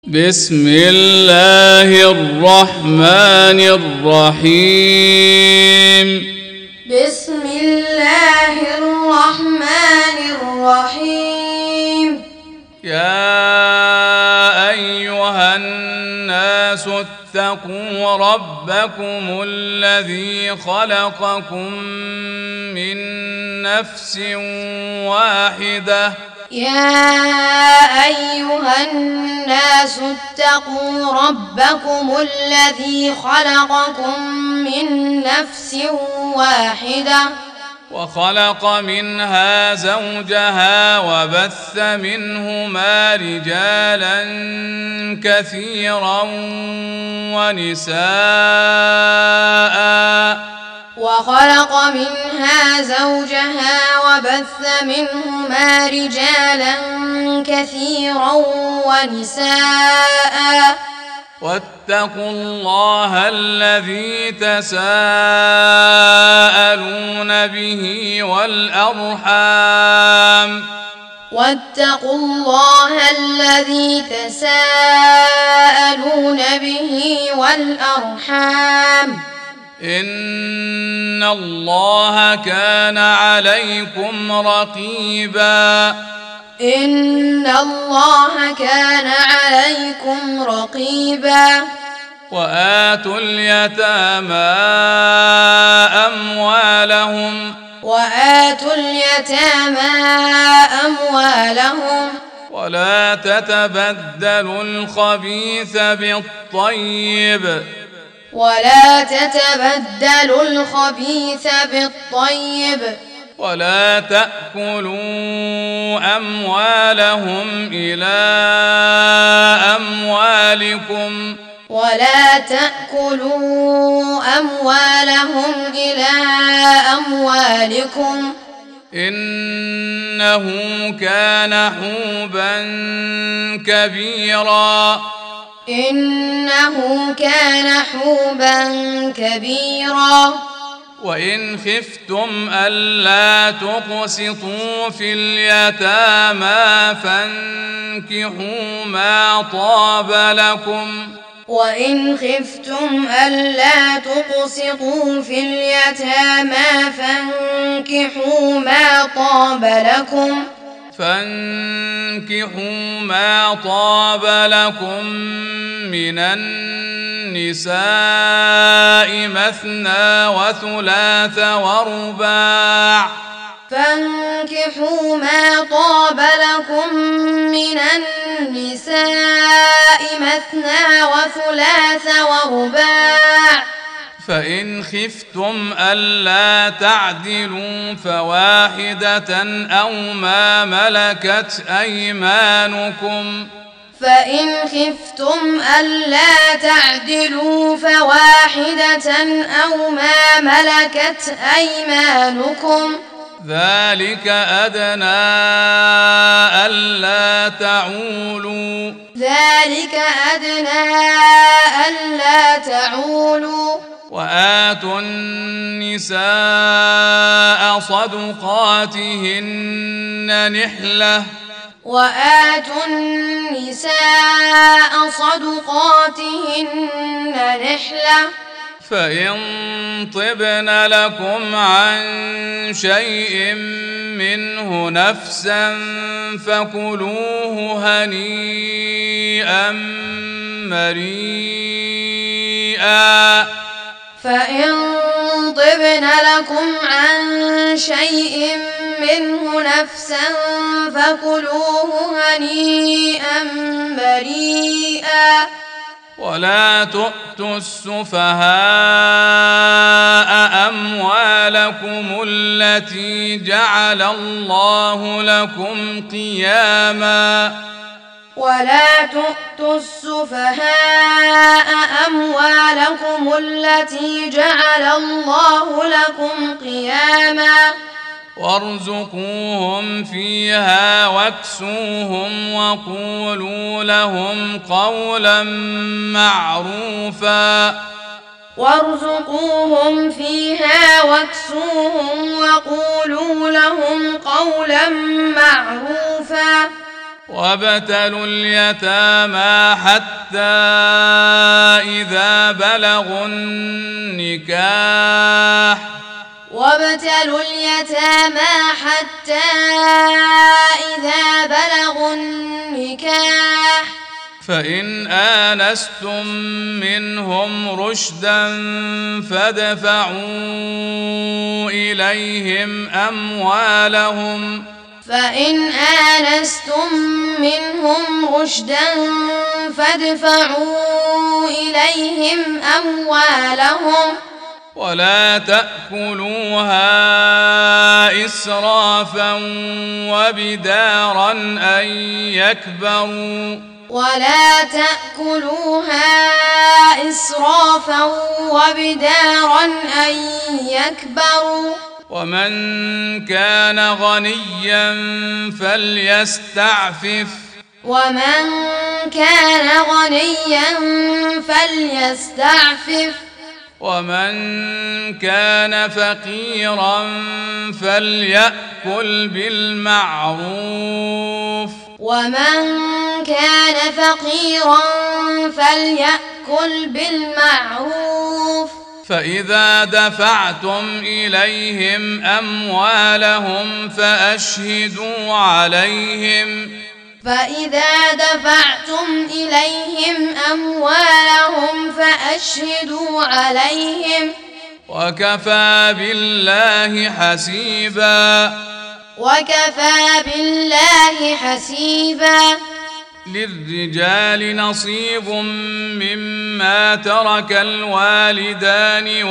بسم الله الرحمن الرحيم. بسم الله الرحمن الرحيم. يا أيها الناس اتقوا ربكم الذي خلقكم من نفس واحدة يا أيها الناس اتقوا ربكم الذي خلقكم من نفس واحدة وخلق منها زوجها وبث منهما رجالا كثيرا ونساء وخلق منها زوجها وبث منهما رجالا كثيرا ونساء واتقوا الله الذي تساءلون به والأرحام واتقوا الله الذي تساءلون به والأرحام إن الله كان عليكم رقيبا إن الله كان عليكم رقيبا وآتوا اليتامى أموالهم ولا تتبدلوا الخبيث بالطيب ولا تأكلوا أموالهم إلى أموالكم إنه كان حوبا كبيرا وإن خفتم ألا تقسطوا في اليتامى فانكحوا ما طاب لكم من النساء مثنى وثلاث ورباع فإن خفتم ألا تعدلوا فواحدة أو ما ملكت أيمانكم ذلك أدنى ألا تعولوا وآتوا النساء صدقاتهن نحلة فإن طبن لكم عن شيء منه نفسا فكلوه هنيئا مريئا ولا تؤتوا السفهاء أموالكم التي جعل الله لكم قياما وارزقوهم فيها واكسوهم وقولوا لهم قولا معروفا وابتلوا اليتامى حتى إذا بلغوا النكاح فإن آنستم منهم رشدا فادفعوا إليهم أموالهم ولا تأكلوها إسرافا وبدارا أن يكبروا ومن كان غنيا فليستعفف ومن كان فقيرا فليأكل بالمعروف فإذا دفعتم إليهم أموالهم فأشهدوا عليهم وكفى بالله حسيبا للرجال نصيب مما ترك الوالدان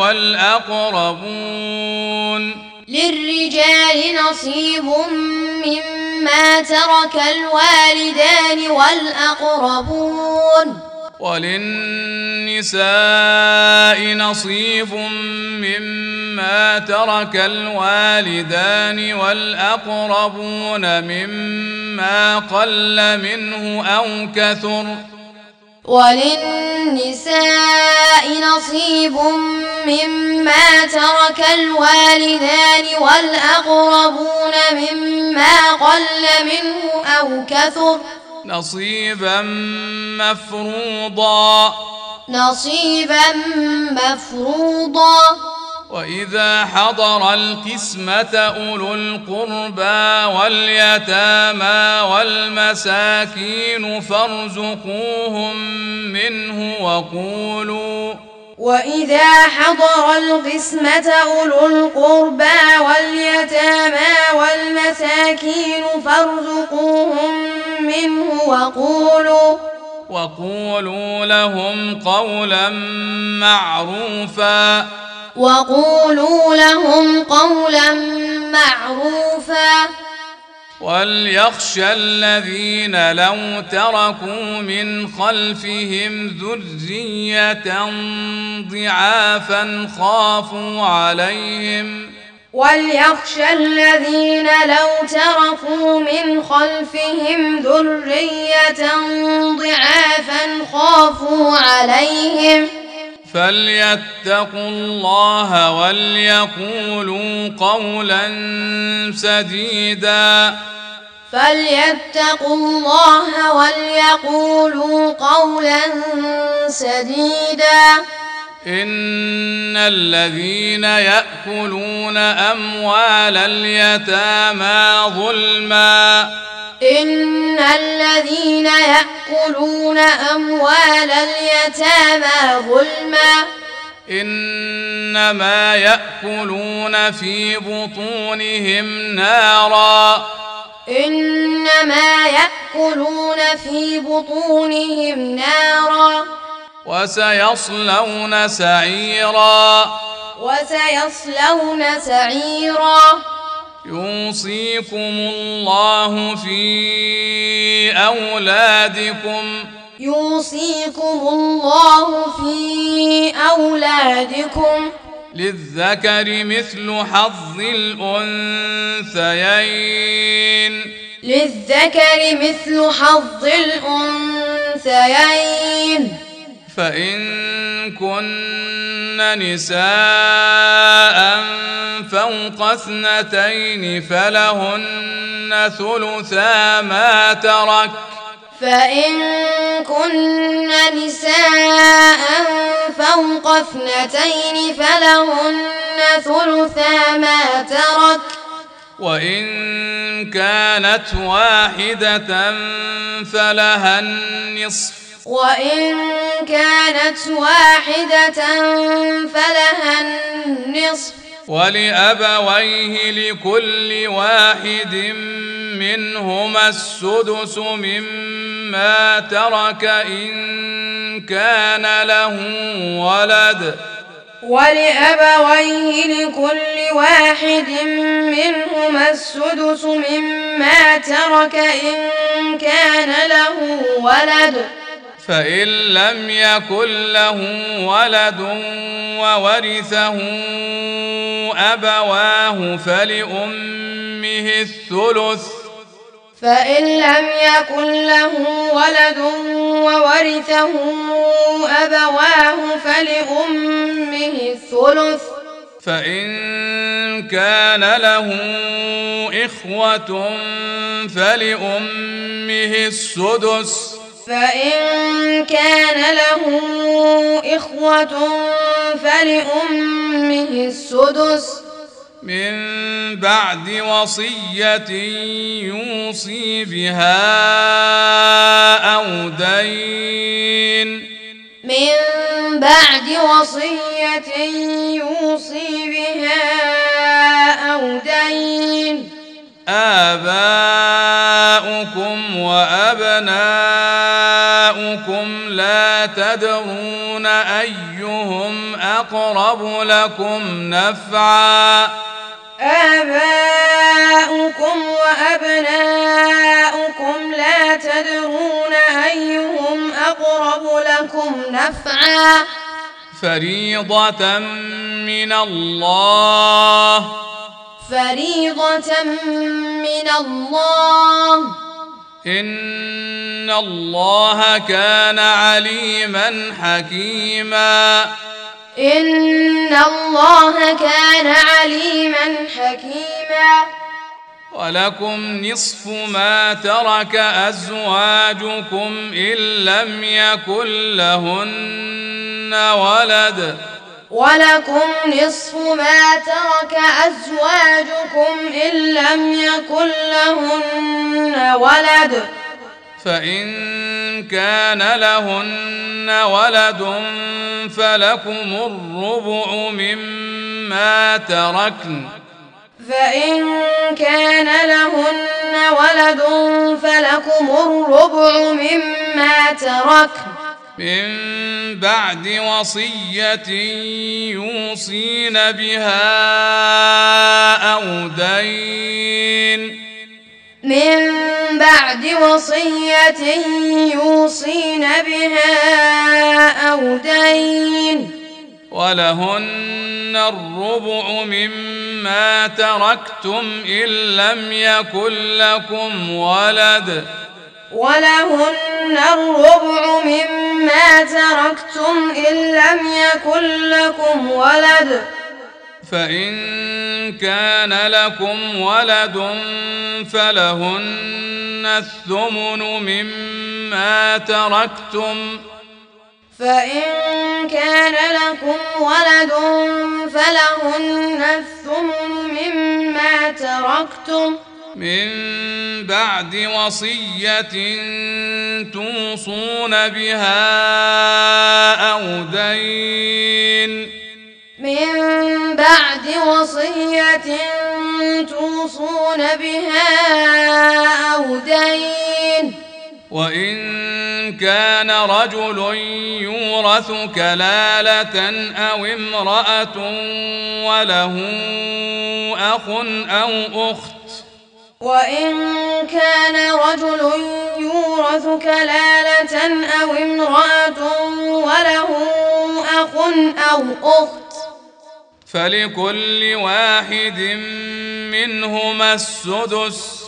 والأقربون وللنساء نصيب مما ترك الوالدان والأقربون مما قل منه أو كثر نصيبا مفروضا وإذا حضر القسمة أولو القربى واليتامى والمساكين فارزقوهم منه وقولوا لهم قولا معروفا وليخشى الذين لو تركوا من خلفهم ذرية ضعافا خافوا عليهم فليتقوا الله وليقولوا قولا سديدا إن الذين يأكلون أموال اليتامى ظلما إنما يأكلون في بطونهم نارا وسيصلون سعيرا يوصيكم الله في أولادكم للذكر مثل حظ الأنثيين فإن كن نساء فوق اثنتين فلهن ثلثا ما ترك فإن كن نساء فوق اثنتين فلهن ثلثا ما ترك وإن كانت واحدة فلها النصف وإن كانت واحدة فلها النصف ولأبويه لكل واحد منهما السدس مما ترك إن كان له ولد ولأبويه لكل واحد منهما السدس مما ترك إن كان له ولد فإن لم يكن له ولد وورثه أبواه فلأمه الثلث فإن لم يكن له ولد وورثه أبواه فلأمه الثلث فإن كان له إخوة فلأمه السدس فإن كان له إخوة فلأمه السدس من بعد وصية يوصي بها أو دين من بعد وصية يوصي بها أو دين آباؤكم وأبناؤكم لا تدرون أيهم أقرب لكم نفعا آباؤكم وأبناؤكم لا تدرون أيهم أقرب لكم نفعا فريضة من الله فريضة من الله إن الله كان عليما حكيما إن الله كان عليما حكيما ولكم نصف ما ترك أزواجكم إن لم يكن لهن ولد ولكم نصف ما ترك أزواجكم إن لم يكن لهن ولد فإن كان لهن ولد فلكم الربع مما تركن فإن كان لهن ولد فلكم الربع مما تركن من بعد وصية يوصين بها أو دين من بعد وصية يوصين بها أو دين ولهن الربع مما تركتم إن لم يكن لكم ولد ولهن الربع مما تركتم إن لم يكن لكم ولد فإن كان لكم ولد فلهن الثمن مما تركتم فإن كان لكم ولد فلهن الثمن مما تركتم من بعد وصية توصون بها أو دين من بعد وصية توصون بها أو دين وإن كان رجل يورث كلالة أو امرأة وله أخ أو أخت وإن كان رجل يورث كلالة أو امرأة وله أخ أو أخت فلكل واحد منهما السدس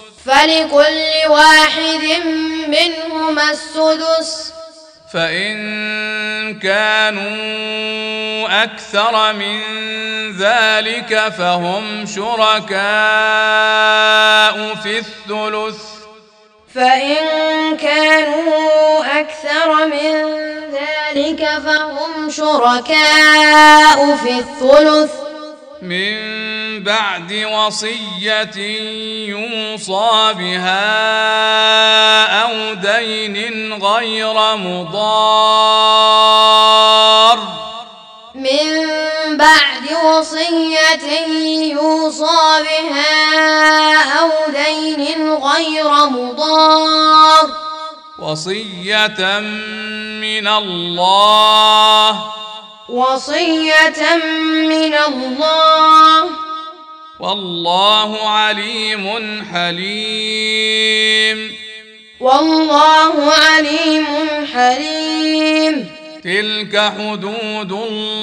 فإن كانوا أكثر من ذلك فهم شركاء في الثلث فإن كانوا أكثر من ذلك فهم شركاء في الثلث من بعد وصية يوصى بها أو دين غير مضار من بعد وصية يوصى بها أو دين غير مضار وصية من الله والله عليم حليم تلك حدود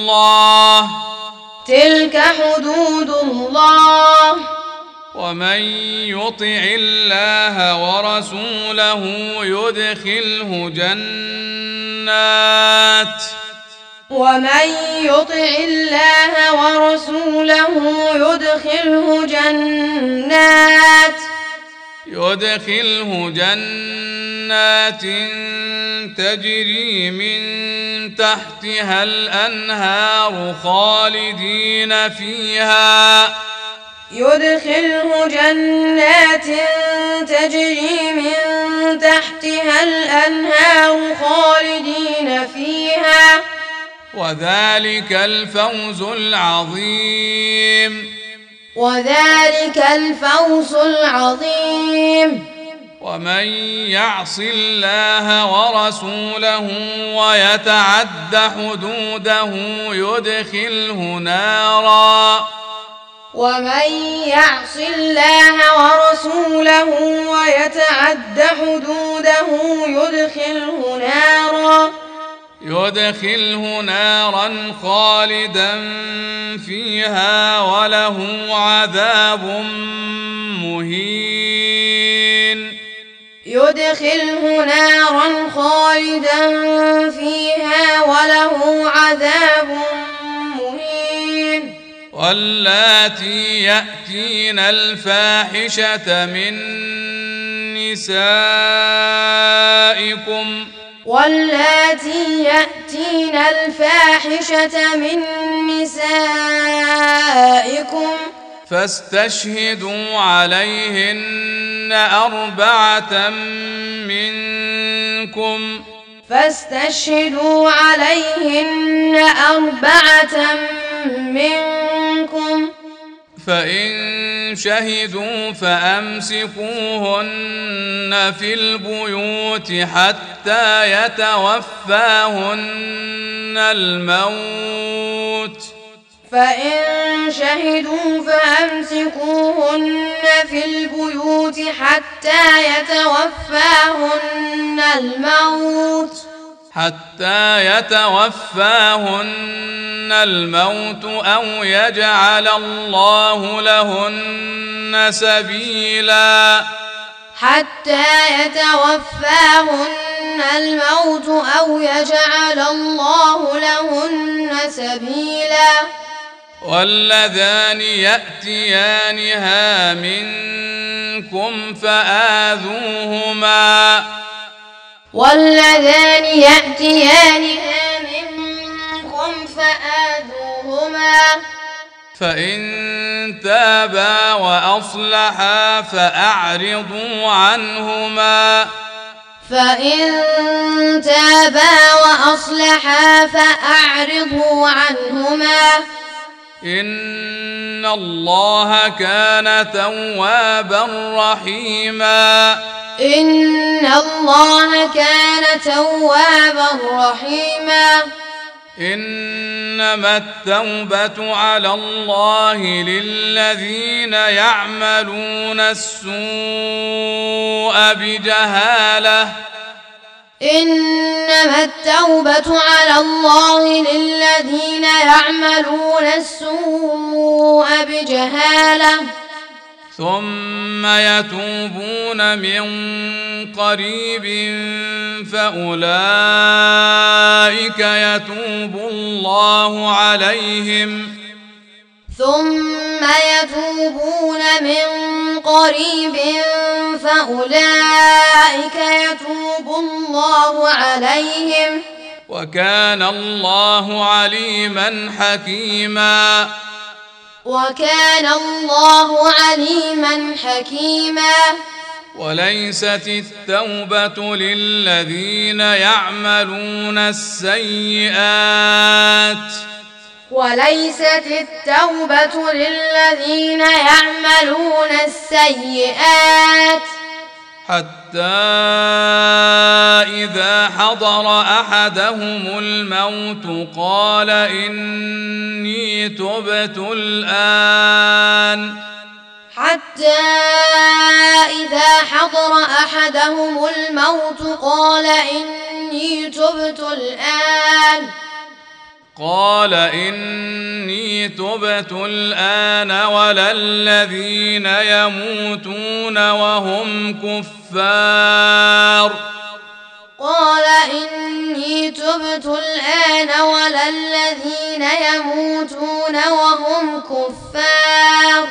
الله ومن يطع الله ورسوله يدخله جنات تجري من تحتها الأنهار خالدين فيها وذلك الفوز العظيم ومن يعص الله ورسوله ويتعد حدوده يدخله نارا خالدا فيها وله عذاب مهين واللاتي يأتين الفاحشة من نسائكم فاستشهدوا عليهن أربعة منكم فإن شهدوا فأمسكوهن في البيوت حتى يتوفاهن الموت أو يجعل الله لهن سبيلا واللذان يأتيانها منكم فآذوهما فإن تابا وأصلحا فأعرضوا عنهما إن الله كان توابا رحيما إنما التوبة على الله للذين يعملون السوء بجهالة ثم يتوبون من قريب فأولئك الله عليهم ثم يتوبون من قريب فأولئك يتوب الله عليهم وكان الله عليما حكيما. وكان الله عليما حكيما. وليست التوبة للذين يعملون السيئات وليست التوبة للذين يعملون السيئات حتى إذا حضر أحدهم الموت قال إني تبت الآن حتى إذا حضر أحدهم الموت قال إني تبت الآن ولا الذين يموتون وهم كفار قال إني تبت الآن ولا الذين يموتون وهم كفار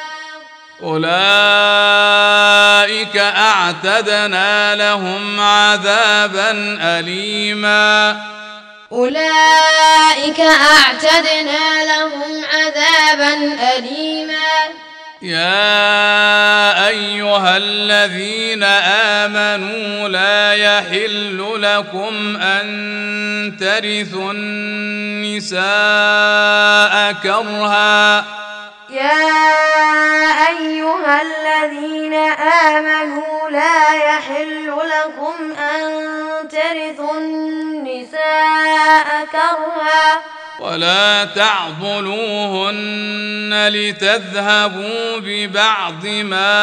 أولئك أعتدنا لهم عذابا أليما يا أيها الذين آمنوا لا يحل لكم أن ترثوا النساء كرها ولا تعضلوهن لتذهبوا ببعض ما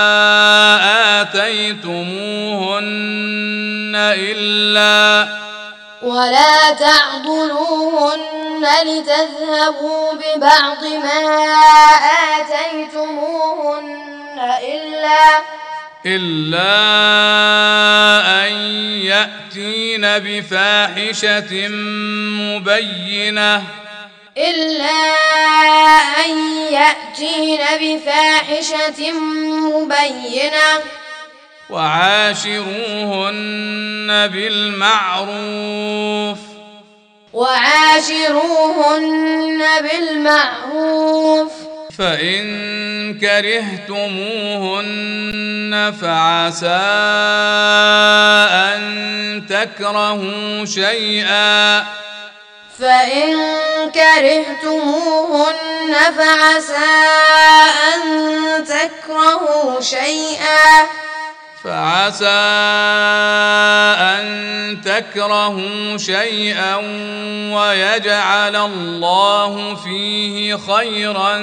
آتيتموهن إلا أن يأتين بفاحشة مبينة وعاشروهن بالمعروف فإن كرهتموهن فعسى أن تكرهوا شيئا ويجعل الله فيه خيرا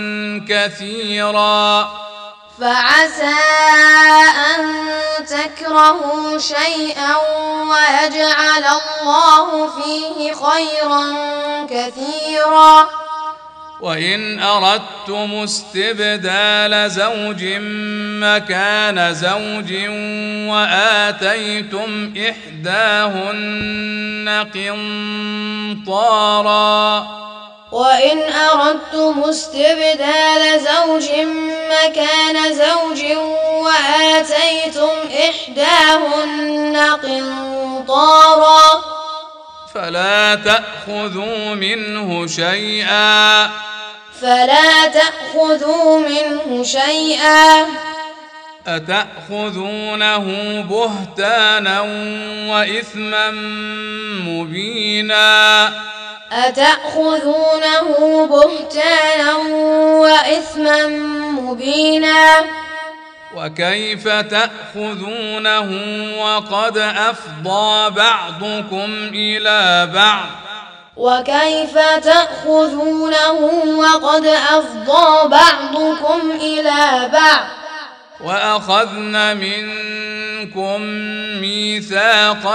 كثيرا وإن أردتم استبدال زوج مكان زوج وآتيتم إحداهن قنطارا فلا تأخذوا منه شيئا أتأخذونه بهتانا وإثما مبينا وكيف تأخذونه وقد أفضى بعضكم إلى بعض وأخذن منكم ميثاقا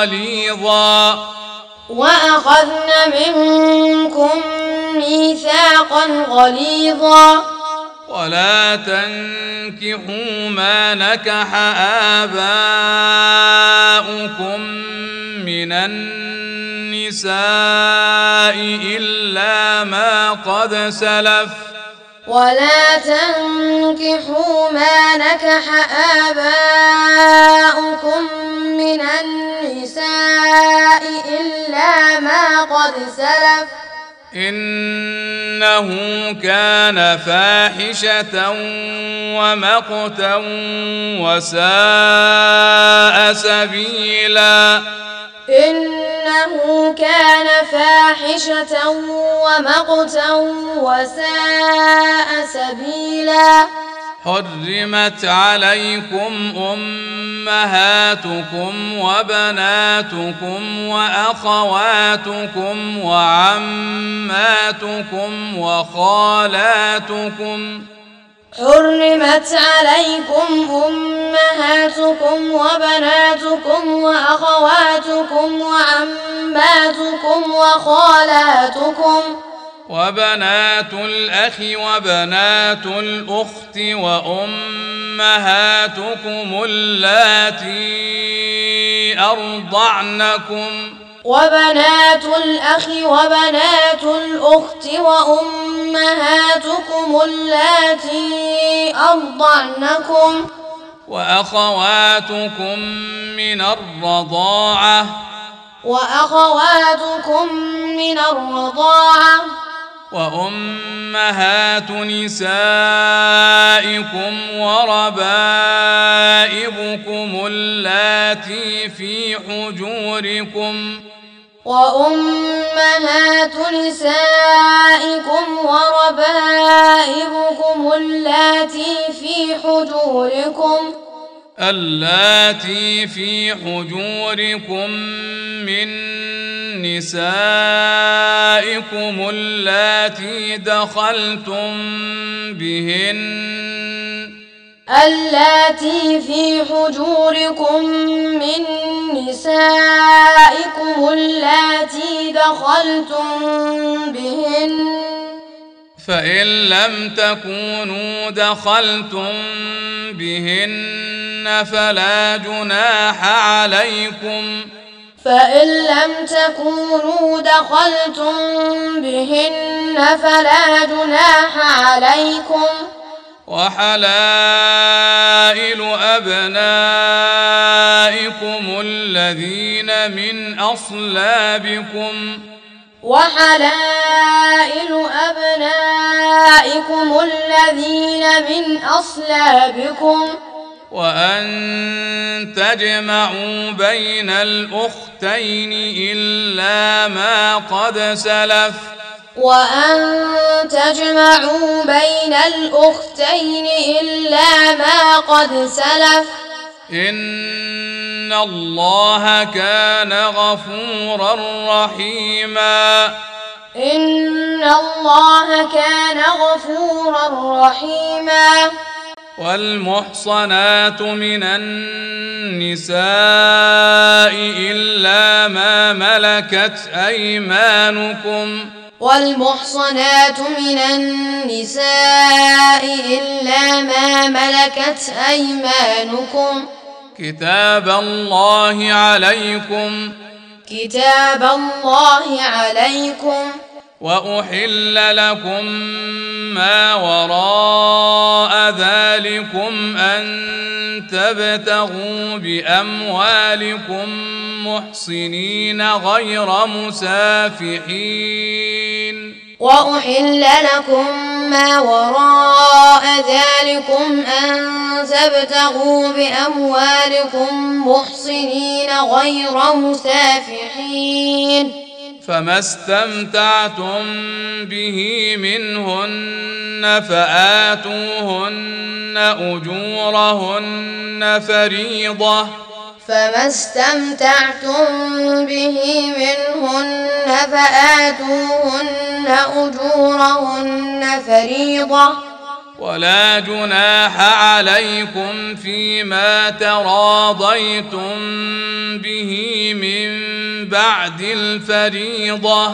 غليظا ولا تنكحوا ما نكح آباؤكم من النساء النساء إلا ما قد سلف ولا تنكحوا ما نكح آباؤكم من النساء إلا ما قد سلف إنه كان فاحشة ومقتا وساء سبيلا إنه كان فاحشة ومقتا وساء سبيلا حرمت عليكم أمهاتكم وبناتكم وأخواتكم وعماتكم وخالاتكم حرمت عليكم أمهاتكم وبناتكم وأخواتكم وعماتكم وخالاتكم وبنات الأخ وبنات الأخت وأمهاتكم اللاتي أرضعنكم وبنات الأخ وبنات الأخت وأمهاتكم اللاتي أرضعنكم وأخواتكم من الرضاعة وأمهات نسائكم وربائبكم اللاتي في حجوركم اللاتي في حجوركم من نسائكم اللاتي دخلتم بهن فإن لم تكونوا دخلتم بهن فلا جناح عليكم وحلائل أبنائكم الذين من أصلابكم وأن تجمعوا بين الأختين إلا ما قد سلف إن الله كان غفورا رحيما والمحصنات من النساء إلا ما ملكت أيمانكم كتاب الله عليكم وأحل لكم ما وراء ذلكم أن تبتغوا بأموالكم محصنين غير مسافحين فما استمتعتم به منهن فآتوهن أجورهن فريضة ولا جناح عليكم فيما تراضيتم به من بعد الفريضة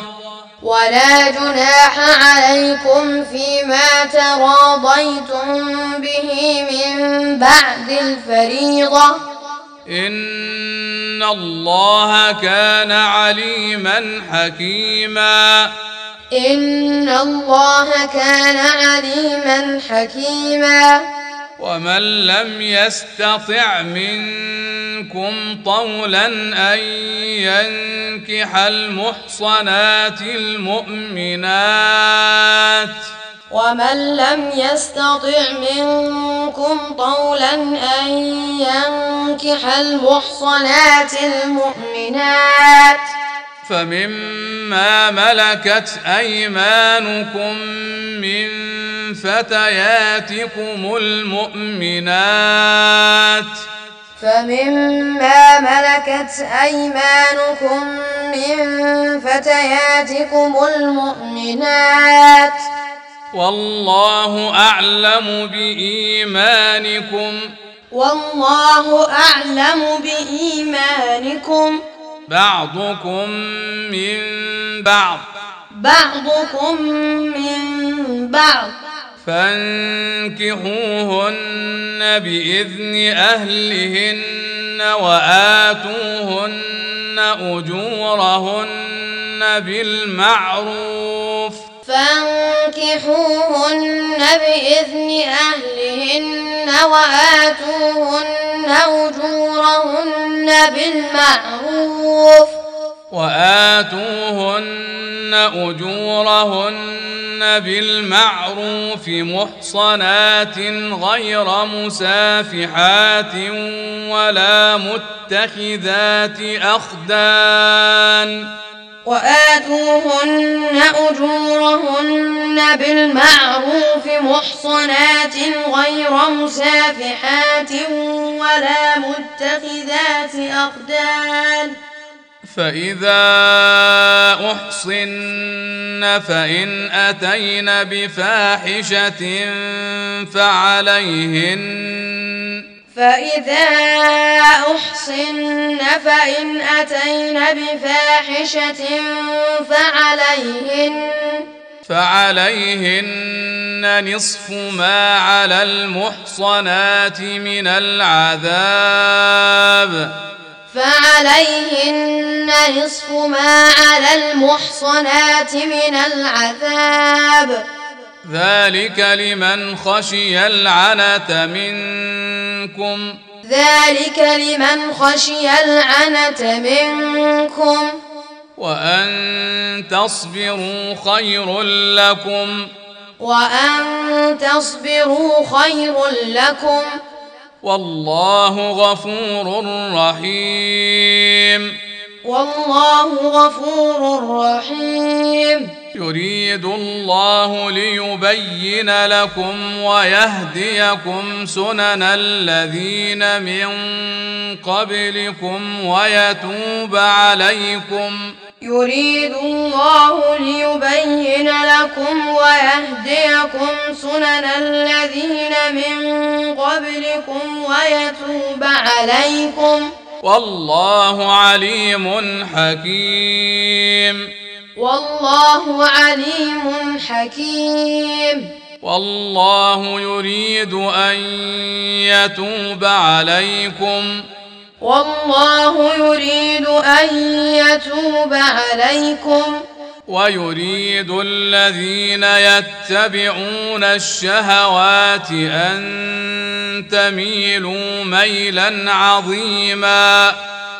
إن إن الله كان عليما حكيما إن الله كان عليما حكيما ومن لم يستطع منكم طولا أن ينكح المحصنات المؤمنات ومن لم يستطع منكم طولا أن ينكح المحصنات المؤمنات فمما ملكت أيمانكم من فتياتكم المؤمنات فمما ملكت أيمانكم من فتياتكم المؤمنات والله أعلم بإيمانكم والله أعلم بإيمانكم بعضكم من بعض من بعض فانكحوهن بإذن أهلهن وآتوهن أجورهن بالمعروف فانكحوهن بإذن أهلهن وآتوهن أجورهن بالمعروف محصنات غير مسافحات ولا متخذات أخدان وآتوهن أجورهن بالمعروف محصنات غير مسافحات ولا متخذات أخدان فإذا أحصن فإن أتين بفاحشة فعليهن نصف ما على المحصنات من العذاب ذلك لمن خشي العنة منكم وأن تصبروا خير لكم والله غفور رحيم يريد الله ليبين لكم ويهديكم سنن الذين من قبلكم ويتوب عليكم والله عليم حكيم والله يريد أن يتوب عليكم ويريد الذين يتبعون الشهوات أن تميلوا ميلا عظيما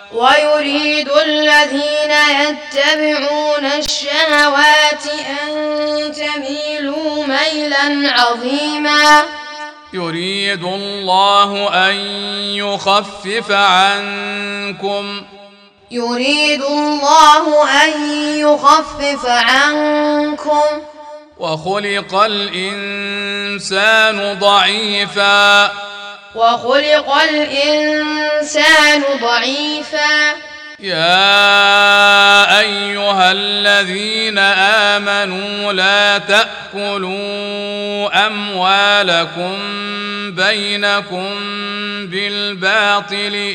يريد الله أن يخفف عنكم وخلق الإنسان ضعيفا يا أيها الذين آمنوا لا تأكلوا أموالكم بينكم بالباطل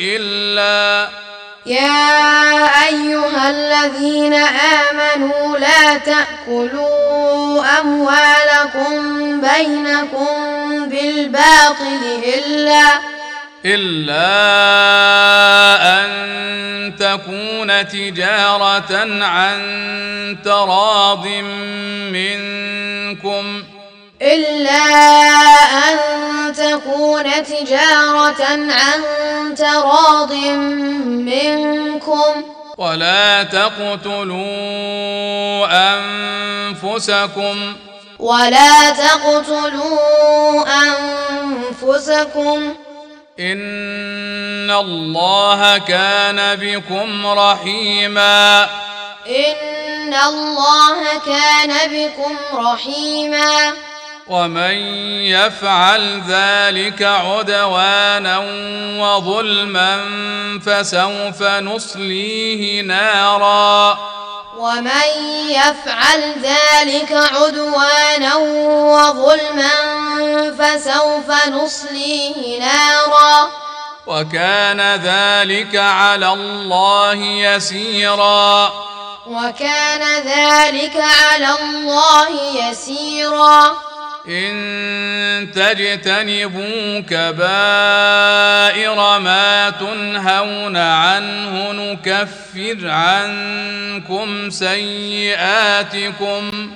إلا أن تكون تجارة عن تراض منكم إلا أن تكون تجارة عن تراض منكم ولا تقتلوا أنفسكم إن الله كان بكم رحيما ومن يفعل ذلك عدوانا وظلما فسوف نصليه نارا وكان ذلك على الله يسيرا إن تجتنبوا كبائر ما تنهون عنه نكفر عنكم سيئاتكم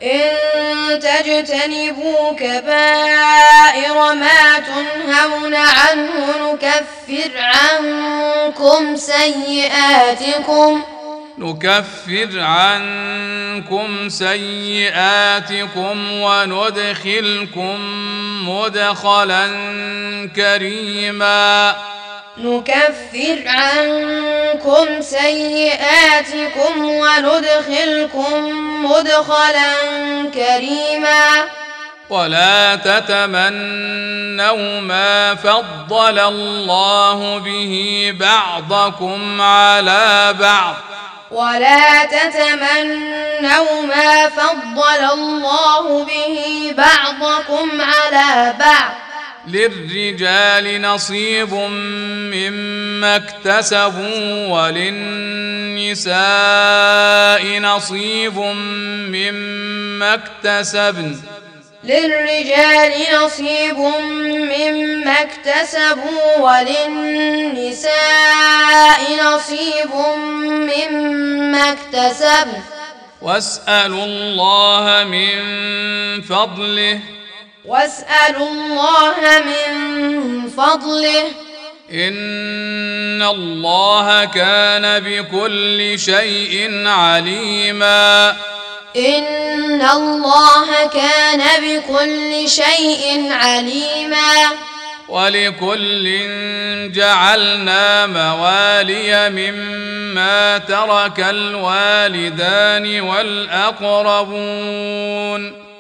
وندخلكم مدخلا كريما ولا تتمنوا ما فضل الله به بعضكم على بعض للرجال نصيب مما اكتسبوا وللنساء نصيب مما اكتسبن واسألوا الله من فضله إن الله كان بكل شيء عليما ولكل جعلنا موالي مما ترك الوالدان والأقربون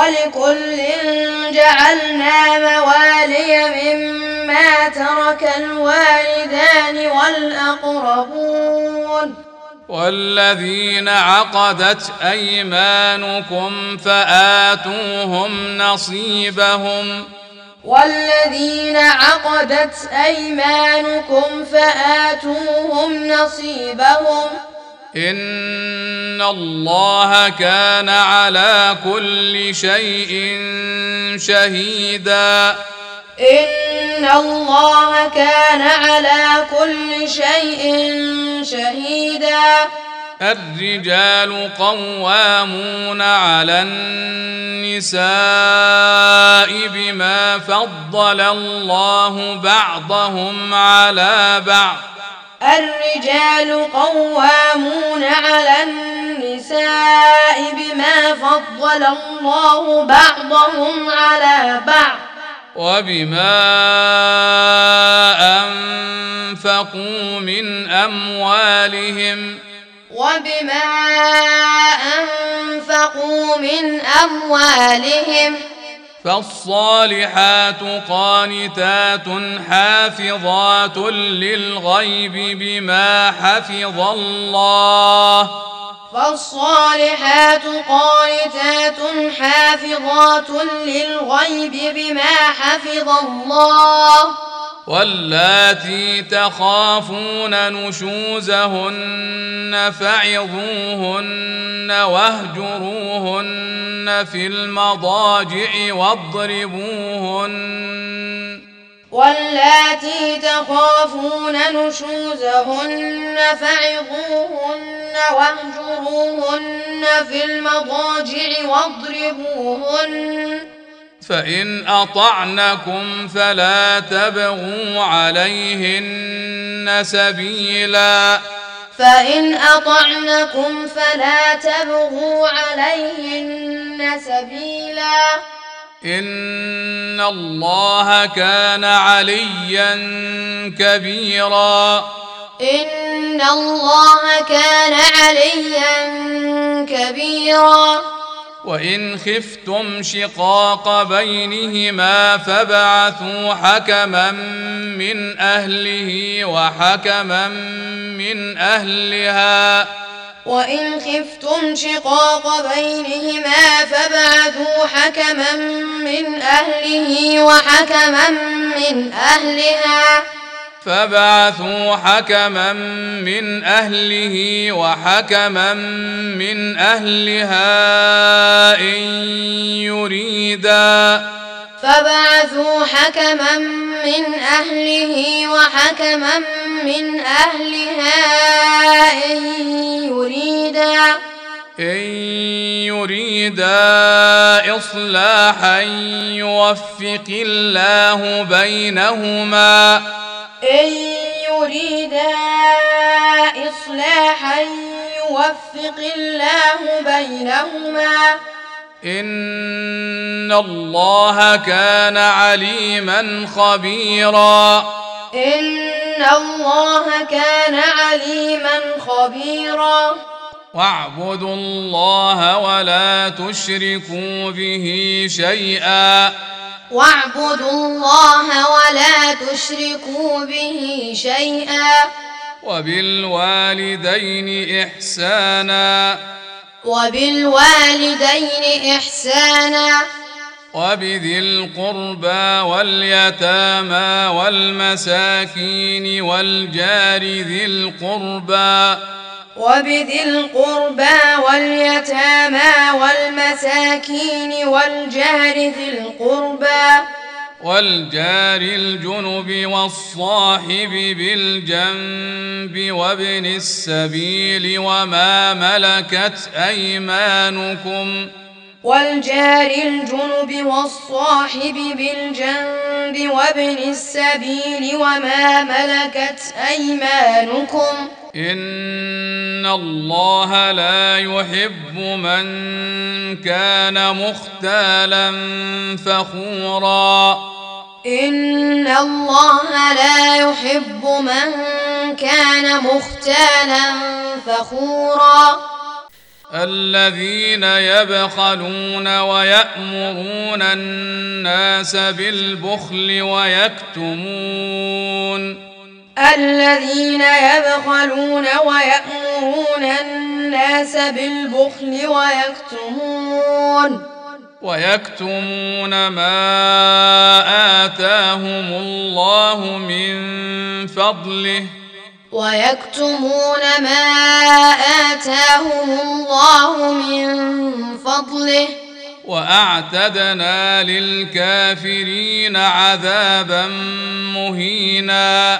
والذين عقدت أيمانكم فآتوهم نصيبهم إن الله كان على كل شيء شهيدا الرجال قوامون على النساء بما فضل الله بعضهم على بعض وبما أنفقوا من أموالهم فالصالحات قانتات حافظات للغيب بما حفظ الله واللاتي تخافون نشوزهن فعظوهن واهجروهن في المضاجع واللاتي تخافون نشوزهن فعظوهن واهجروهن في المضاجع واضربوهن فإن أطعنكم فلا تبغوا عليهن سبيلا فإن أطعنكم فلا تبغوا عليهن سبيلا إن الله كان عليا كبيرا إن الله كان عليا كبيرا وإن خفتم شقاق بينهما فابعثوا حكما من أهله وحكما من أهلها وإن خفتم شقاق بينهما فابعثوا حكما من أهله وحكما من أهلها فابعثوا حكما من أهله وحكما من أهلها إن يريدا فابعثوا حكما من أهله وحكما من أهلها إن يريدا إصلاحا يوفق الله بينهما إن يريدا إصلاحا يوفق الله بينهما إن الله كان عليما خبيرا إن الله كان عليما خبيرا واعبدوا الله ولا تشركوا به شيئا واعبدوا الله ولا تشركوا به شيئا وبالوالدين إحسانا وبذي القربى واليتامى والمساكين والجار ذي القربى والجار الجنب والصاحب بالجنب وابن السبيل وما ملكت أيمانكم إن الله لا يحب من كان مختالا فخورا إن الله لا يحب من كان مختالا فخورا الذين يبخلون ويأمرون الناس بالبخل ويكتمون ويكتمون ما آتاهم الله من فضله وأعتدنا للكافرين عذابا مهينا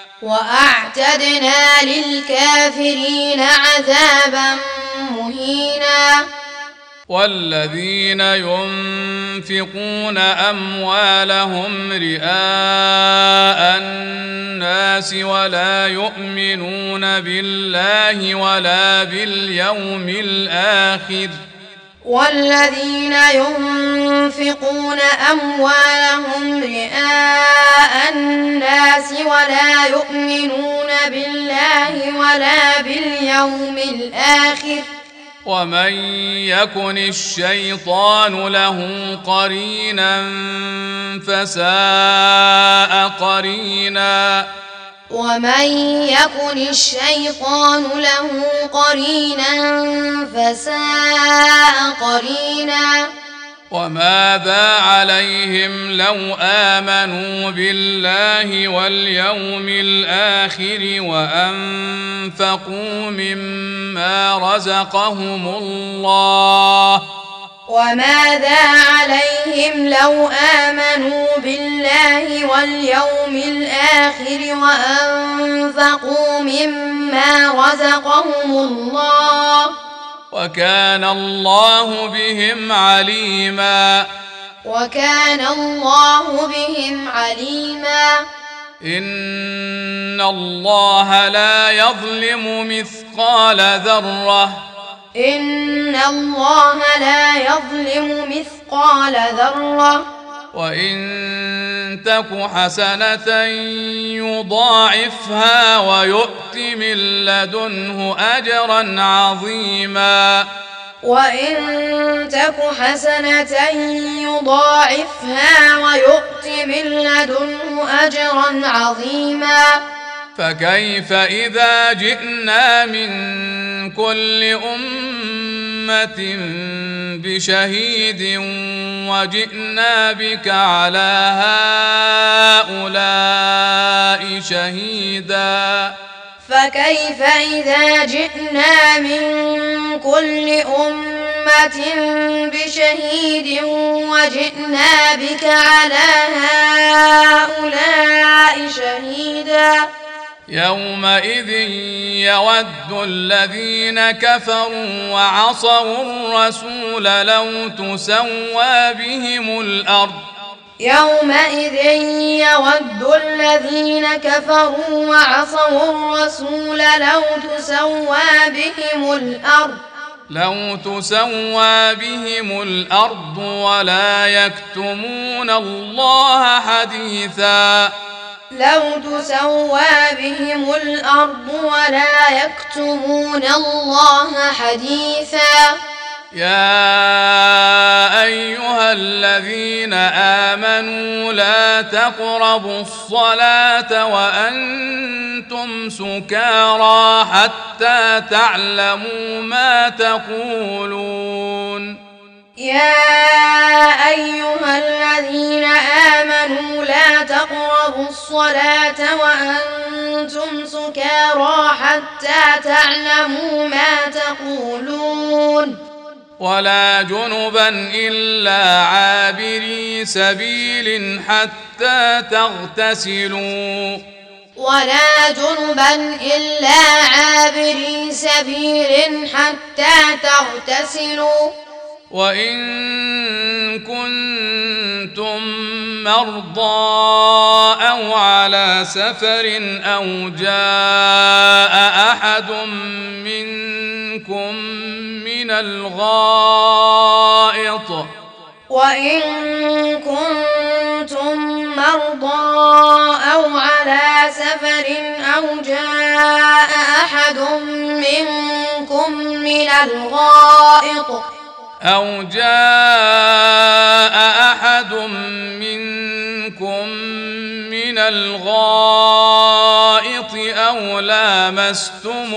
والذين ينفقون أموالهم رئاء الناس ولا يؤمنون بالله ولا باليوم الآخر ومن يكن الشيطان له قرينا فساء قرينا وماذا عليهم لو آمنوا بالله واليوم الآخر وأنفقوا مما رزقهم الله وماذا عليهم لو آمنوا بالله واليوم الآخر وأنفقوا مما رزقهم الله وكان الله بهم عليما وكان الله بهم عليما إن الله لا يظلم مثقال ذرة إن الله لا يظلم مثقال ذرة وإن تك حسنة يضاعفها ويؤت من لدنه أجرا عظيما وإن تك حسنة يضاعفها ويؤت من لدنه أجرا عظيما فكيف إذا جئنا من كل أمة بشهيد وجئنا بك على هؤلاء شهيدا فكيف إذا جئنا من كل أمة بشهيد وجئنا بك على هؤلاء شهيدا يومئذ يود الذين كفروا وعصوا الرسول لو تسوى بهم الأرض يومئذ يود الذين كفروا وعصوا الرسول لو تسوى بهم الأرض ولا يكتمون الله حديثا لو تسوى بهم الأرض ولا يكتمون الله حديثا يا أيها الذين آمنوا لا تقربوا الصلاة وأنتم سكارى حتى تعلموا ما تقولون يا أيها الذين آمنوا لا تقربوا الصلاة وأنتم سكارى حتى تعلموا ما تقولون ولا جنبا إلا عابري سبيل حتى تغتسلوا ولا جنبا إلا عابري سبيل حتى تغتسلوا وإن كنتم مرضى أو على سفر أو جاء أحد منكم من الغائط وإن كنتم مرضى أو على سفر أو جاء أحد منكم من الغائط أو لامستم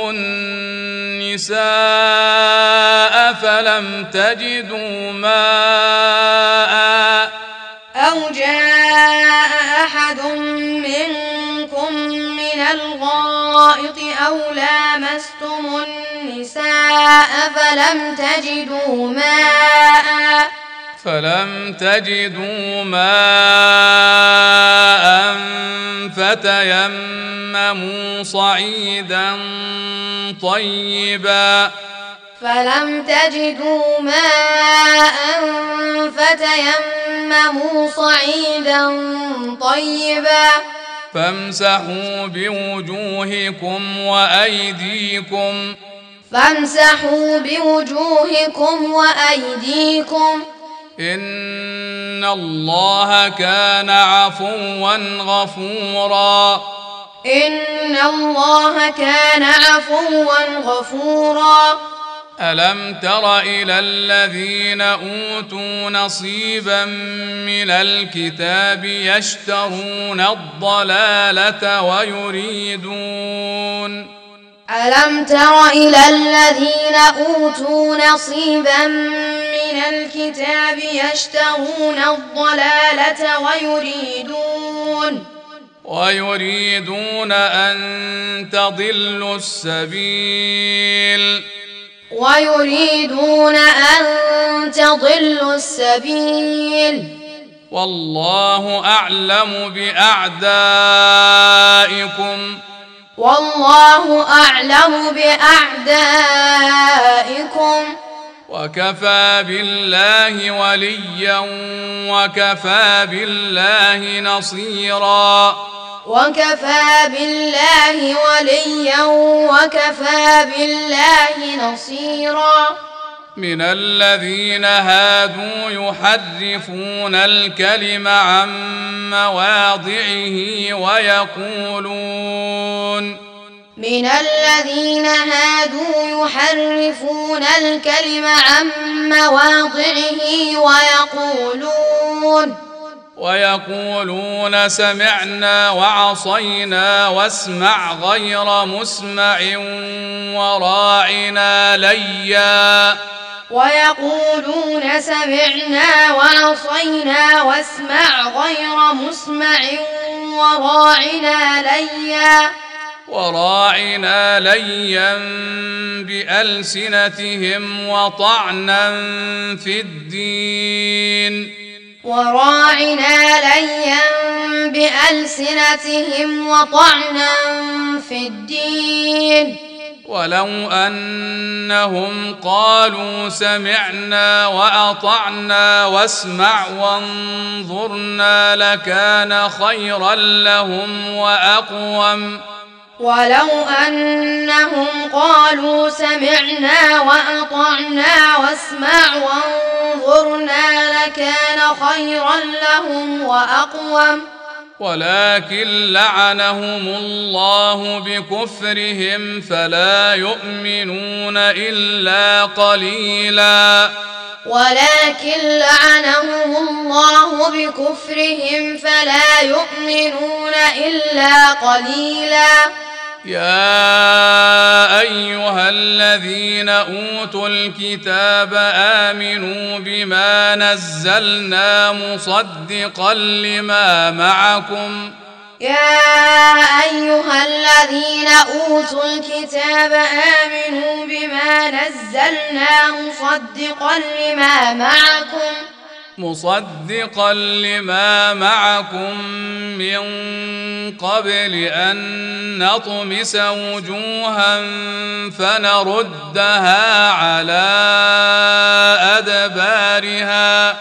النساء فلم تجدوا ماء أو جاء أحد منكم من الغائط أو لامستم النساء فلم تجدوا ماء فتيمموا صعيدا طيبا فامسحوا بوجوهكم وأيديكم إن الله كان عفوا غفورا ألم تر إلى الذين أوتوا نصيبا من الكتاب يشترون الضلالة ويريدون أن تضلوا السبيل ويريدون أن تضلوا السبيل والله أعلم بأعدائكم والله أعلم بأعدائكم وكفى بالله وليا وكفى بالله نصيرا وكفى بالله وليا وكفى بالله نصيرا من الذين هادوا يحرفون الكلم عن مواضعه من الذين هادوا يحرفون الكلم عن مواضعه ويقولون سمعنا وعصينا واسمع غير مسمع وراعنا ليا ويقولون سمعنا وعصينا واسمع غير مسمع وراعنا ليا بألسنتهم وطعنا في الدين ولو أنهم قالوا سمعنا وأطعنا واسمع وانظرنا لكان خيرا لهم وأقوم ولو أنهم قالوا سمعنا وأطعنا واسمع وانظرنا لكان خيرا لهم وأقوم ولكن لعنهم الله بكفرهم فلا يؤمنون إلا قليلا يا أيها الذين أوتوا الكتاب آمنوا بما نزلنا مصدقا لما معكم من قبل أن نطمس وجوها فنردها على أدبارها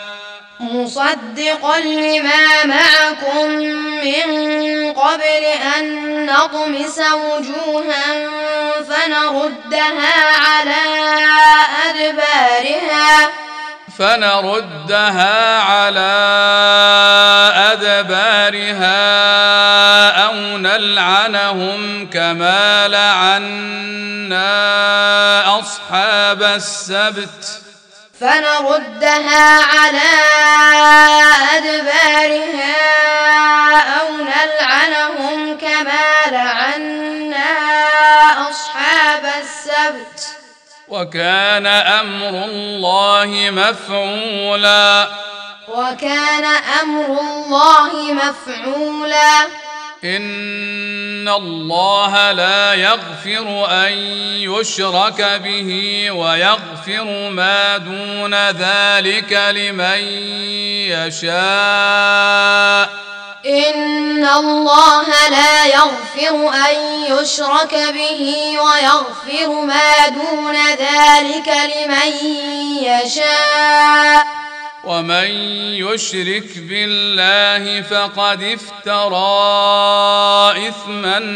أو نلعنهم كما لعنا أصحاب السبت وكان أمر الله مفعولا إن الله لا يغفر أن يشرك به ويغفر ما دون ذلك لمن يشاء ومن يشرك بالله فقد افترى إثما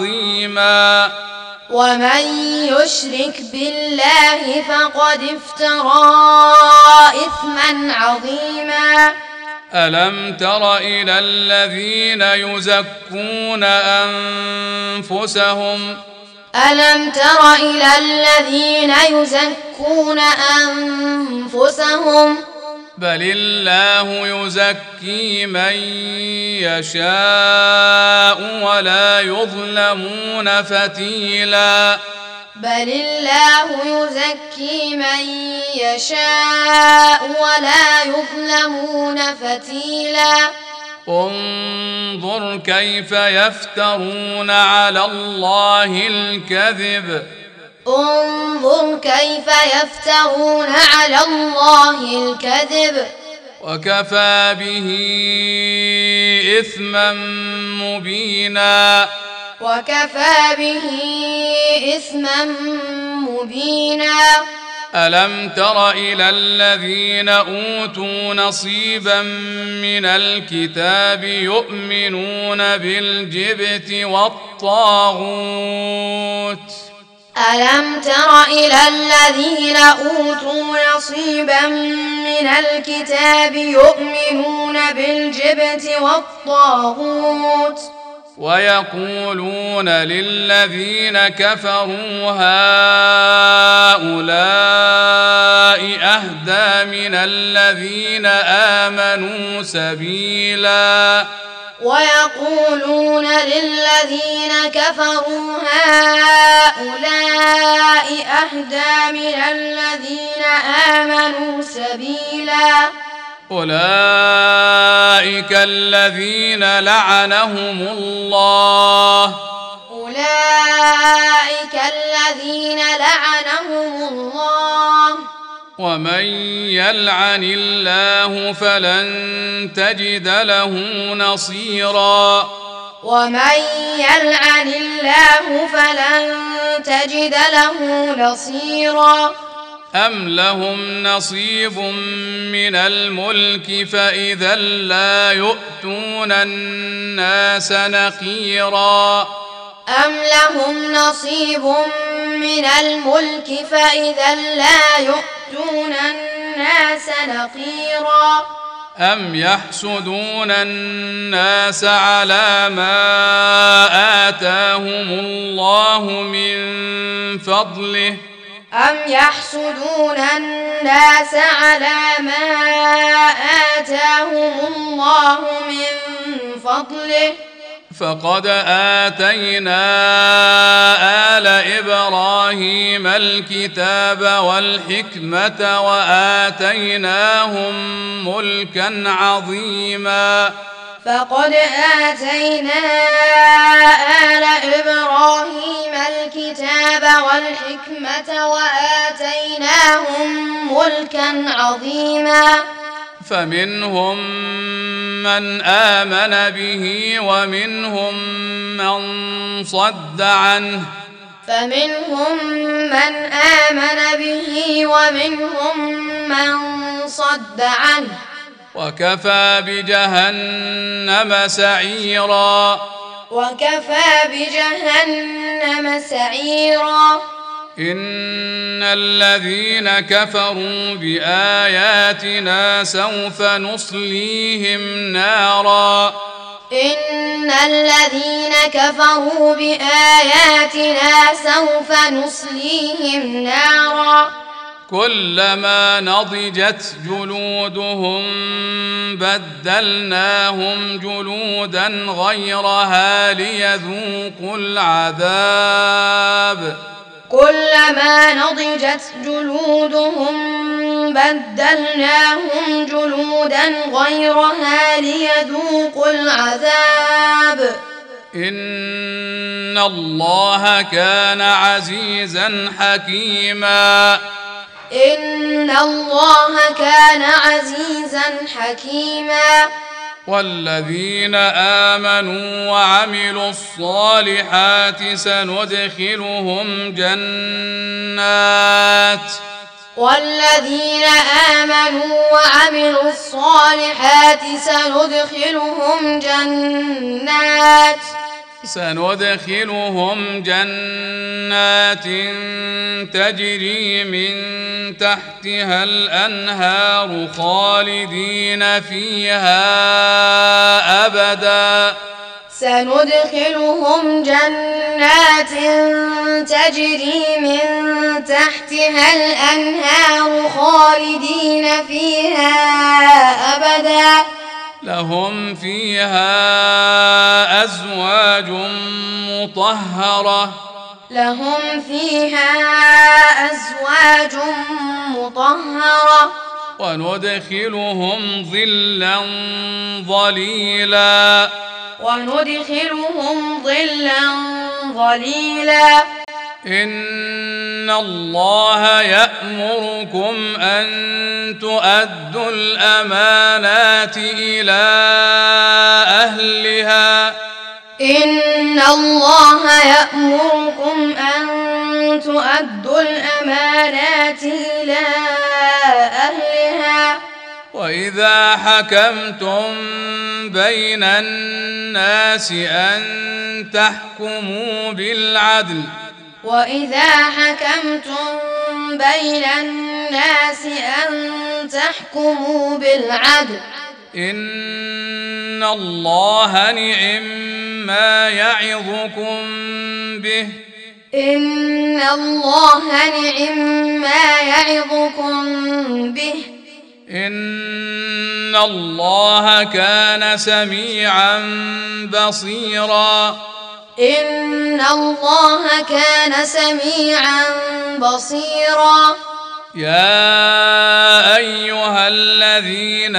عظيما ألم تر إلى الذين يزكون أنفسهم بل الله يزكي من يشاء ولا يظلمون فتيلا انظر كيف يفترون على الله الكذب انظر كيف يفترون على الله الكذب وكفى به إثما مبينا وكفى به إثما مبينا ألم تر إلى الذين أوتوا نصيبا من الكتاب يؤمنون بالجبت والطاغوت ألم تر إلى الذين أوتوا نصيبا من الكتاب يؤمنون بالجبت والطاغوت ويقولون للذين كفروا هؤلاء أهدى من الذين آمنوا سبيلا ويقولون للذين كفروا هؤلاء أهدى من الذين آمنوا سبيلا أولئك الذين لعنهم الله أولئك الذين لعنهم الله ومن يلعن الله فلن تجد له نصيرا ومن يلعن الله فلن تجد له نصيرا أم لهم نصيب من الملك فإذا لا يؤتون الناس نقيرا أم لهم نصيب من الملك فإذا لا يؤتون الناس نقيرا أم يحسدون الناس على ما آتاهم الله من فضله أم يحسدون الناس على ما آتاهم الله من فضله فقد آتينا آل إبراهيم الكتاب والحكمة وآتيناهم ملكا عظيما فقد آتينا آل إبراهيم الكتاب والحكمة وآتيناهم ملكا عظيما فمنهم من آمن به ومنهم من صد عنه فمنهم من آمن به ومنهم من صد عنه وكفى بجهنم سعيرا وكفى بجهنم سعيرا إن الذين كفروا بآياتنا سوف نصليهم نارا إن الذين كفروا بآياتنا سوف نصليهم نارا كلما نضجت جلودهم بدلناهم جلودا غيرها ليذوقوا العذاب كلما نضجت جلودهم بدلناهم جلودا غيرها ليذوقوا العذاب إن الله كان عزيزا حكيما إن الله كان عزيزا حكيما والذين آمنوا وعملوا الصالحات والذين آمنوا وعملوا الصالحات سندخلهم جنات تجري من تحتها الأنهار خالدين فيها أبدا سندخلهم جنات تجري من تحتها الأنهار خالدين فيها أبدا لهم فيها أزواج مطهرة وندخلهم ظلا ظليلا إن الله يأمركم أن تؤدوا الأمانات إلى أهلها إن الله يأمركم أن تؤدوا الأمانات إلى أهلها وإذا حكمتم بين الناس أن تحكموا بالعدل وإذا حكمتم بين الناس أن تحكموا بالعدل إن الله نعم ما يعظكم به إن الله نعم ما يعظكم به إن الله كان سميعا بصيرا إن الله كان سميعا بصيرا يا أيها الذين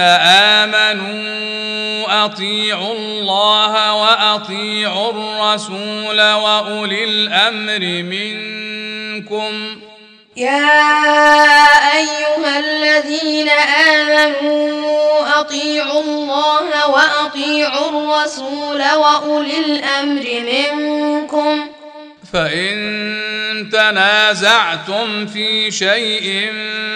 آمنوا أطيعوا الله وأطيعوا الرسول وأولي الأمر منكم يا أيها الذين آمنوا أطيعوا الله وأطيعوا الرسول وأولي الأمر منكم فإن تنازعتم في شيء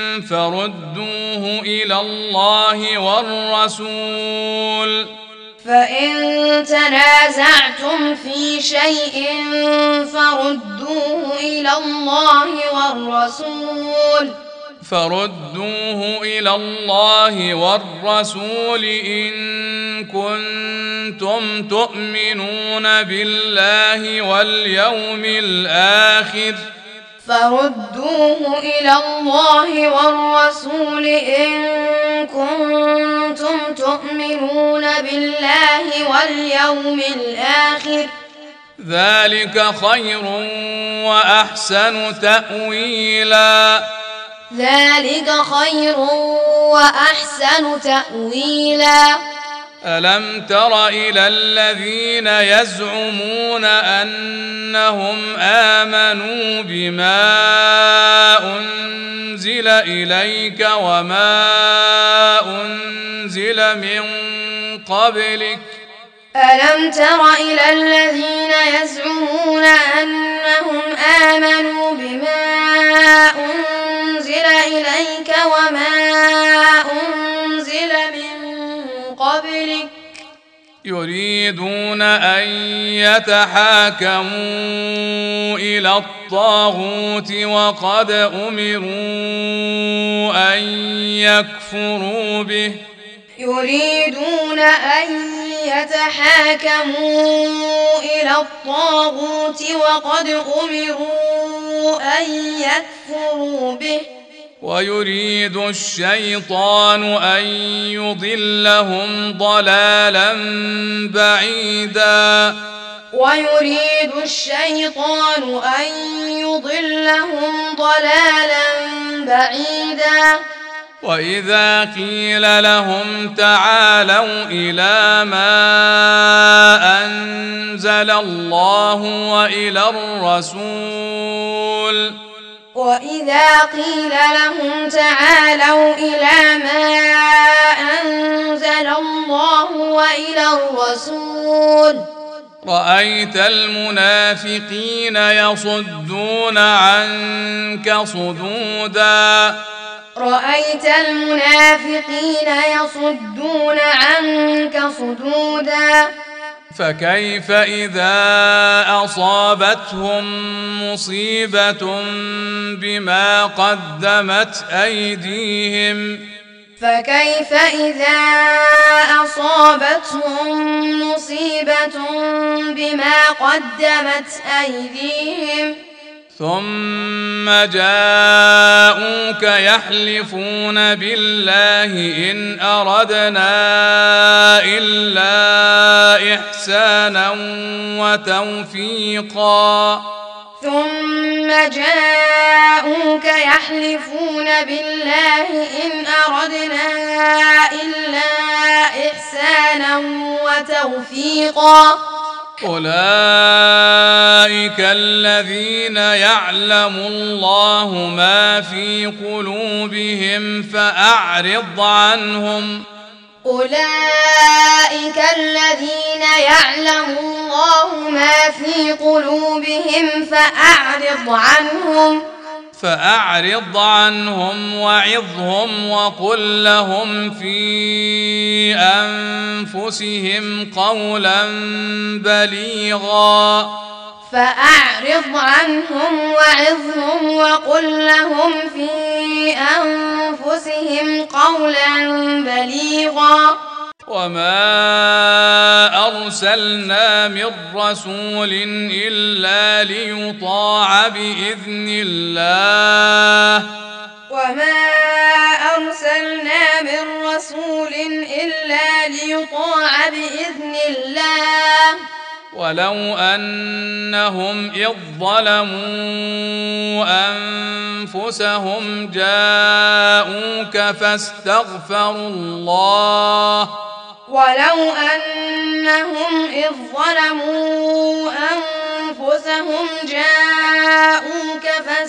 فردوه إلى الله والرسول فإن تنازعتم في شيء فردوه إلى الله والرسول إن كنتم تؤمنون بالله واليوم الآخر فردوه إلى الله والرسول إن كنتم تؤمنون بالله واليوم الآخر ذلك خير وأحسن تأويلا ألم تر إلى الذين يزعمون أنهم آمنوا بما أنزل إليك وما أنزل من قبلك ألم تر إلى الذين يزعمون أنهم آمنوا بما أنزل إليك وما أنزل من قبلك يريدون أن يتحاكموا إلى الطاغوت وقد أمروا أن يكفروا به يريدون أن يتحاكموا إلى الطاغوت وقد أمروا أن يكفروا به ويريد الشيطان أن يضلهم ضلالا بعيدا وإذا قيل لهم تعالوا إلى ما أنزل الله وإلى الرسول رأيت المنافقين يصدون عنك صدودا فكيف إذا أصابتهم مصيبة بما قدمت أيديهم ثم جاءوك يحلفون بالله إن أردنا إلا إحسانا وتوفيقا أولئك الذين يعلم الله ما في قلوبهم فأعرض عنهم. أولئك الذين يعلم الله ما في قلوبهم فأعرض عنهم وعظهم وقل لهم في أنفسهم قولا بليغا. فأعرض عنهم وعظهم وقل لهم في أنفسهم قولا بليغا. وما أرسلنا من رسول إلا ليطاع بإذن الله. وما أرسلنا من رسول إلا ليطاع بإذن الله. ولو أنهم إذ ظلموا أنفسهم جاءوك فاستغفروا الله. ولو أنهم إذ ظلموا أنفسهم جاءوك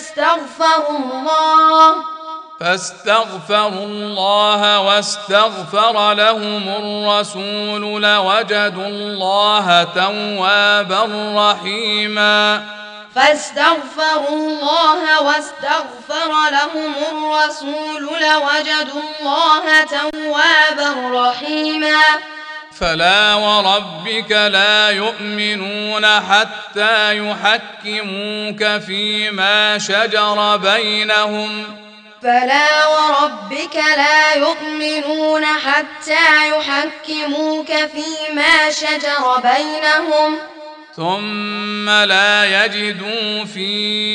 فاستغفروا الله واستغفر لهم الرسول لوجدوا الله توابا رحيما. فاستغفروا الله واستغفر لهم الرسول لوجدوا الله توابا رحيما. فلا وربك لا يؤمنون حتى يحكموك فيما شجر بينهم. فلا وربك لا يؤمنون حتى يحكموك فيما شجر بينهم. ثم لا يجدوا في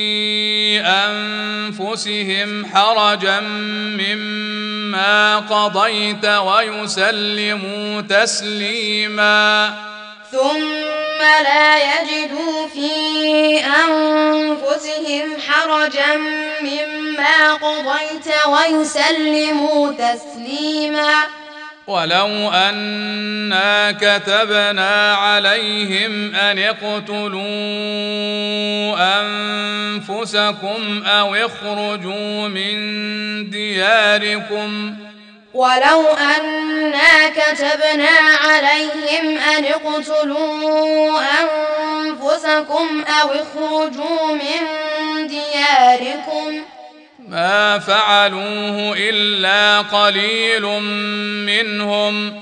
أنفسهم حرجا مما قضيت ويسلموا تسليما. ثم لا يجدوا في أنفسهم حرجا مما قضيت ويسلموا تسليما. ولو أنا كتبنا عليهم أن اقتلوا أنفسكم أو اخرجوا من دياركم. ولو أنا كتبنا عليهم أن اقتلوا أنفسكم أو اخرجوا من دياركم ما فعلوه إلا قليل منهم.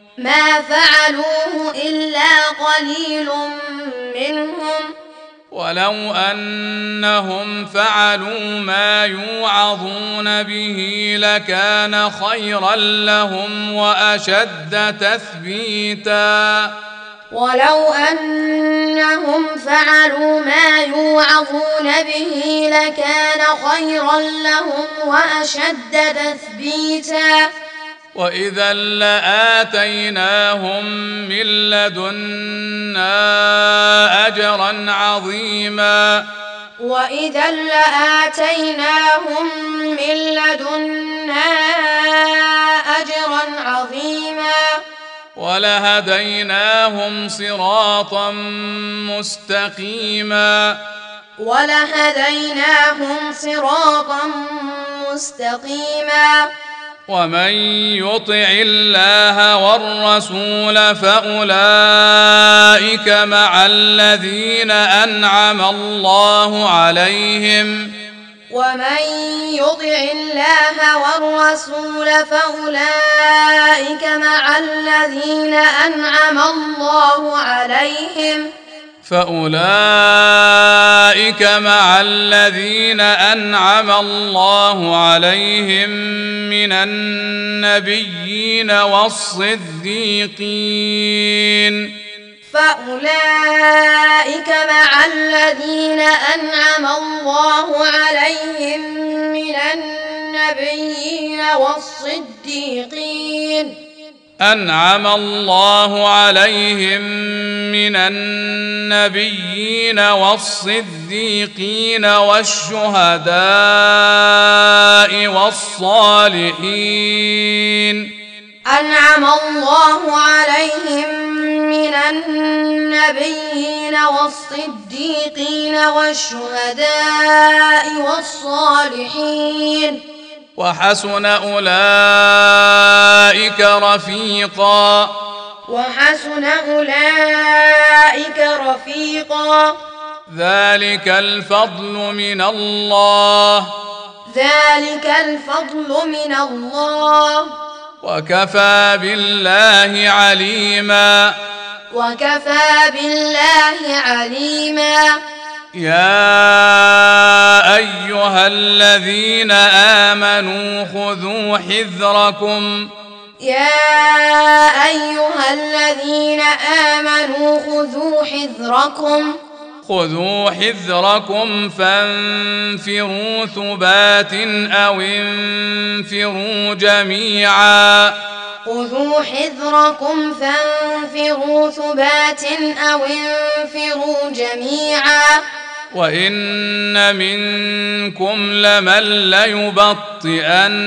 ولو أنهم فعلوا ما يوعظون به لكان خيرا لهم وأشد تثبيتا. ولو أنهم فعلوا ما يوعظون به لكان خيرا لهم وأشد تثبيتا. وإذا لآتيناهم من لدنا أجرا عظيما. وإذا لآتيناهم من لدنا أجرا عظيما. ولهديناهم صراطا مستقيما. ومن يطع الله والرسول فأولئك مع الذين أنعم الله عليهم. ومن يطع الله والرسول فأولئك مع الذين أنعم الله عليهم. فأولئك مع الذين أنعم الله عليهم من النبيين والصديقين. فأولئك مع الذين أنعم الله عليهم من النبيين والصديقين. أنعم الله عليهم من النبيين والصديقين والشهداء والصالحين. أنعم الله عليهم من النبيين والصديقين والشهداء والصالحين وحسن أولئك رفيقا وحسن أولئك رفيقا ذلك الفضل من الله ذلك الفضل من الله وكفى بالله عليما وكفى بالله عليما يا أيها الذين آمنوا خذوا حذركم يا أيها الذين آمنوا خذوا حذركم فانفروا ثبات أو انفروا جميعا خذوا حذركم فانفروا ثبات أو انفروا جميعا وإن منكم لمن ليبطئن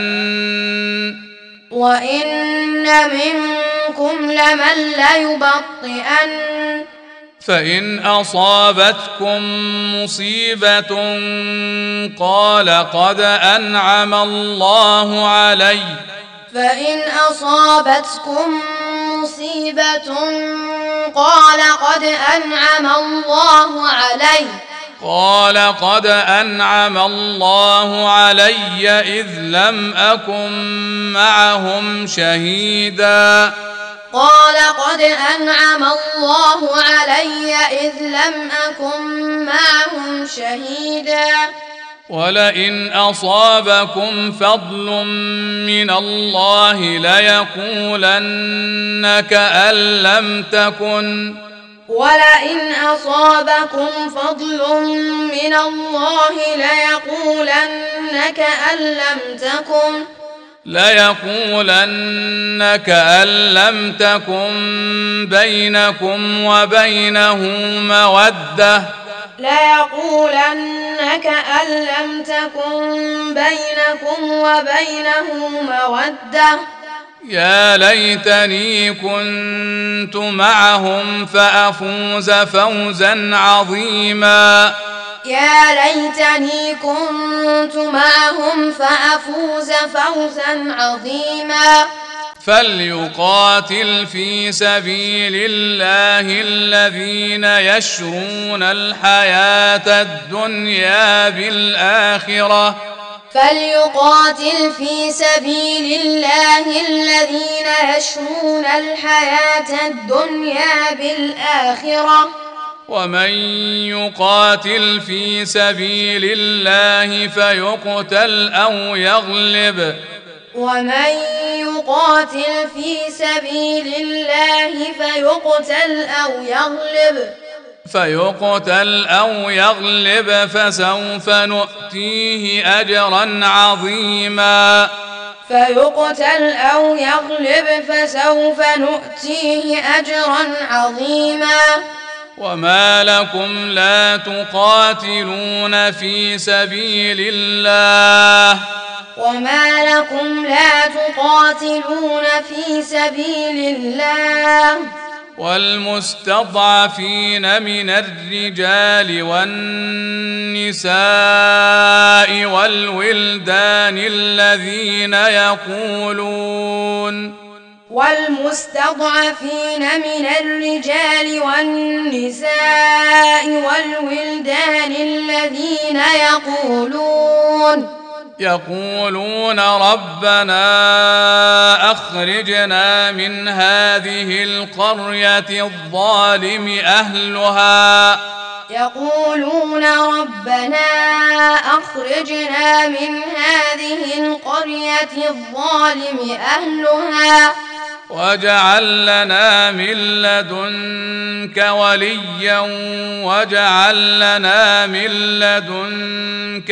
فإن أصابتكم مصيبة قال قد أنعم الله علي إذ لم أكن معهم شهيدا ولئن أصابكم فضل من الله ليقولن كأن لم تكن بينكم وبينه مودة يا ليتني كنت معهم فأفوز فوزا عظيما فليقاتل في سبيل الله الذين يشرون الحياة الدنيا بالآخرة ومن يقاتل في سبيل الله فيقتل أو يغلب فسوف نؤتيه أجرا عظيما وما لكم لا تقاتلون في سبيل الله والمستضعفين من الرجال والنساء والولدان الذين يقولون ربنا أخرجنا من هذه القرية الظالم أهلها واجعل لنا من لدنك وليا واجعل لنا من لدنك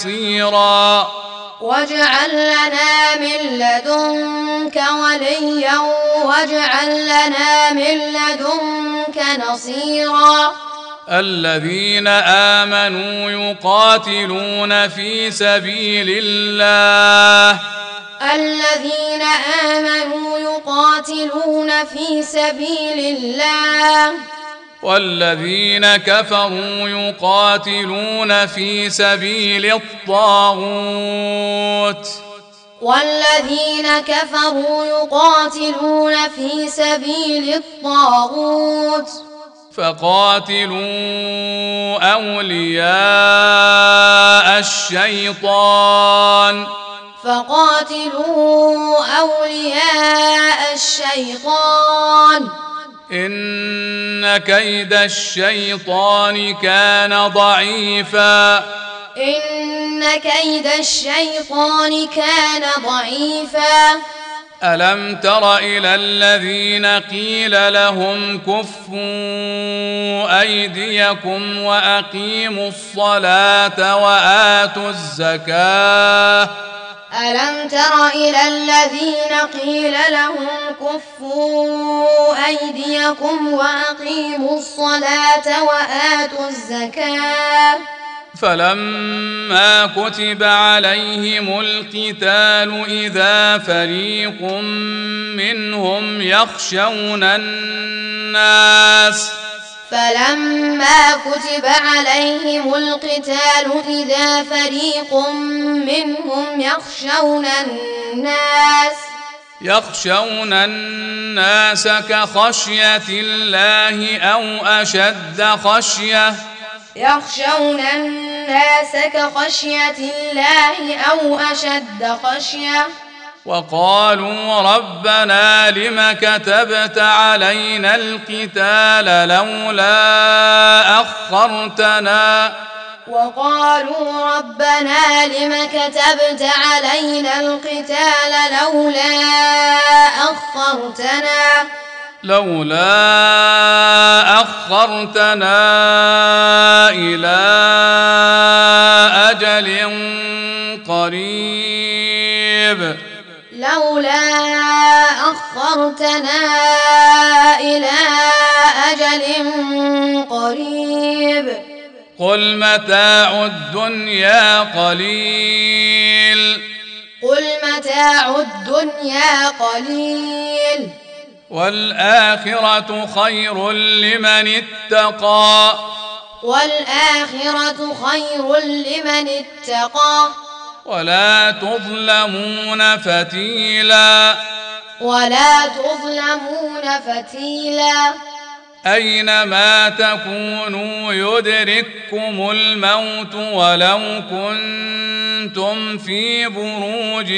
نصيرا الذين آمنوا يقاتلون في سبيل الله يقاتلون في سبيل الله والذين كفروا يقاتلون في سبيل الطاغوت والذين كفروا يقاتلون في سبيل الطاغوت فقاتلوا أولياء الشيطان إن كيد الشيطان كان ضعيفا ألم تر إلى الذين قيل لهم كفوا أيديكم وأقيموا الصلاة وآتوا الزكاة ألم تر إلى الذين قيل لهم كفوا أيديكم وأقيموا الصلاة وآتوا الزكاة فلما كتب عليهم القتال إذا فريق منهم يخشون الناس يخشون الناس كخشية الله أو أشد خشية وقالوا ربنا لم كتبت علينا القتال لولا أخرتنا إلى أجل قريب قل متاع الدنيا قليل والآخرة خير لمن اتقى ولا تظلمون فتيلا أينما تكونوا يدرككم الموت ولو كنتم في بروج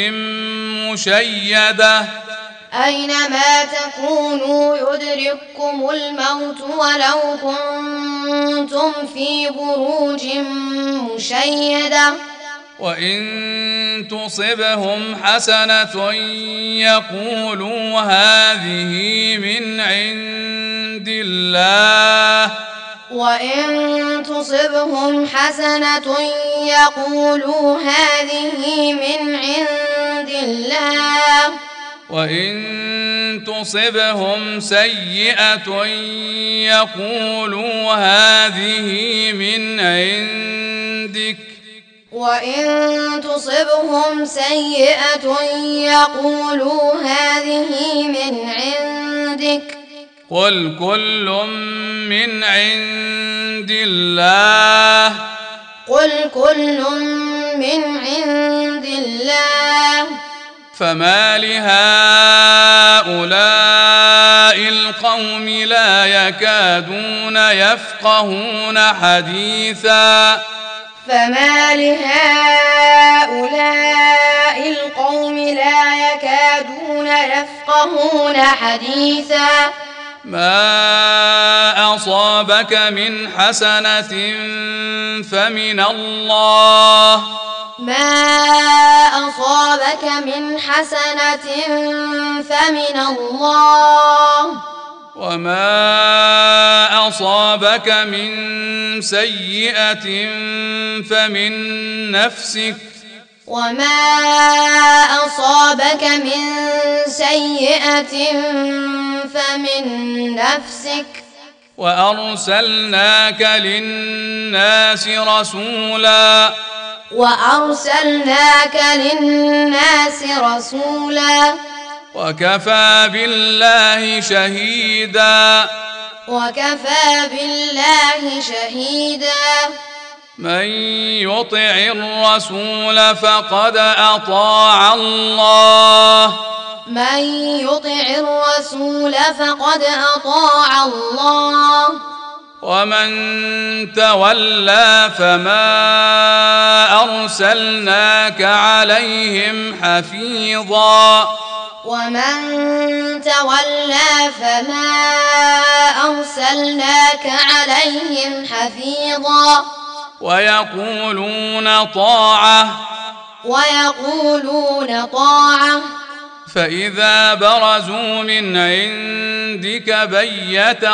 مشيدة وإن تصبهم حسنة يقولوا هذه من عند الله وإن تصبهم سيئة يقولوا هذه من عندك قل كل من عند الله فما لهؤلاء القوم لا يكادون يفقهون حديثا ما أصابك من حسنة فمن الله وما أصابك من سيئة فمن نفسك وأرسلناك للناس رسولا وكفى بالله شهيدا وكفى بالله شهيدا من يطع الرسول فقد أطاع الله من يطع الرسول فقد أطاع الله ومن تولى فما أرسلناك عليهم حفيظا ومن تولى فما أرسلناك عليهم حفيظا ويقولون طاعة فإذا برزوا من عندك بيت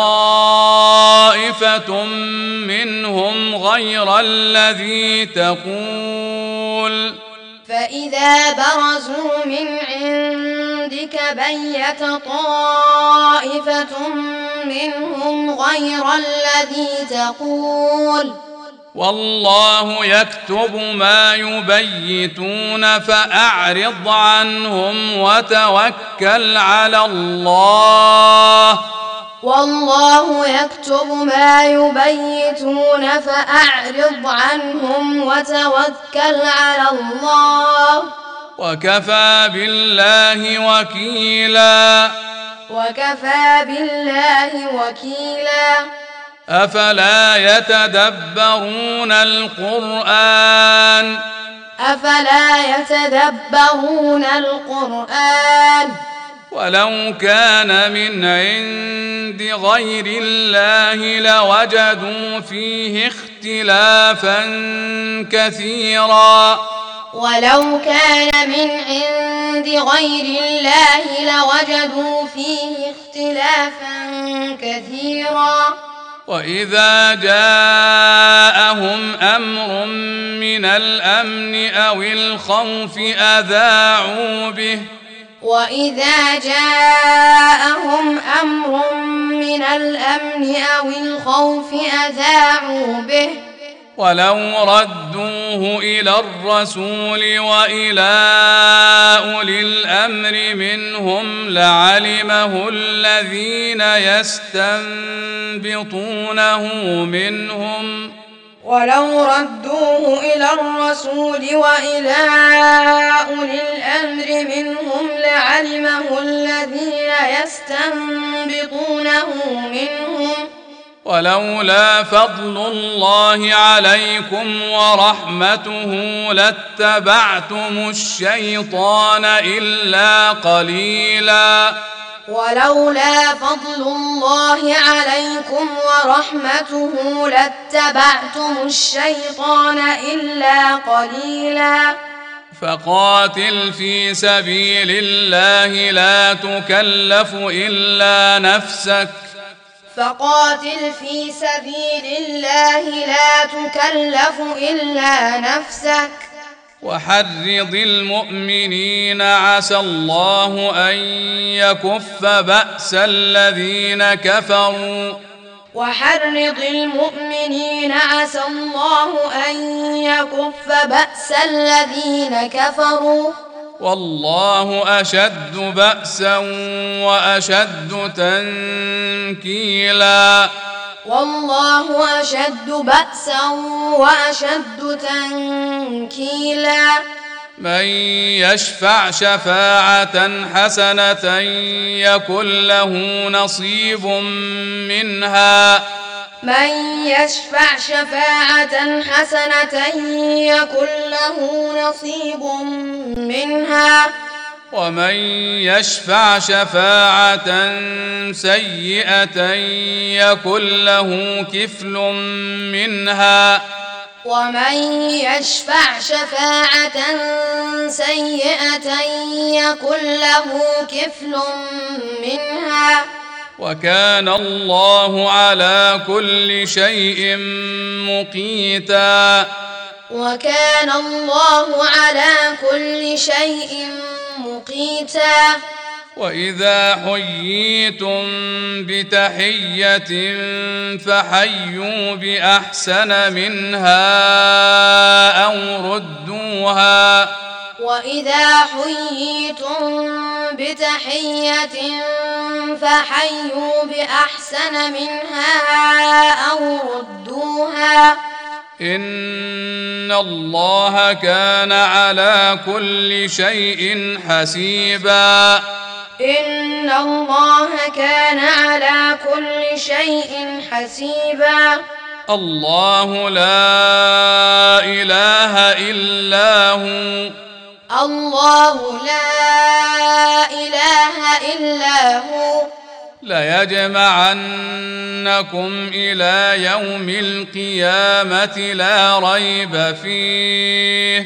طائفة منهم غير الذي تقول فإذا برزوا من عندك بيت طائفة منهم غير الذي تقول والله يكتب ما يبيتون فأعرض عنهم وتوكل على الله والله يكتب ما يبيتون فأعرض عنهم وتوكل على الله وكفى بالله وكيلا وكفى بالله وكيلا أفلا يتدبرون القرآن ولو كان من عند غير الله لوجدوا فيه اختلافا كثيرا ولو كان من عند غير الله لوجدوا فيه اختلافا كثيرا وإذا جاءهم أمر من الأمن أو الخوف أذاعوا به وإذا جاءهم أمر من الأمن أو الخوف أذاعوا به ولو ردوه إلى الرسول وإلى أولي الأمر منهم لعلمه الذين يستنبطونه منهم ولو ردوه إلى الرسول وإلى أولي الأمر منهم لعلمه الذين يستنبطونه منهم ولولا فضل الله عليكم ورحمته لاتبعتم الشيطان إلا قليلا ولولا فضل الله عليكم ورحمته لاتبعتم الشيطان إلا قليلا فقاتل في سبيل الله لا تكلف إلا نفسك فقاتل في سبيل الله لا تكلف إلا نفسك وحرض المؤمنين عسى الله أن يكف بأس الذين كفروا وحرض المؤمنين عسى الله أن يكف بأس الذين كفروا والله أشد بأسا وأشد تنكيلا والله أشد بأسا وأشد تنكيلا من يشفع شفاعة حسنة يكن له نصيب منها من يشفع شفاعة حسنة يكن له نصيب منها ومن يشفع شفاعة سيئة يكن له كفل منها ومن يشفع شفاعة سيئة يكن له كفل منها وكان الله على كل شيء مقيتا وكان الله على كل شيء مقيتا وإذا حييتم بتحية فحيوا بأحسن منها أو ردوها وإذا حييتم بتحية فحيوا بأحسن منها أو ردوها إن الله كان على كل شيء حسيبا إن الله كان على كل شيء حسيبا الله لا إله إلا هو الله لا إله إلا هو ليجمعنكم إلى يوم القيامة لا ريب فيه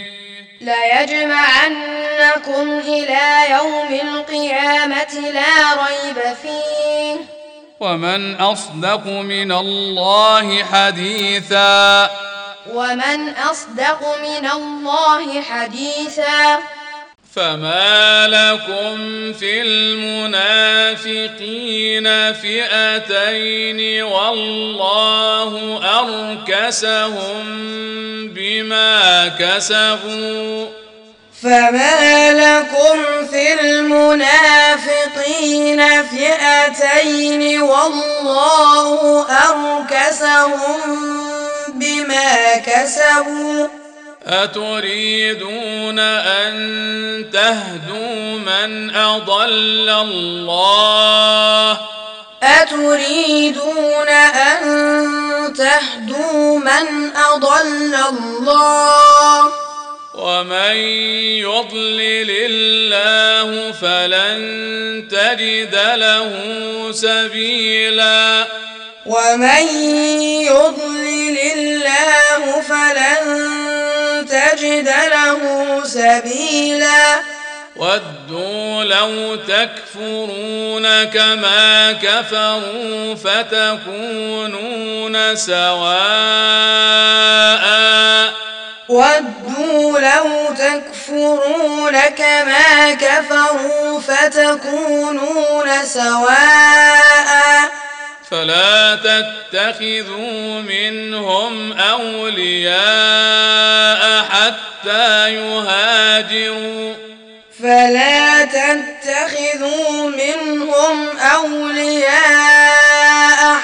ليجمعنكم إلى يوم القيامة لا ريب فيه ومن أصدق من الله حديثا ومن أصدق من الله حديثا فما لكم في المنافقين فئتين والله أركسهم بما كسبوا فما لكم في المنافقين فئتين والله أركسهم بما كسبوا أتريدون أن تهدوا من أضل الله أتريدون أن تهدوا من أضل الله ومن يضلل الله فلن تجد له سبيلا ومن يضلل الله فلن تجد له سبيلا ودوا لو تكفرون كما كفروا فتكونون سواء ودوا لو تكفرون كما كفروا فتكونون سواء فلا تتخذوا منهم أولياء حتى يهاجروا فلا تتخذوا منهم أولياء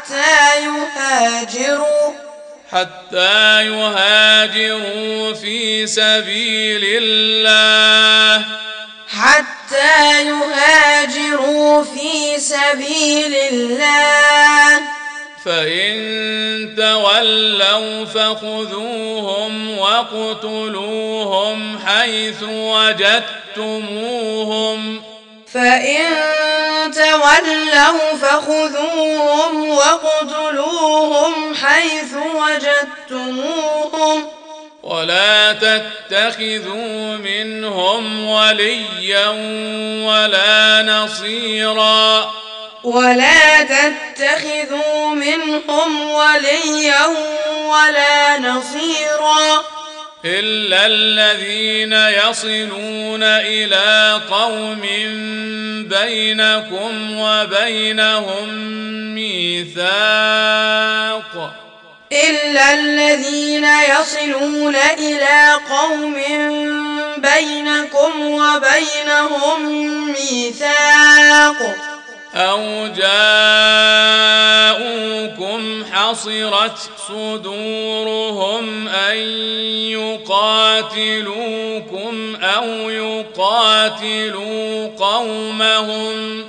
حتى يهاجروا في سبيل الله فإن تولوا فخذوهم واقتلوهم حيث وجدتموهم ولا تتخذوا منهم وليا ولا نصيرا إلا الذين يصلون إلى قوم بينكم وبينهم ميثاق أو جاءوكم حصرت صدورهم أن يقاتلوكم أو يقاتلوا قومهم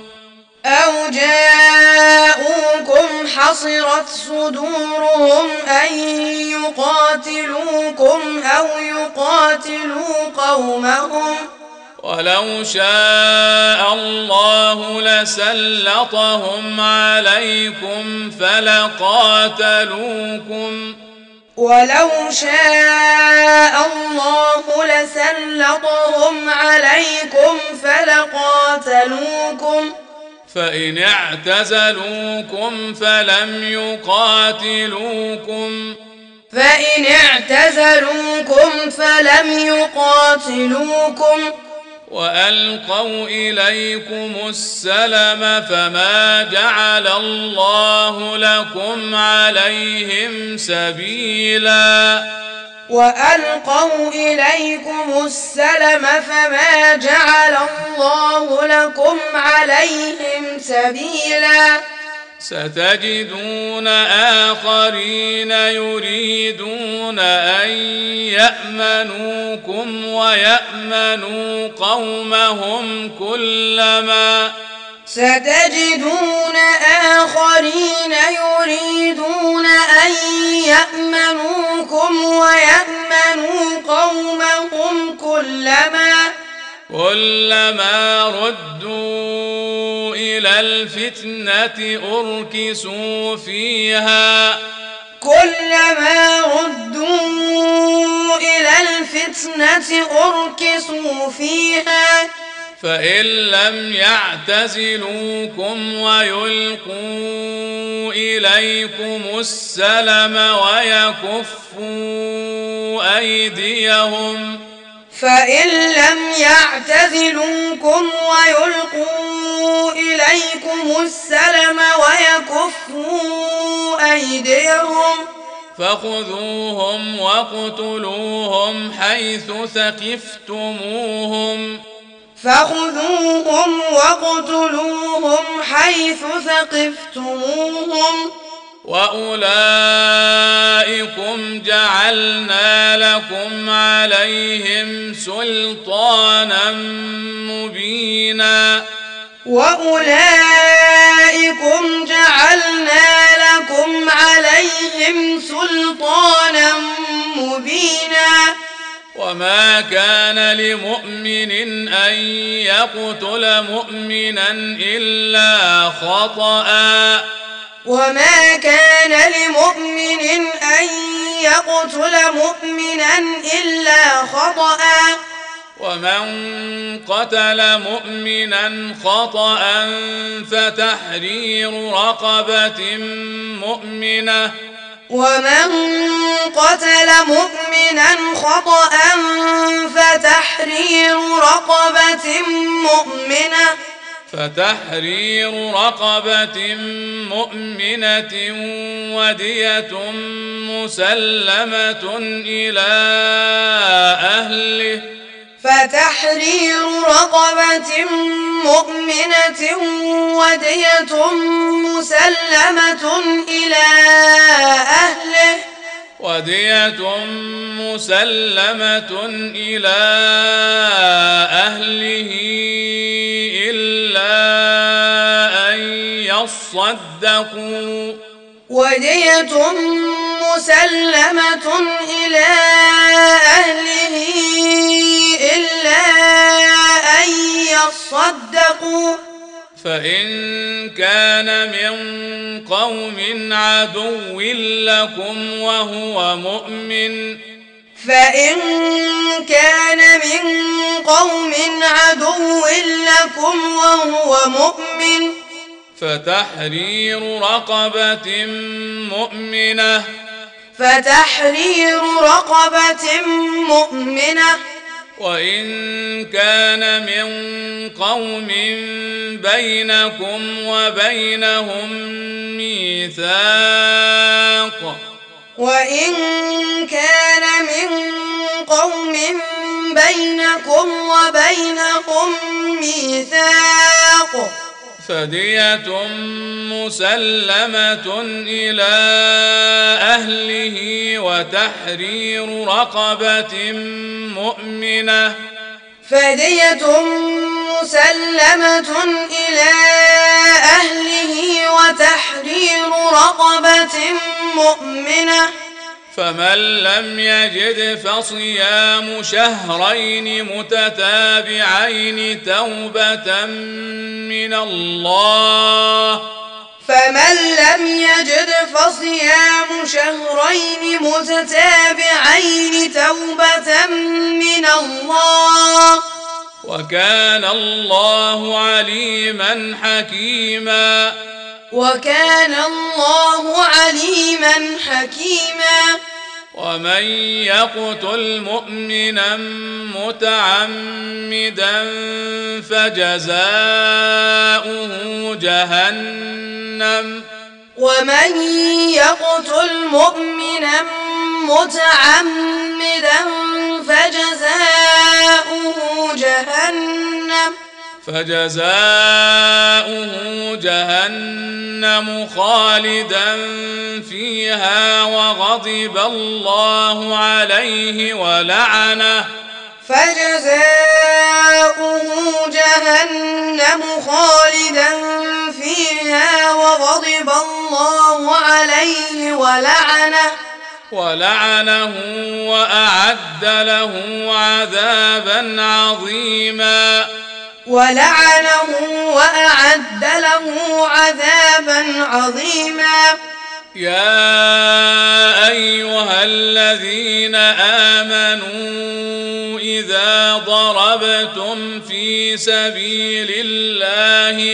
ولو شاء الله لسلطهم عليكم فلقاتلوكم فإن اعتزلوكم فلم يقاتلوكم وألقوا إليكم السلم فما جعل الله لكم عليهم سبيلا وألقوا إليكم السلم فما جعل الله لكم عليهم سبيلا ستجدون آخرين يريدون أن يأمنوكم ويأمنوا قومهم كلما ستجدون آخرين يريدون أن يأمنوكم ويأمنوا قومهم كلما ردوا إلى الفتنة أركسوا فيها كلما ردوا إلى الفتنة أركسوا فيها فإن لم يعتزلوكم ويلقوا إليكم السلم ويكفوا أيديهم فإن لم يعتزلوكم ويلقوا إليكم السلم ويكفوا أيديهم فخذوهم واقتلوهم حيث ثقفتموهم وأولئكم جعلنا لكم عليهم سلطانا مبينا وما كان لمؤمن أن يقتل مؤمنا إلا خطأ ومن قتل مؤمنا خطأ فتحرير رقبة مؤمنة ودية مسلمة إلى أهله إلا أن يصدقوا فإن كان من قوم عدو لكم وهو مؤمن فتحرير رقبة مؤمنة وإن كان من قوم بينكم وبينهم ميثاق فدية مسلمة إلى أهله وتحرير رقبة مؤمنة فمن لم يجد فصيام شهرين متتابعين توبة من الله وكان الله عليما حكيما ومن يقتل مؤمنا متعمدا فجزاؤه فجزاؤه جهنم خالدا فيها وغضب الله عليه ولعنه جهنم خالدا فيها وغضب الله عليه ولعنه وأعد له عذابا عظيما يا أيها الذين آمنوا إذا ضربتم في سبيل الله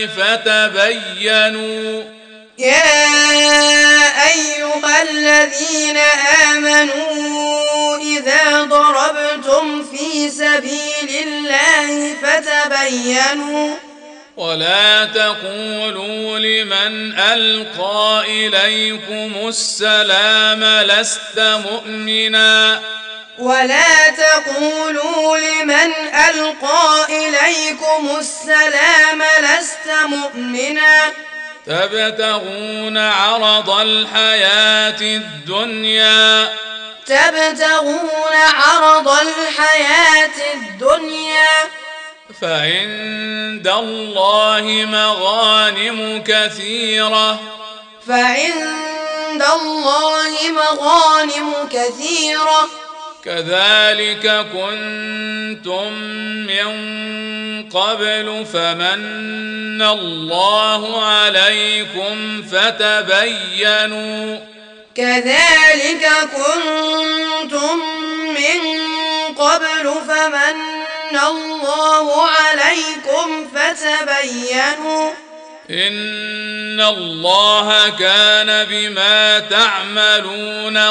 فتبينوا ولا تقولوا لمن ألقى إليكم السلام لست مؤمنا تبتغون عرض الحياة الدنيا فعند الله مغانم كثيرة كذلك كنتم من قبل فمن الله عليكم فتبينوا إن الله كان بما تعملون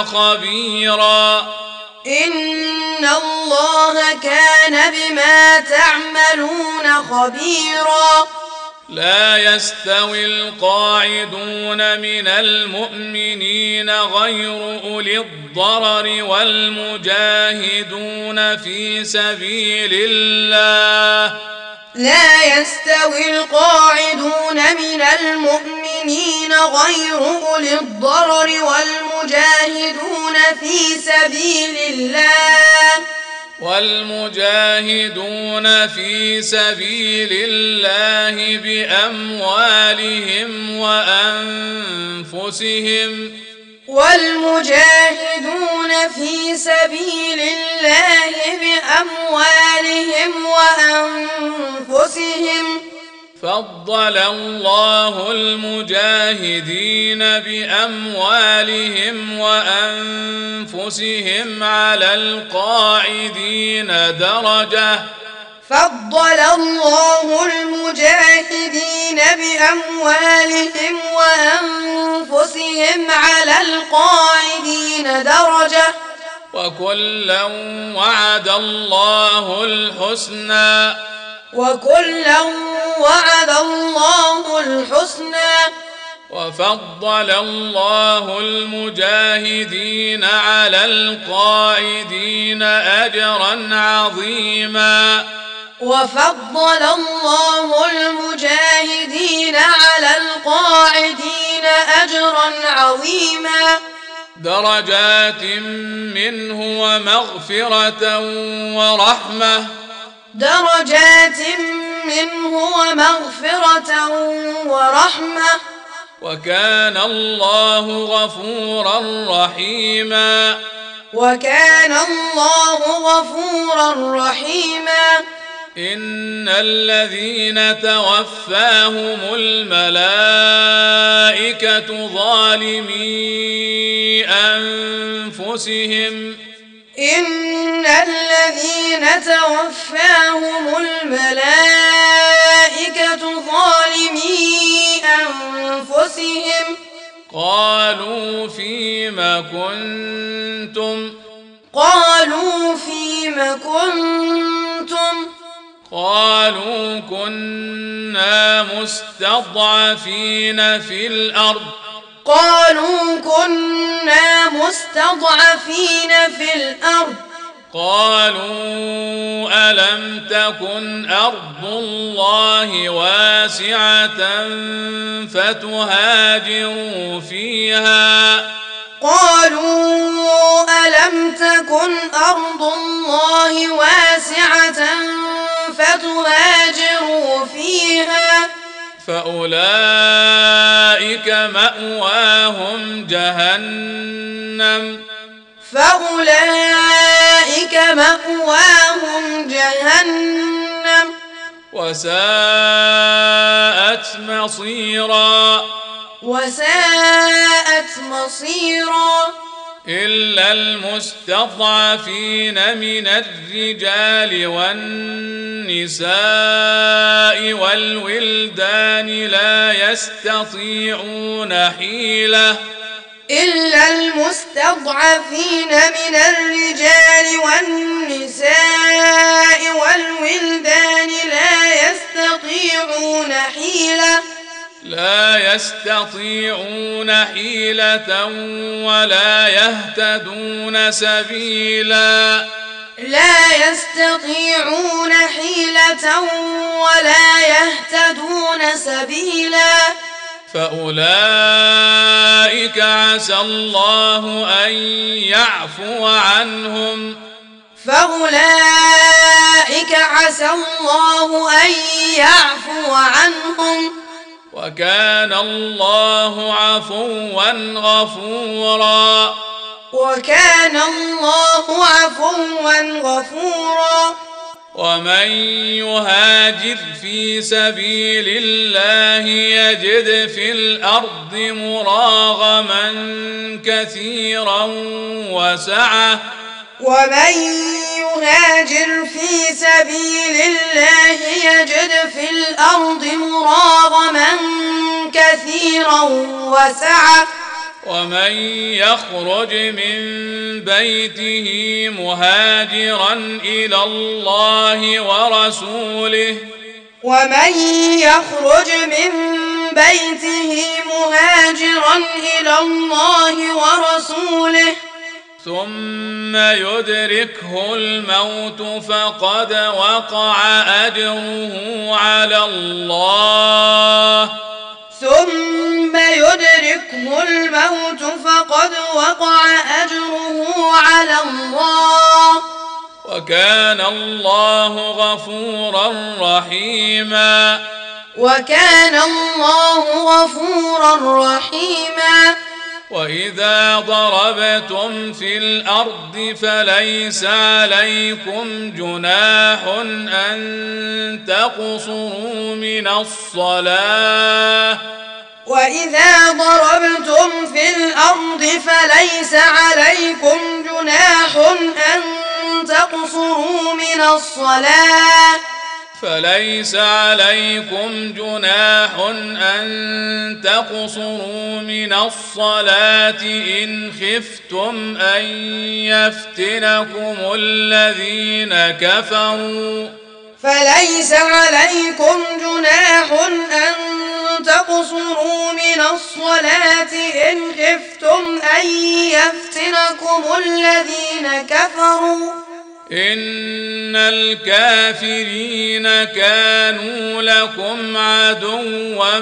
خبيرا لا يستوي القاعدون من المؤمنين غير أولي الضرر والمجاهدون في سبيل الله بأموالهم وأنفسهم فضل الله المجاهدين بأموالهم وأنفسهم على القاعدين درجة وكلا وعد الله الحسنى وفضل الله المجاهدين على القاعدين أجرا عظيما درجات منه ومغفرة ورحمة وكان الله غفورا رحيما إن الذين توفاهم الملائكة ظالمي أنفسهم قالوا فيم كنتم قالوا كنا مستضعفين في الأرض قالوا ألم تكن أرض الله واسعة فتهاجروا فيها قالوا ألم تكن أرض الله واسعة فتهاجروا فيها فأولئك مأواهم جهنم وساءت مصيرا إلا المستضعفين من الرجال والنساء والولدان لا يستطيعون حيلة لا يستطيعون حيلة ولا يهتدون سبيلا فأولئك عسى الله أن يعفو عنهم وكان الله عفوا غفورا ومن يهاجر في سبيل الله يجد في الأرض مراغما كثيرا وسعة ومن يخرج من بيته مهاجرا إلى الله ورسوله ثم يدركه الموت فقد وقع أجره على الله وكان الله غفورا رحيما وإذا ضربتم في الأرض فليس عليكم جناح أن تقصروا من الصلاة فليس عليكم جناح أن تقصروا من الصلاة إن خفتم أن يفتنكم الذين كفروا إن الكافرين كانوا لكم عدوا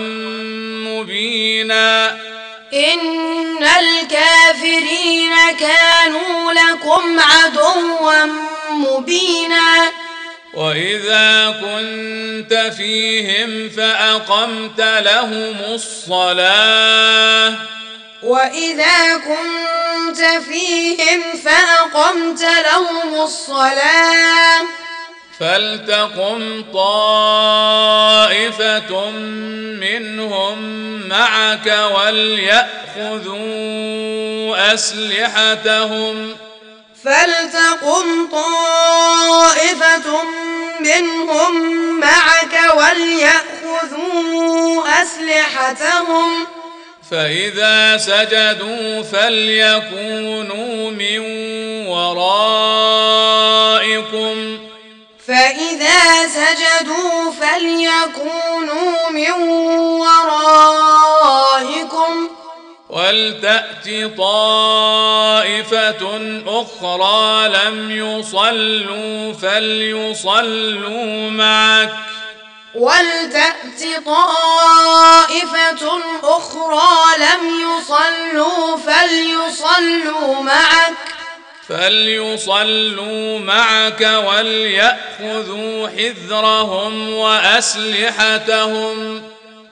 مبينا وإذا كنت فيهم فأقمت لهم الصلاة فلتقم طائفة منهم معك وليأخذوا أسلحتهم فإذا سجدوا فليكونوا من ورائكم ولتأت طائفة أخرى لم يصلوا فليصلوا معك ولتأت طائفة أخرى لم يصلوا فليصلوا معك وليأخذوا حذرهم وأسلحتهم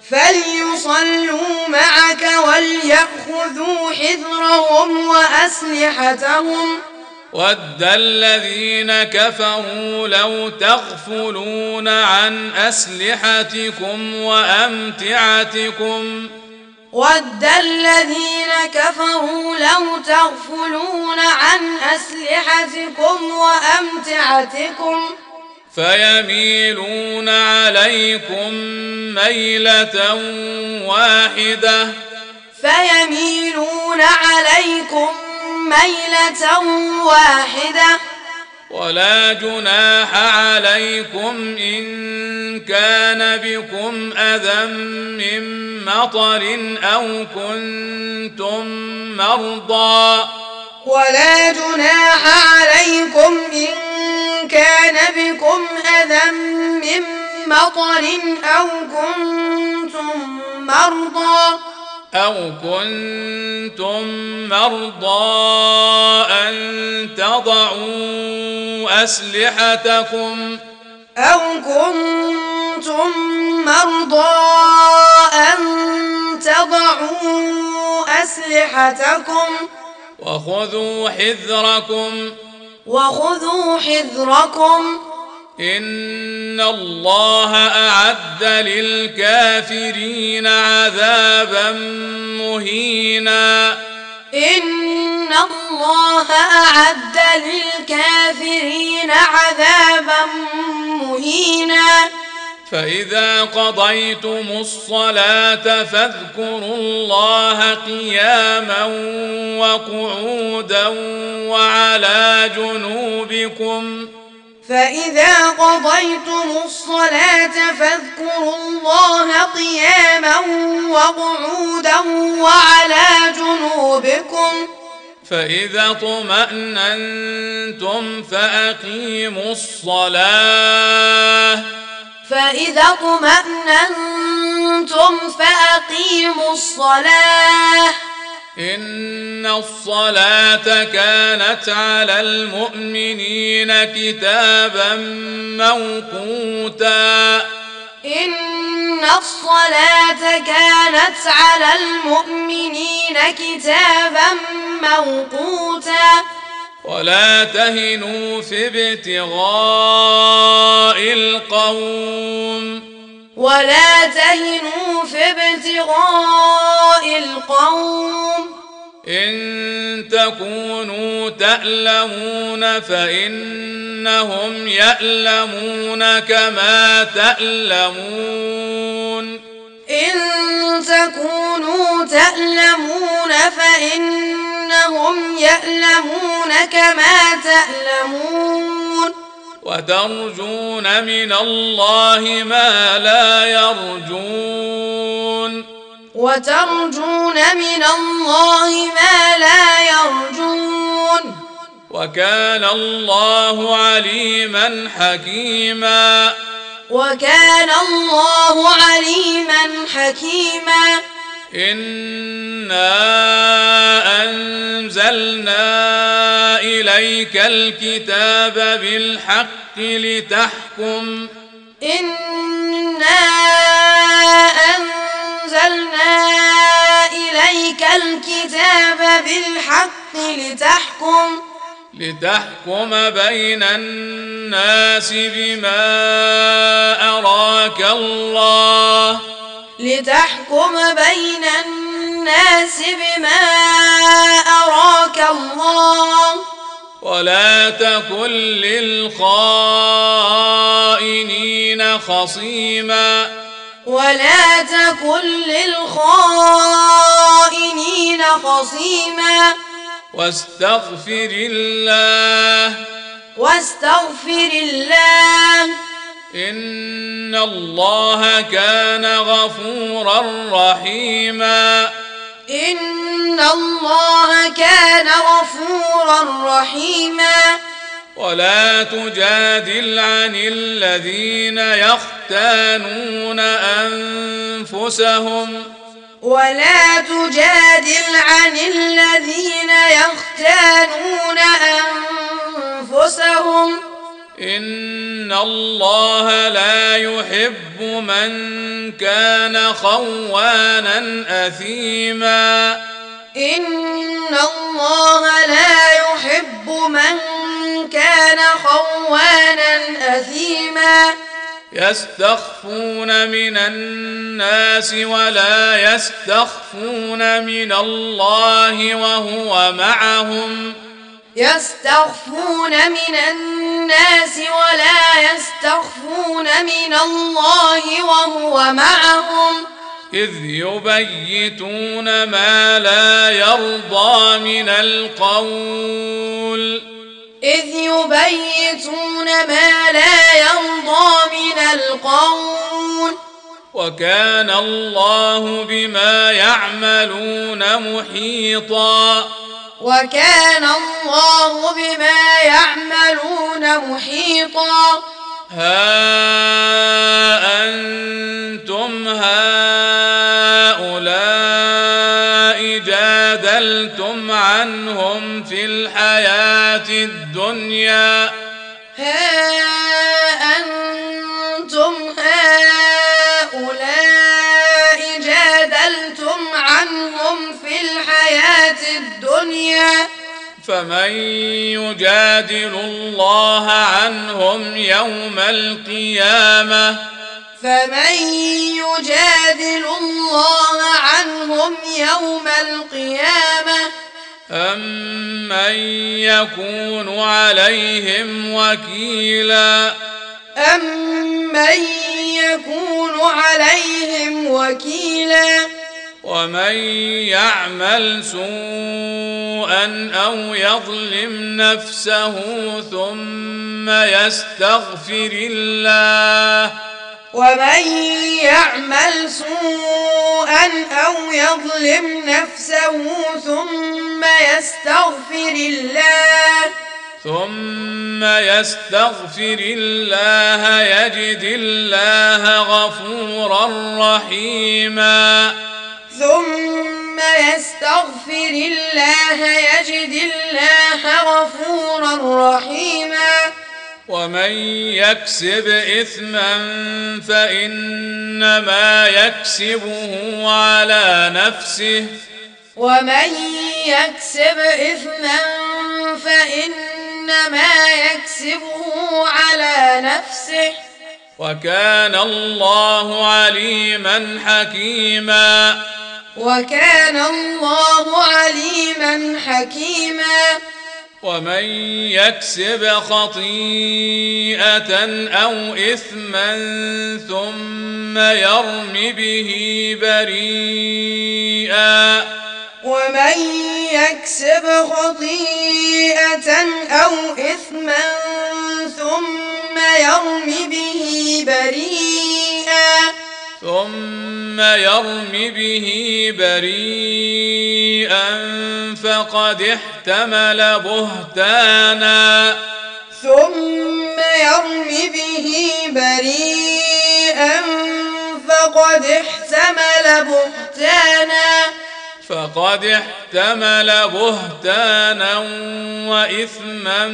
ود الذين كفروا لو تغفلون عن أسلحتكم وأمتعتكم فيميلون عليكم ميلة واحدة ولا جناح عليكم إن كان بكم أذى من مطر أو كنتم مرضى أن تضعوا أسلحتكم وخذوا حذركم إن الله أعد للكافرين عذابا مهينا فإذا قضيتم الصلاة فاذكروا الله قياما وقعودا وعلى جنوبكم فإذا اطمأننتم فأقيموا الصلاة إن الصلاة كانت على المؤمنين كتابا موقوتا ولا تهنوا في ابتغاء القوم إن تكونوا تألمون فإنهم يألمون كما تألمون وترجون من الله ما لا يرجون وكان الله عليما حكيما إنا أنزلنا إليك الكتاب بالحق لتحكم بين الناس بما أراك الله ولا تكن للخائنين خصيما واستغفر الله إن الله كان غفورا رحيما إن الله كان غفورا رحيما ولا تجادل عن الذين يختانون أنفسهم إن الله لا يحب من كان خوانا أثيما يستخفون من الناس ولا يستخفون من الله وهو معهم إذ يبيتون ما لا يرضى من القول وكان الله بما يعملون محيطا ها أنتم هؤلاء جادلتم عنهم في الحياة الدنيا فمن يجادل الله عنهم يوم القيامة أمن يكون عليهم وكيلا ومن يعمل سوءا أو يظلم نفسه ثم يستغفر الله يجد الله غفورا رحيما ومن يكسب إثما فإنما يكسبه على نفسه وكان الله عليما حكيما ومن يكسب خطيئة أو إثما ثم يرم به بريئا فقد احتمل بهتانا وإثما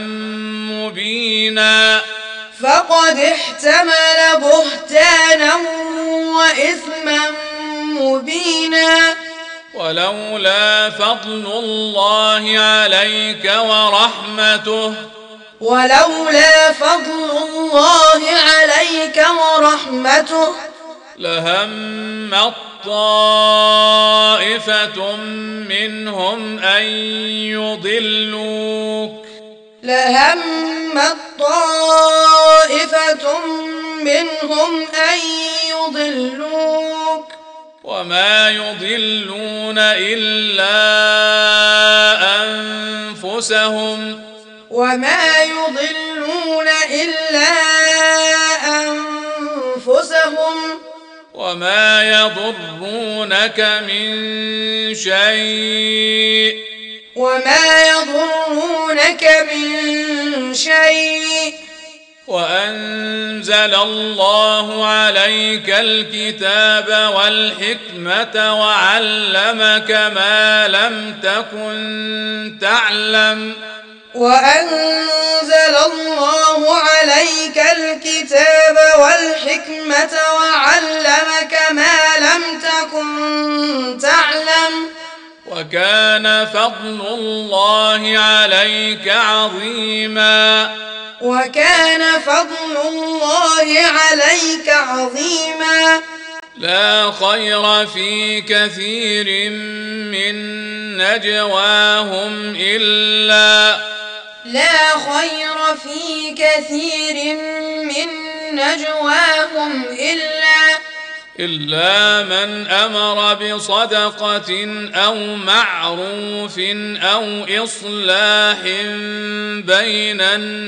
مبينا ولولا فضل الله عليك ورحمته لهم طائفة منهم أن يضلوك وما يضلون إلا أنفسهم وما يضرونك من شيء وأنزل الله عليك الكتاب والحكمة وعلمك ما لم تكن تعلم وكان فضل الله عليك عظيما لا خير في كثير من نجواهم إلا من أمر بصدقة أو معروف أو إصلاح بين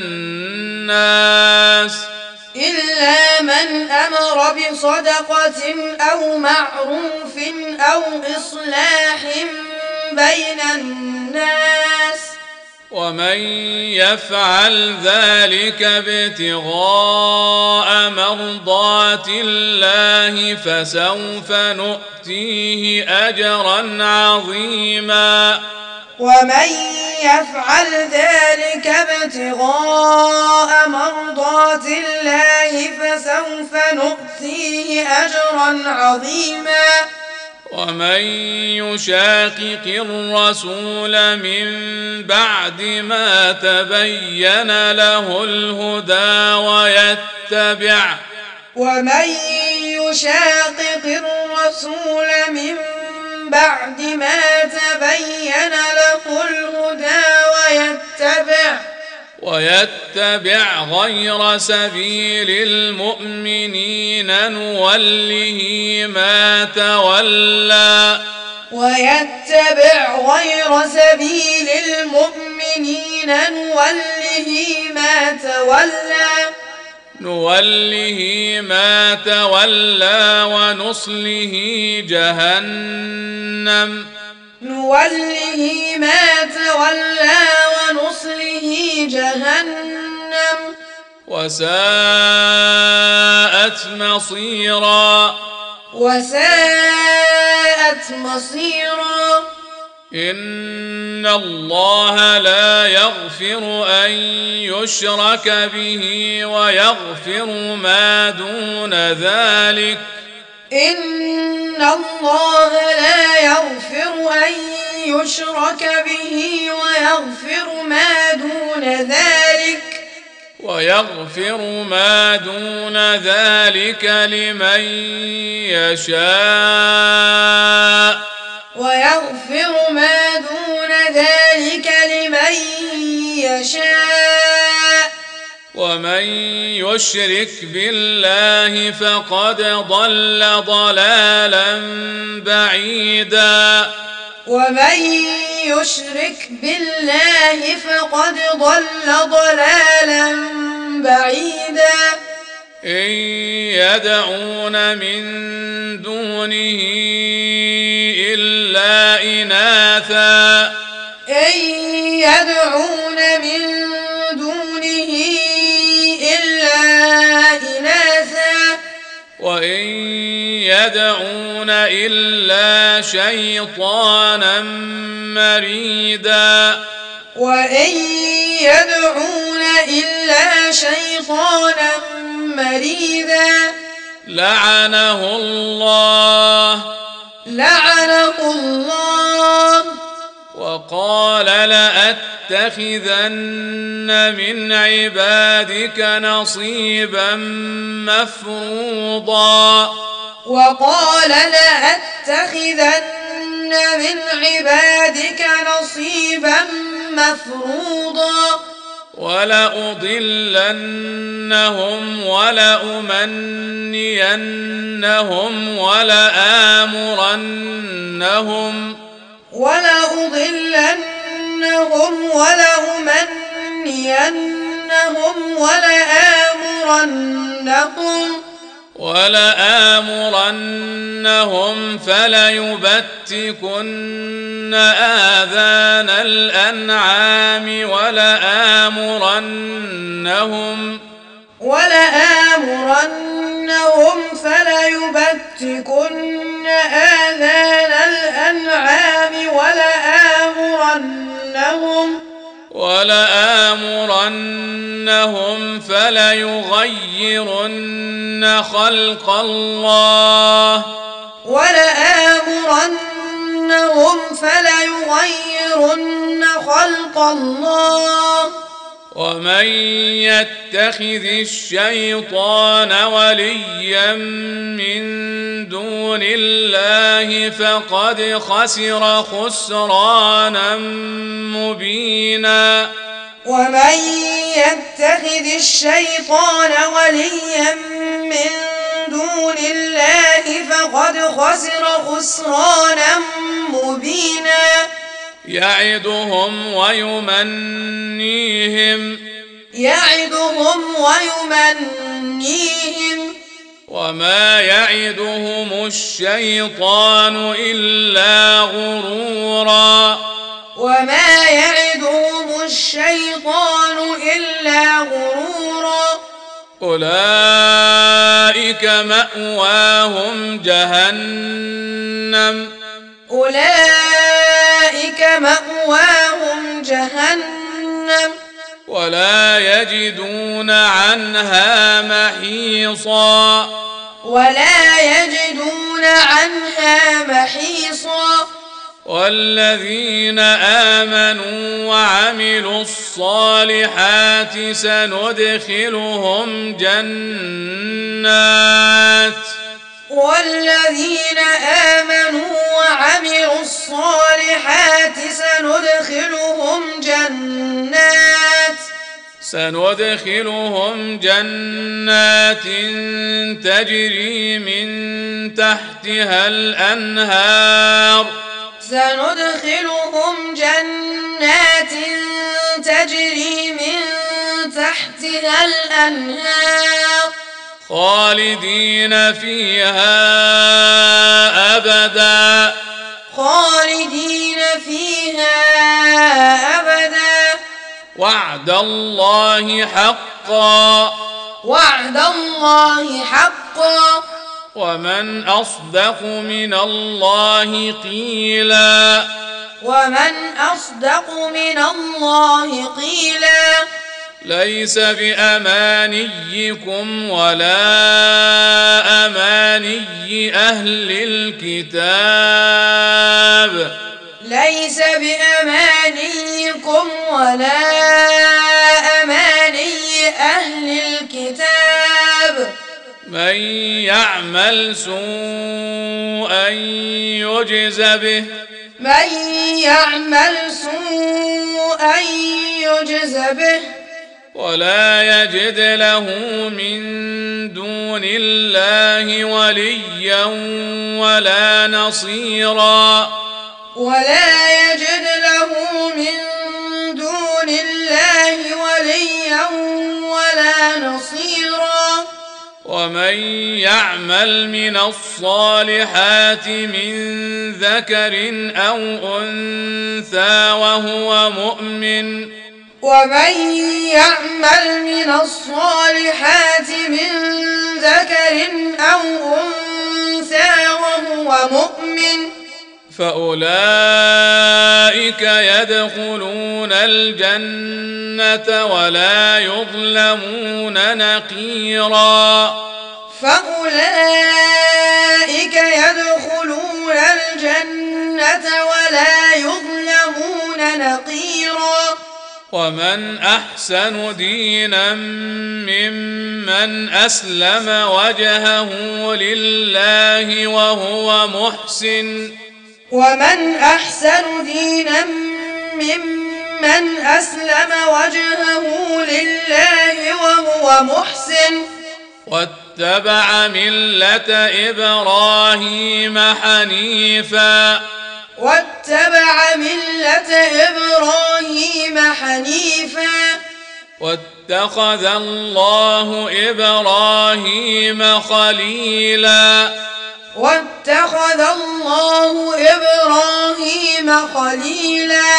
الناس ومن يفعل ذلك ابتغاء مرضات الله فسوف نؤتيه أجرا عظيما ومن يشاقق الرسول من بعد ما تبين له الهدى ويتبع غير سبيل المؤمنين نوله ما تولى ونصله جهنم وساءت مصيرا إن الله لا يغفر أن يشرك به ويغفر ما دون ذلك لمن يشاء ومن يشرك بالله فقد ضل ضلالا بعيدا إن يدعون من دونه إلا إناثا وإن يدعون إلا شيطانا مريدا لعنه الله وقال لأتخذن من عبادك نصيبا مفروضا ولأضلنهم ولأمنينهم ولآمرنهم فليبتكن آذان الأنعام ولآمرنهم فليبتكن آذان الأنعام ولآمرنهم فليغيرن خلق الله ومن يتخذ الشيطان وليا من دون الله فقد خسر خسرانا مبينا. ومن يتخذ الشيطان وليا من دون الله فقد خسر خسرانا مبينا. يعدهم ويمنيهم وما يعدهم الشيطان إلا غرورا. أولئك مأواهم جهنم ولا يجدون عنها محيصا. والذين آمنوا وعملوا الصالحات سندخلهم جنات تجري من تحتها الأنهار خالدين فيها أبدا وعد الله حقا ومن أصدق من الله قيلا. ليس بأمانيكم ولا أماني أهل الكتاب من يعمل سوءا يجز به ولا يجد له من دون الله وليا ولا نصيرا. ومن يعمل من الصالحات من ذكر أو أنثى وهو مؤمن فأولئك يدخلون الجنة ولا يظلمون نقيرا. ومن أحسن دينا ممن أسلم وجهه لله وهو محسن واتبع ملة إبراهيم حنيفا واتخذ الله إبراهيم خليلا واتخذ الله إبراهيم خليلا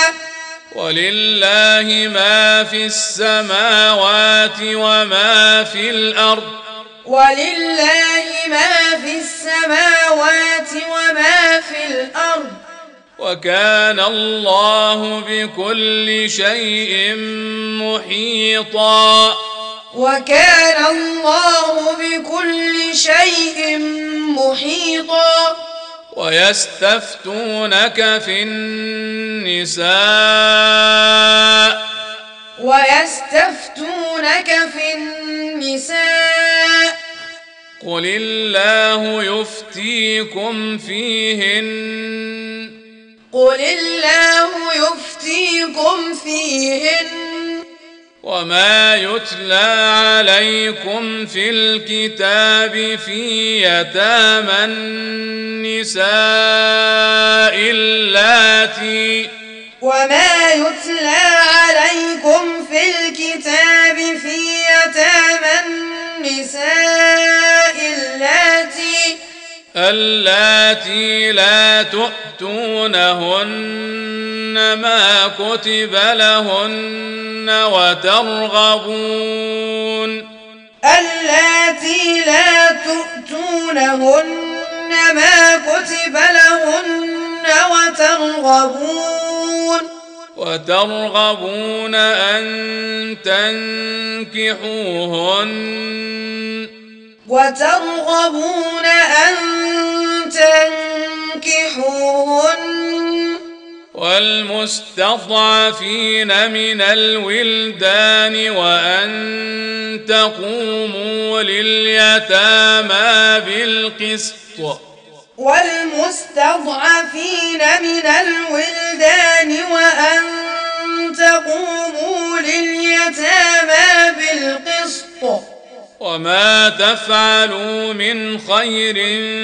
ولله ما في السماوات وما في الأرض ولله ما في السماوات وما في الأرض وكان الله بكل شيء محيطا وكان الله بكل شيء محيطا ويستفتونك في النساء قل الله يفتيكم فيهن وما يتلى عليكم في الكتاب في يتامى النساء اللاتي لا تؤتونهن ما كتب لهن وترغبون أن تنكحوهن والمستضعفين من الولدان وأن تقوموا لليتامى بالقسط وما تفعلوا من خير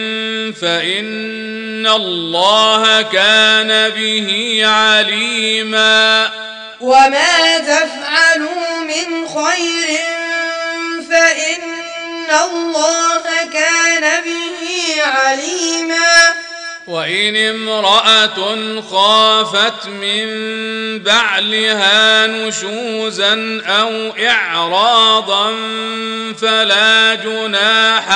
فإن الله كان به عليما وإن امرأة خافت من بعلها نشوزا أو إعراضا فلا جناح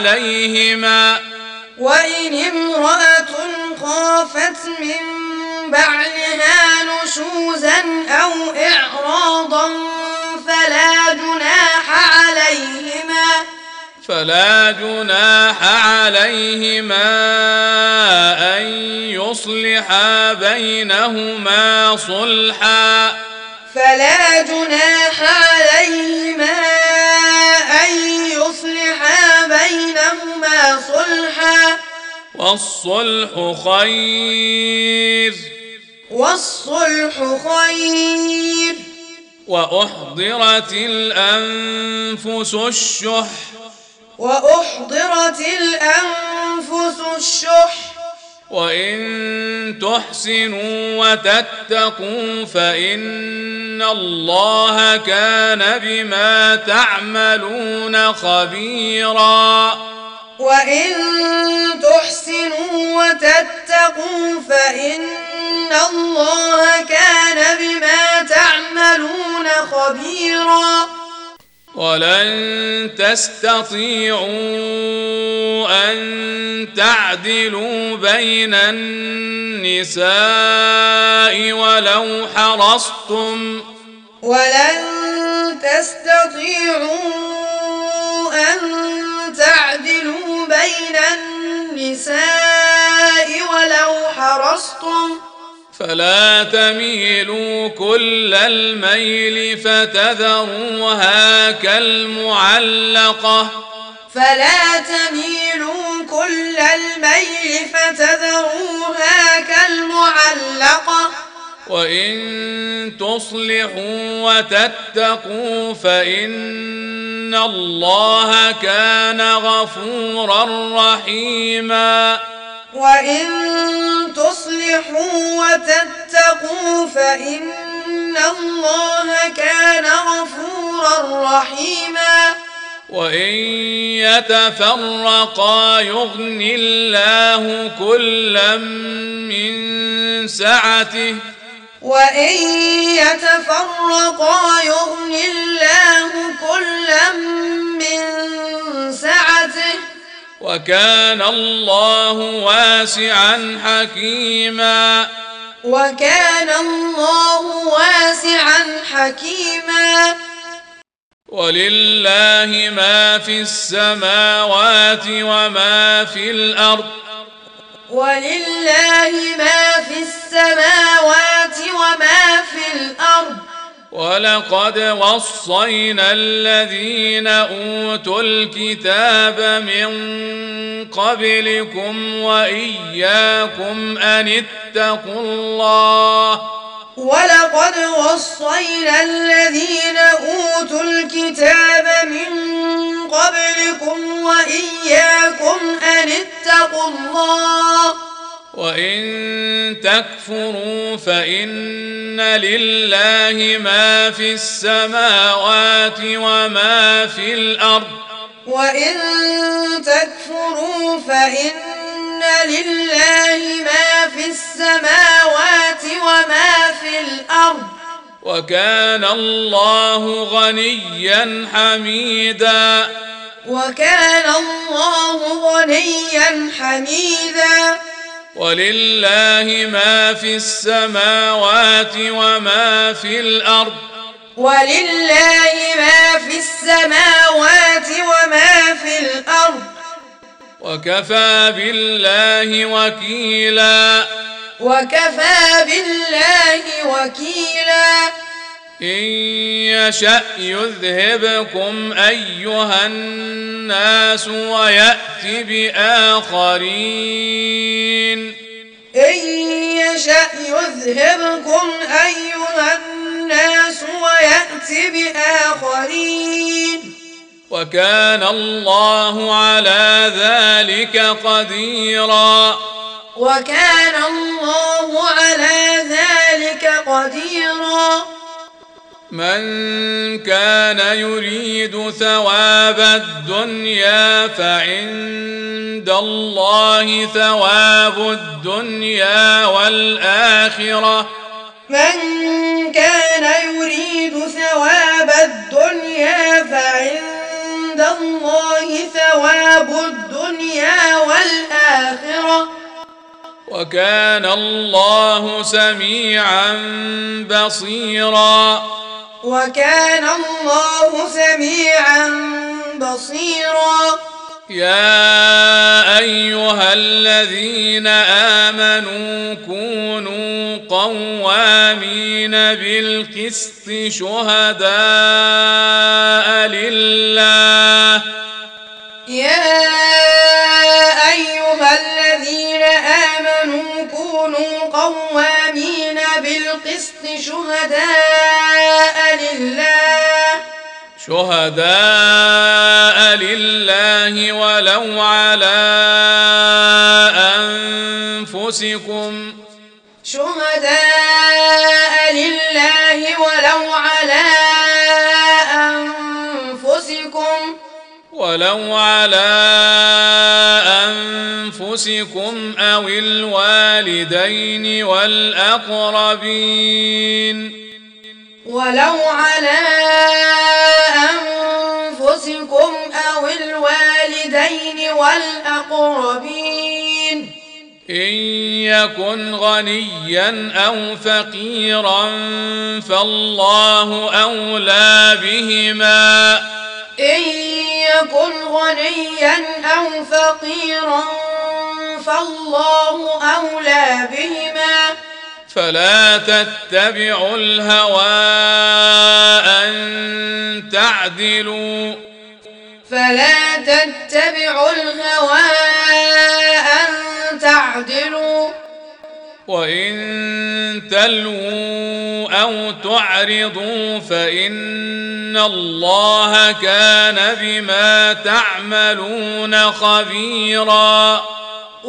عليهما أن يصلحا بينهما صلحا والصلح خير وأحضرت الأنفس الشح وإن تحسنوا وتتقوا فإن الله كان بما تعملون خبيرا ولن تستطيعوا أن تعدلوا بين النساء ولو حرصتم فلا تميلوا كل الميل فتذروها كالمعلقة وإن تصلحوا وتتقوا فإن الله كان غفورا رحيما وإن تصلحوا وتتقوا فإن إن الله كان غفورا رحيما وإن يتفرقا يغن الله كلا من سعته وإن يتفرقا يغن الله كلا من سعته وكان الله واسعا حكيما وكان الله واسعا حكيما ولله ما في السماوات وما في الأرض ولله ما في السماوات وما في الأرض ولقد وصينا الذين أوتوا الكتاب من قبلكم وإياكم أن اتقوا الله ولقد وصينا الذين أوتوا الكتاب من قبلكم وإياكم أن اتقوا الله وإن تكفروا فإن لله ما في السماوات وما في الأرض وإن تكفروا فإن لله ما في السماوات وما في الأرض وكان الله غنيا حميدا وكان الله غنيا حميدا ولله ما في السماوات وما في الأرض ولله ما في السماوات وما في الأرض وكفى بالله وكيلا إن يشأ يذهبكم أيها الناس ويأت بآخرين إن يشأ يذهبكم أيها الناس ويأت بآخرين وكان الله على ذلك قديرا وكان الله على ذلك قديرا من كان يريد ثواب الدنيا فعند الله ثواب الدنيا والآخرة من كان يريد ثواب الدنيا فعند الله ثواب الدنيا والآخرة وكان الله سميعا بصيرا وكان الله سميعا بصيرا يا أيها الذين آمنوا كونوا قوامين بالقسط شهداء لله يا أيها الذين آمنوا كونوا قوامين بالقسط شهداء لله ولو على أنفسكم أو الوالدين والأقربين إن يكن غنيا أو فقيرا فالله أولى بهما فلا تتبعوا الهوى أن تعدلوا وإن تلووا أو تعرضوا فإن الله كان بما تعملون خبيرا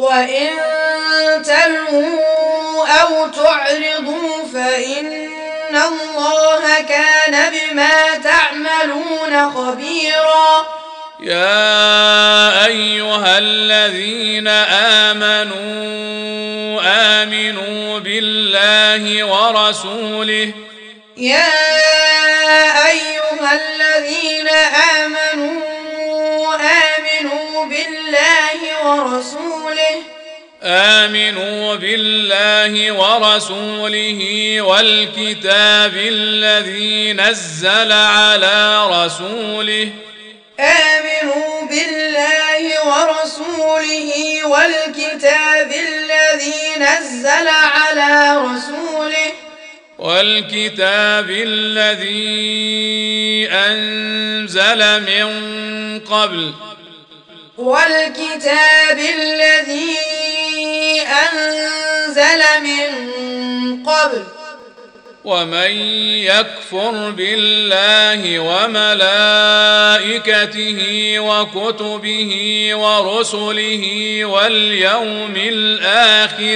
وإن تلووا أو تعرضوا فإن الله كان بما تعملون خبيرا يا أيها الذين آمنوا بالله ورسوله يا أيها الذين آمنوا بالله ورسوله والكتاب الذي نزل على رسوله آمنوا بالله ورسوله والكتاب الذي نزل على رسوله والكتاب الذي أنزل من قبل ومن يكفر بالله وملائكته وكتبه ورسله واليوم الآخر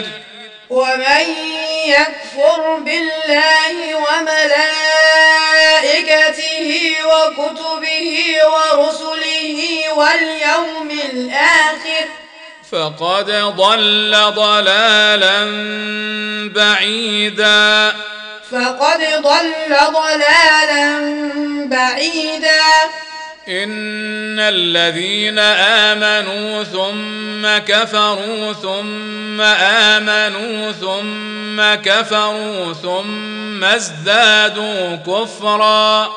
فقد ضل ضلالا بعيدا إن الذين آمنوا ثم كفروا ثم آمنوا ثم كفروا ثم ازدادوا كفرا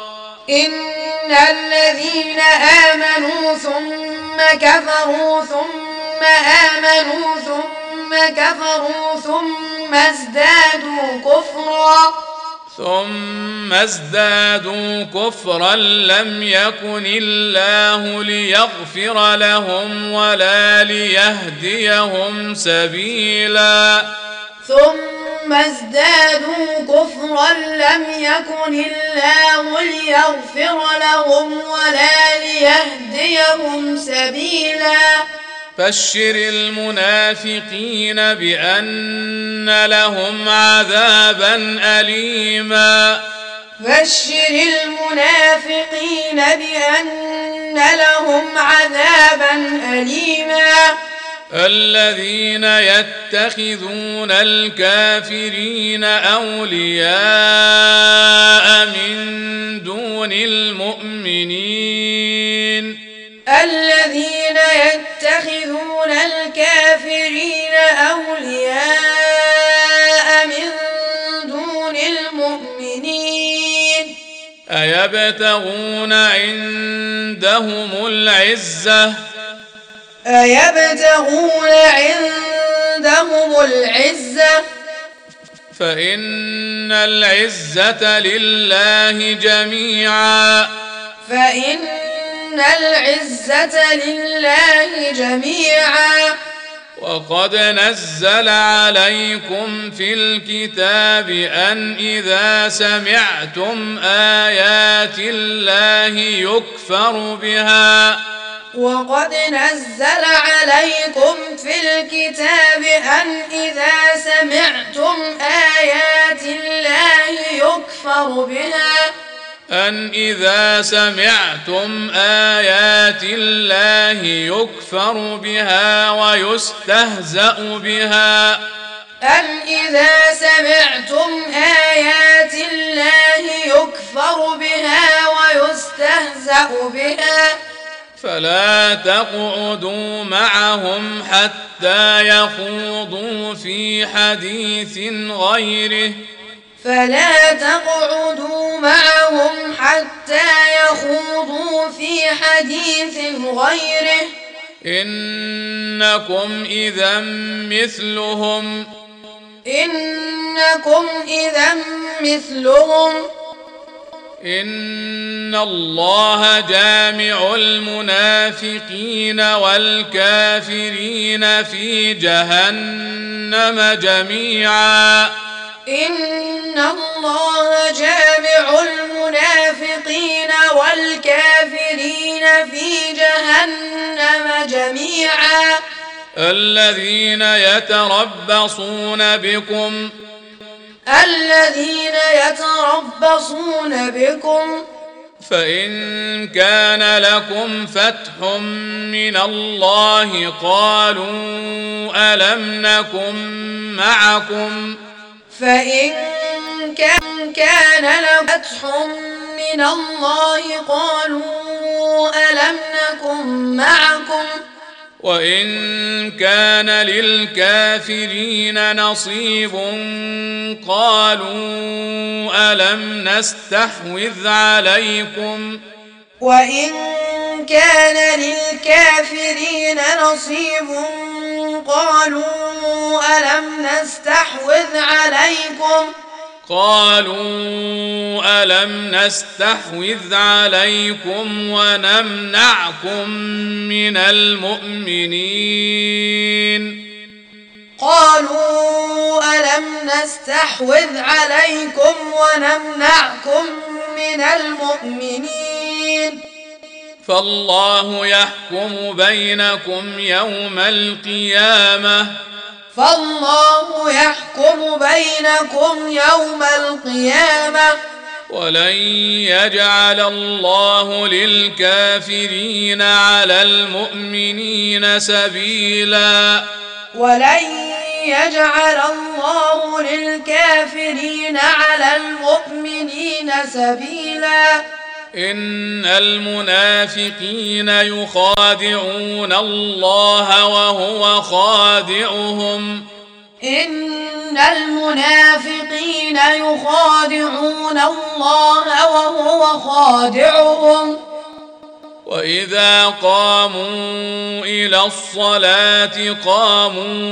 لم يكن الله ليغفر لهم ولا ليهديهم سبيلا بشر المنافقين بأن لهم عذابا أليما الذين يتخذون الكافرين أولياء من دون المؤمنين أيبتغون عندهم العزة فإن العزة لله جميعا وقد نزل عليكم في الكتاب أن إذا سمعتم آيات الله يكفر بها ويستهزأ بها فلا تقعدوا معهم حتى يخوضوا في حديث غيره إنكم إذا مثلهم إن الله جامع المنافقين والكافرين في جهنم جميعا الذين يتربصون بكم الذين يتربصون بكم فإن كان لكم فتح من الله قالوا ألم نكن معكم فإن كان لكم فتح من الله قالوا ألم نكن معكم وإن كان للكافرين نصيب قالوا ألم نستحوذ عليكم وإن كان للكافرين نصيب قالوا ألم نستحوذ عليكم ونمنعكم من المؤمنين قالوا ألم نستحوذ عليكم ونمنعكم من المؤمنين فالله يحكم بينكم يوم القيامة ولن يجعل الله للكافرين على المؤمنين سبيلا إن المنافقين يخادعون الله وهو خادعهم وإذا قاموا إلى الصلاة قاموا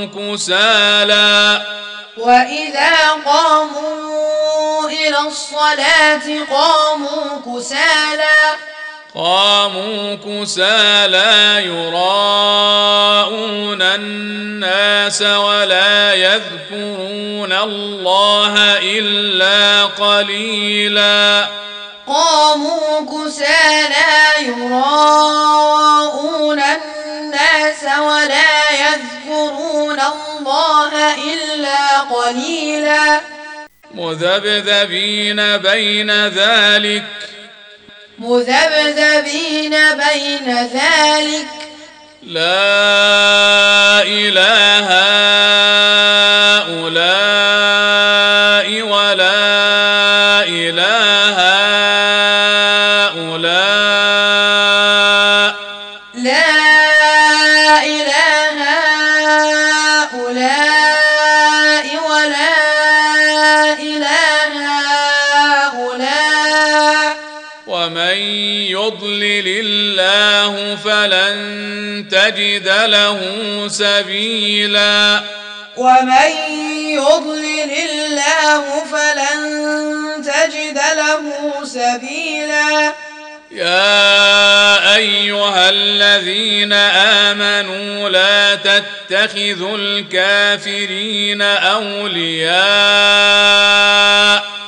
كسالى يراءون الناس ولا يذكرون الله إلا قليلا مذبذبين بين ذلك لا إله هؤلاء ولا إله هؤلاء ومن يضلل الله فلن تجد له سبيلا يا أيها الذين آمنوا لا تتخذوا الكافرين أولياء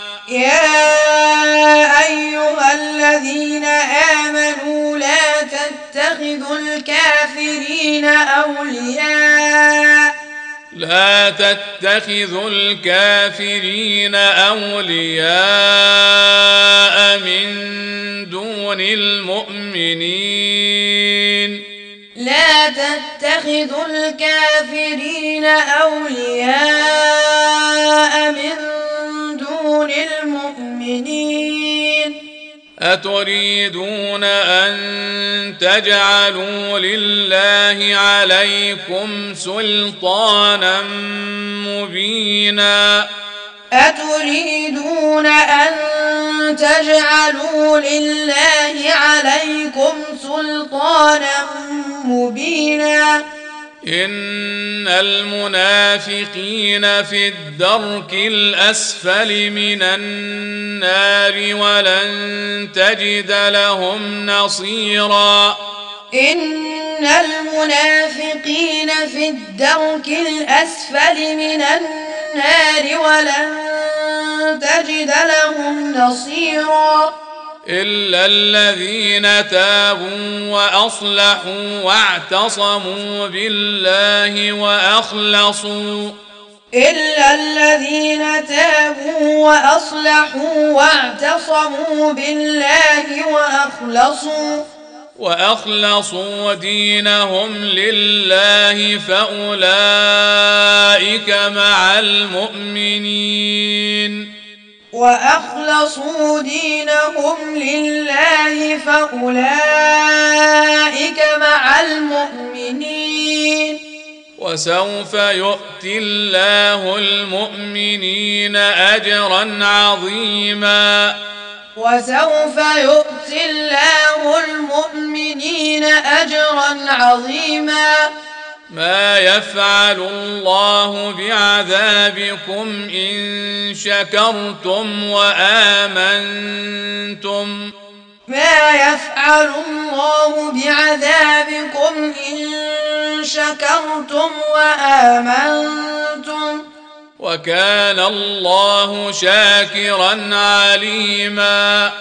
من دون المؤمنين أتريدون أن تجعلوا لله عليكم سلطانا مبينا إن المنافقين في الدرك الأسفل من النار ولن تجد لهم نصيرا إلا الذين تابوا وأصلحوا واعتصموا بالله إلا الذين تابوا وأصلحوا واعتصموا بالله وأخلصوا دينهم لله فأولئك مع المؤمنين وسوف يؤتي الله المؤمنين أجرا عظيما ما يفعل الله بعذابكم إن شكرتم وآمنتم وكان الله شاكرا عليما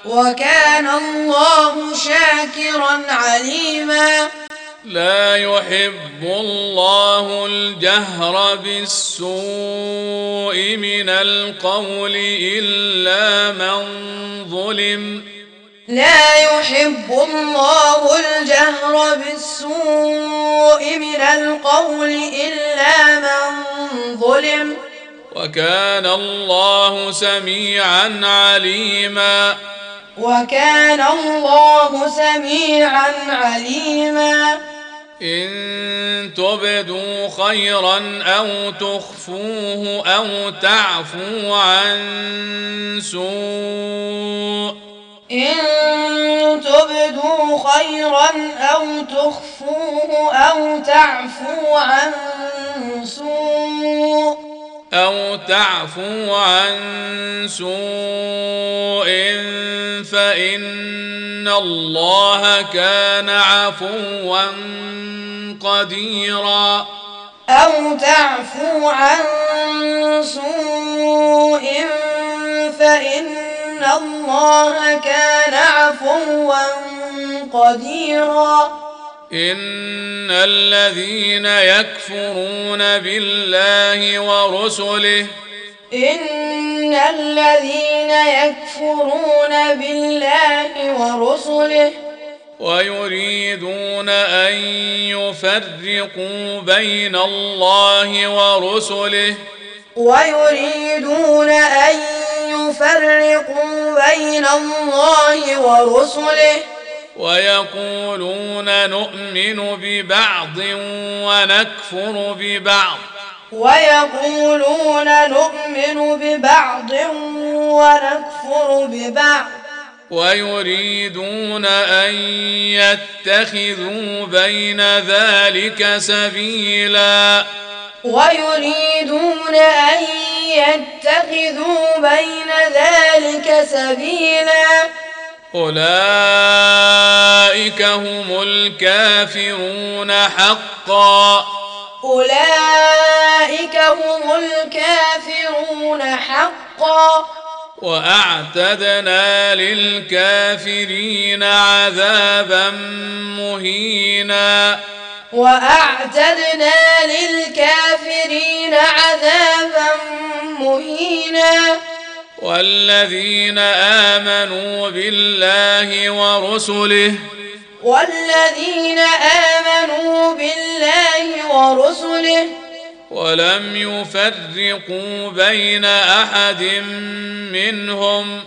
لا يحب الله الجهر بالسوء من القول إلا من ظلم وكان الله سميعا عليما إن تبدوا خيرا أو تخفوه أو تعفو عن سوء فإن الله كان عفوا قديرا إن الذين يكفرون بالله ورسله ويريدون أن يفرقوا بين الله ورسله ويقولون نؤمن ببعض ونكفر ببعض ويريدون أن يتخذوا بين ذلك سبيلا أولئك هم الكافرون حقا وأعتدنا للكافرين عذابا مهينا والذين آمنوا بالله ورسله ولم يفرقوا بين أحد منهم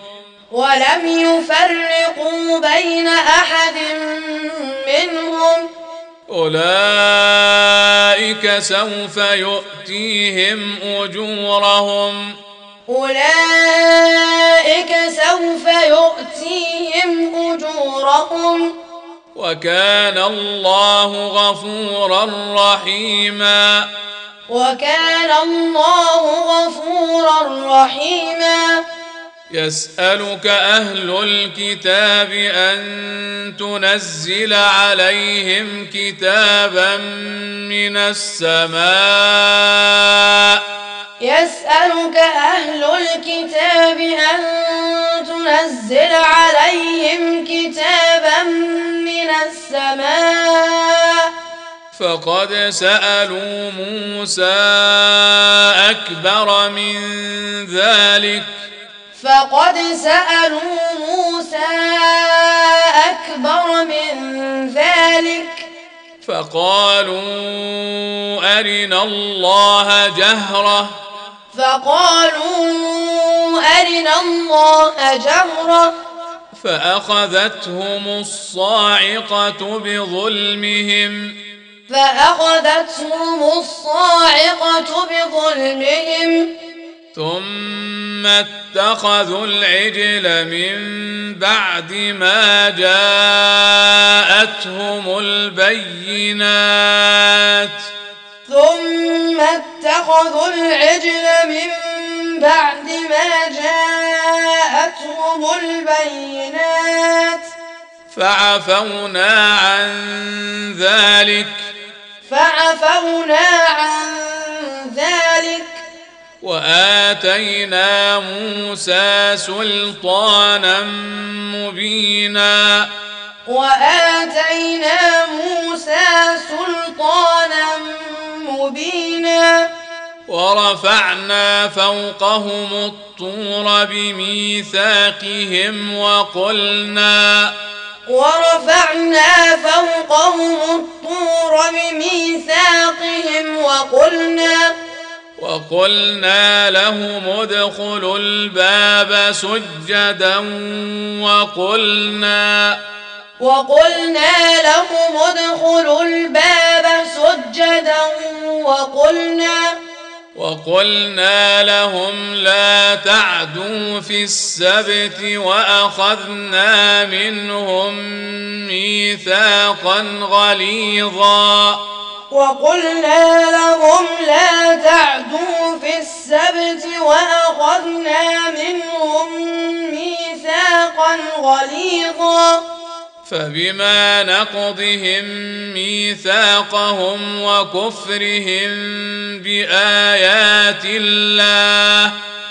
أولئك سوف يؤتيهم أجورهم وكان الله غفورا رحيما يسألك أهل الكتاب أن تنزل عليهم كتابا من السماء فقد سألوا موسى أكبر من ذلك فقد سألوا موسى أكبر من ذلك فقالوا أرنا الله جهرة فأخذتهم الصاعقة بظلمهم ثم اتخذوا العجل من بعد ما جاءتهم البينات فعفونا عن ذلك وآتينا موسى سلطانا مبينا ورفعنا فوقهم الطور بميثاقهم وقلنا لهم ادخلوا الباب سجدا وقلنا لهم لا تعدوا في السبت وأخذنا منهم ميثاقا غليظا فبما نقضهم ميثاقهم وكفرهم بآيات الله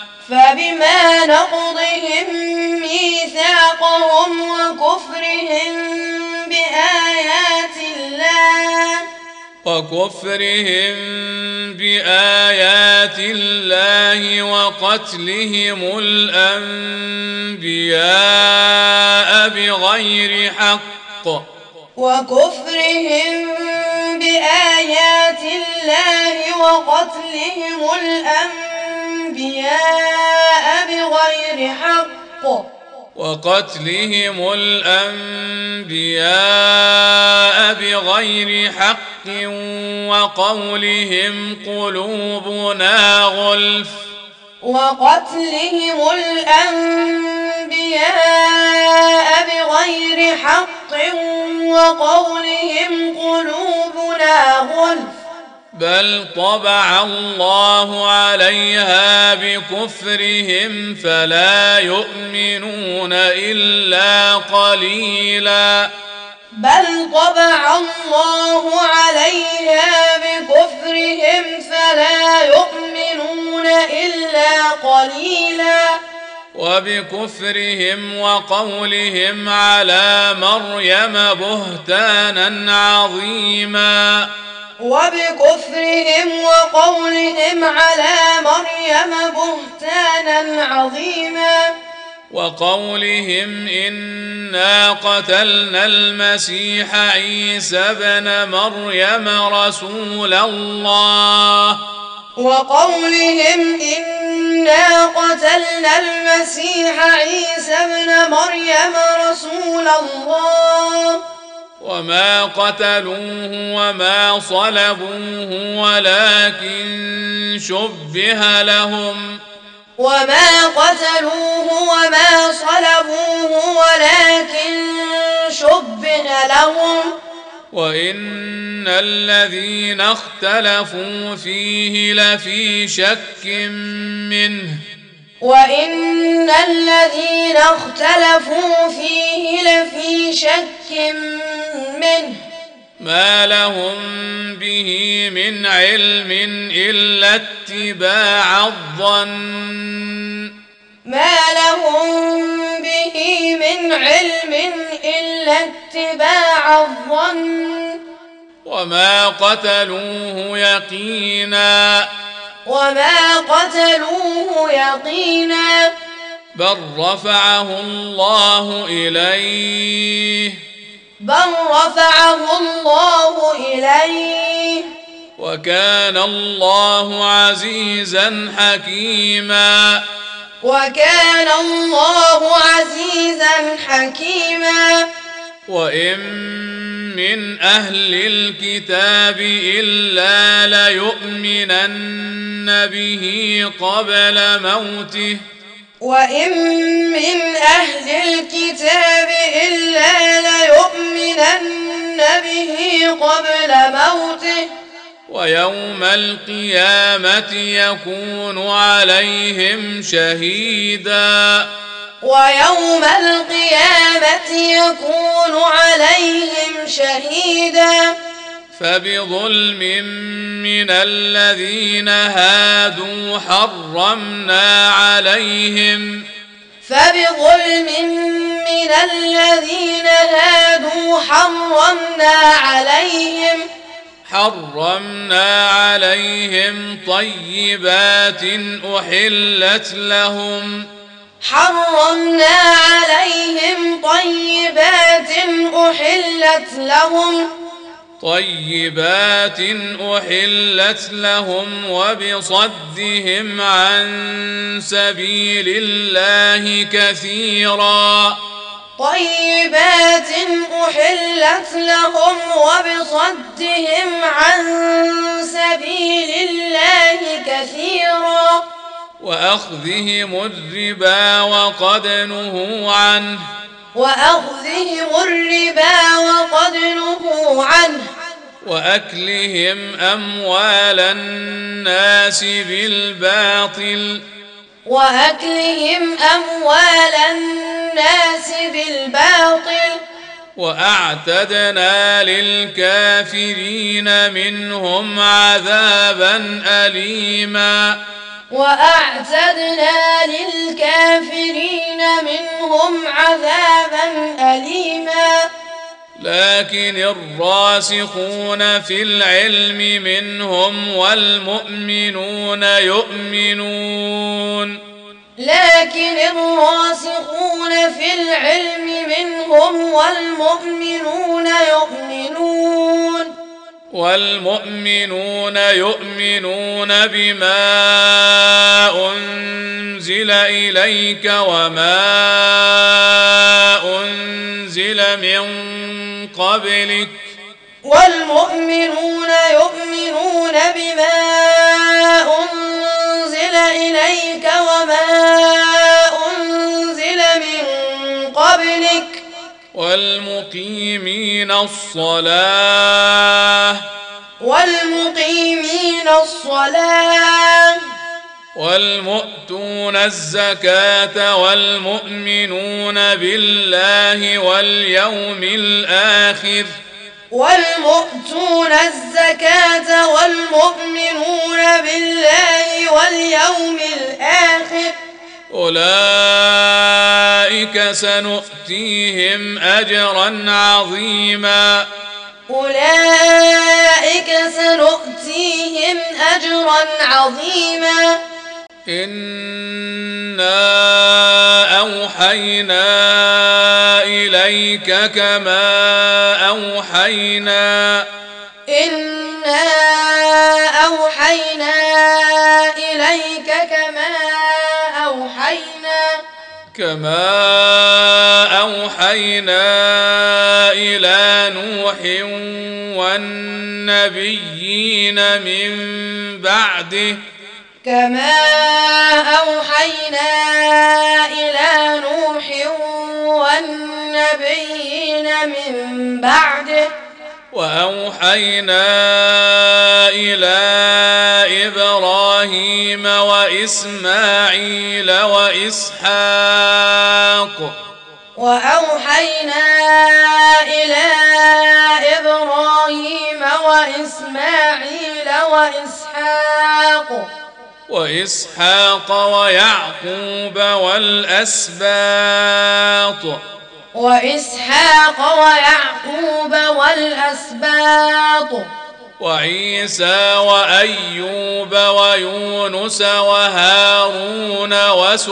وقتلهم الأنبياء بغير حق وقولهم قلوبنا غلف بل طبع الله عليها بكفرهم فلا يؤمنون إلا قليلا وبكفرهم وقولهم على مريم بهتانا عظيما وقولهم إنا قتلنا المسيح عيسى ابن مريم رسول الله وما قتلوه وما صلبوه ولكن شبه لهم وإن الذين اختلفوا فيه لفي شك منه ما لهم به من علم إلا اتباع الظن وما قتلوه يقينا وما قتلوه يقينا بل رفعه الله إليه وكان الله عزيزا حكيما وإن من أهل الكتاب إلا ليؤمنن به قبل موته ويوم القيامة يكون عليهم شهيدا فبظلم من الذين هادوا حرمنا عليهم طيبات أحلت لهم وبصدهم عن سبيل الله كثيرا وأخذهم الربا وقد نهوا عنه وأكلهم أموال الناس بالباطل وأعتدنا للكافرين منهم عذابا أليما لكن الراسخون في العلم منهم والمؤمنون يؤمنون بما أنزل إليك وما أنزل من قبلك والمقيمين الصلاة والمؤتون الزكاة والمؤمنون بالله واليوم الآخر أولئك سنؤتيهم أجرا عظيما إنا أوحينا إليك كما أوحينا إلى نوح والنبيين من بعده وأوحينا إلى إبراهيم وإسماعيل وإسحاق ويعقوب والأسباط وعيسى وأيوب ويونس وهارون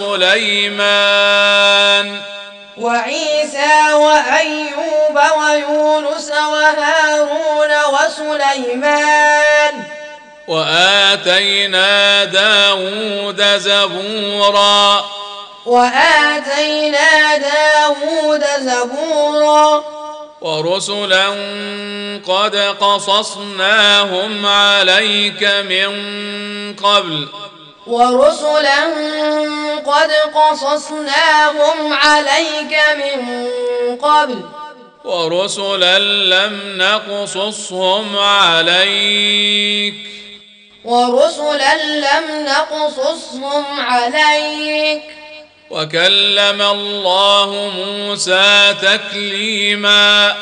وسليمان وعيسى وأيوب ويونس وهارون وسليمان وآتينا داود زبورا وآتينا داود زبورا ورسلا قد قصصناهم عليك من قبل ورسلا قد قصصناهم عليك من قبل ورسلا لم نقصصهم عليك وكلم الله موسى تكليما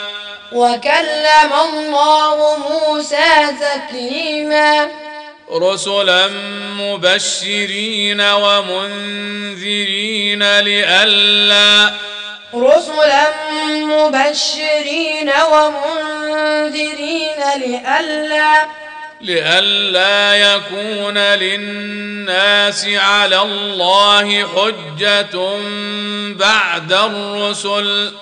رسلا مبشرين ومنذرين لئلا يكون للناس على الله حجة بعد الرسل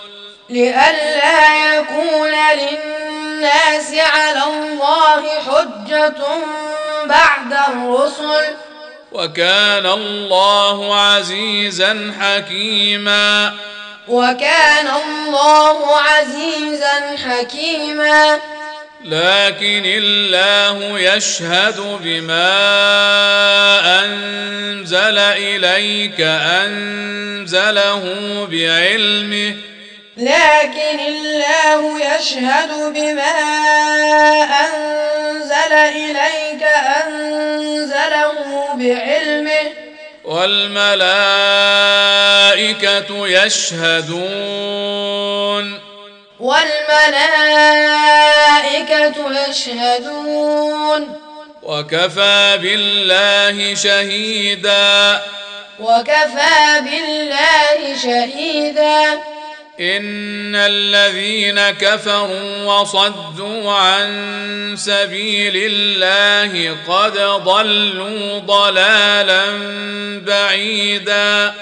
وكان الله عزيزا حكيما لكن الله يشهد بما أنزل إليك أنزله بعلمه والملائكة يشهدون وكفى بالله شهيدا إن الذين كفروا وصدوا عن سبيل الله قد ضلوا ضلالا بعيدا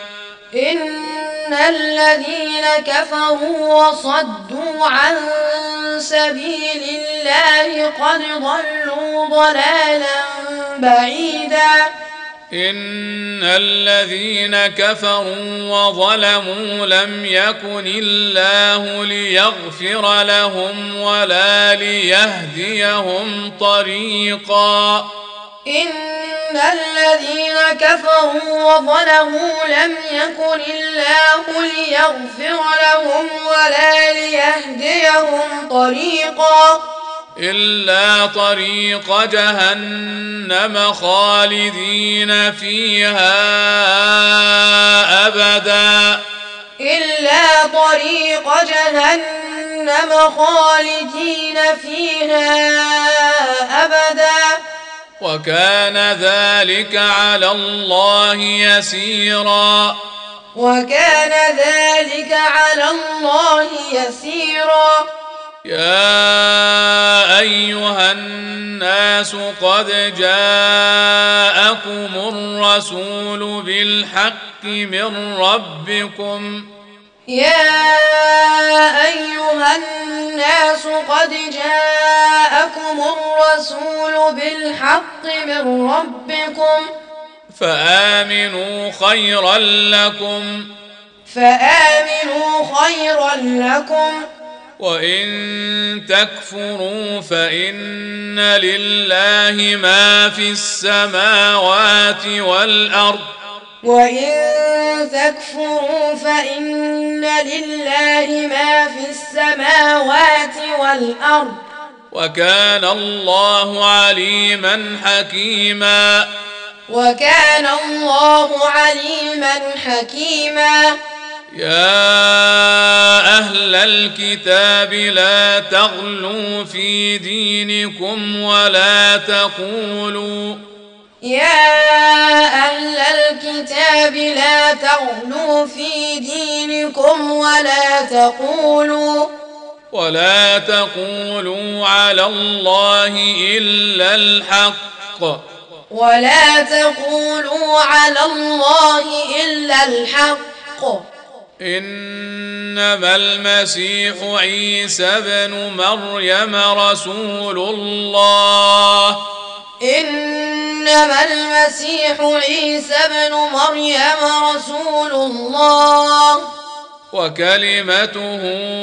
إن الذين كفروا وظلموا لم يكن الله ليغفر لهم ولا ليهديهم طريقا إلا طريق جهنم خالدين فيها أبدا وكان ذلك على الله يسيرا يا أيها الناس قد جاءكم الرسول بالحق من ربكم فآمنوا خيرا لكم وإن تكفروا فإن لله ما في السماوات والأرض وكان الله عليما حكيما يا أهل الكتاب لا تغلوا في دينكم ولا تقولوا ولا تقولوا على الله إلا الحق ولا تقولوا على الله إلا الحق إنما المسيح عيسى بن مريم رسول الله إنما المسيح عيسى بن مريم رسول الله وكلمته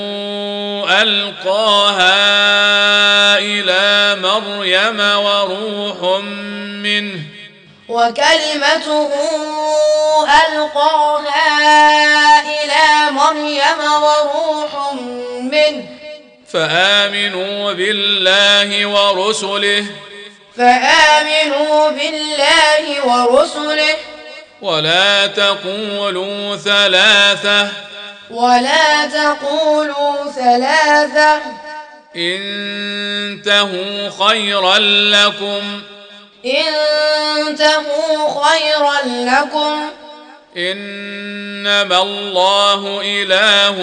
ألقاها إلى مريم وروح منه وكلمته ألقاها إلى مريم وروح منه فآمنوا بالله ورسله فآمنوا بالله ورسله ولا تقولوا ثلاثة ولا تقولوا ثلاثة انتهوا خيرا لكم انتهوا خيرا لكم إنما الله إله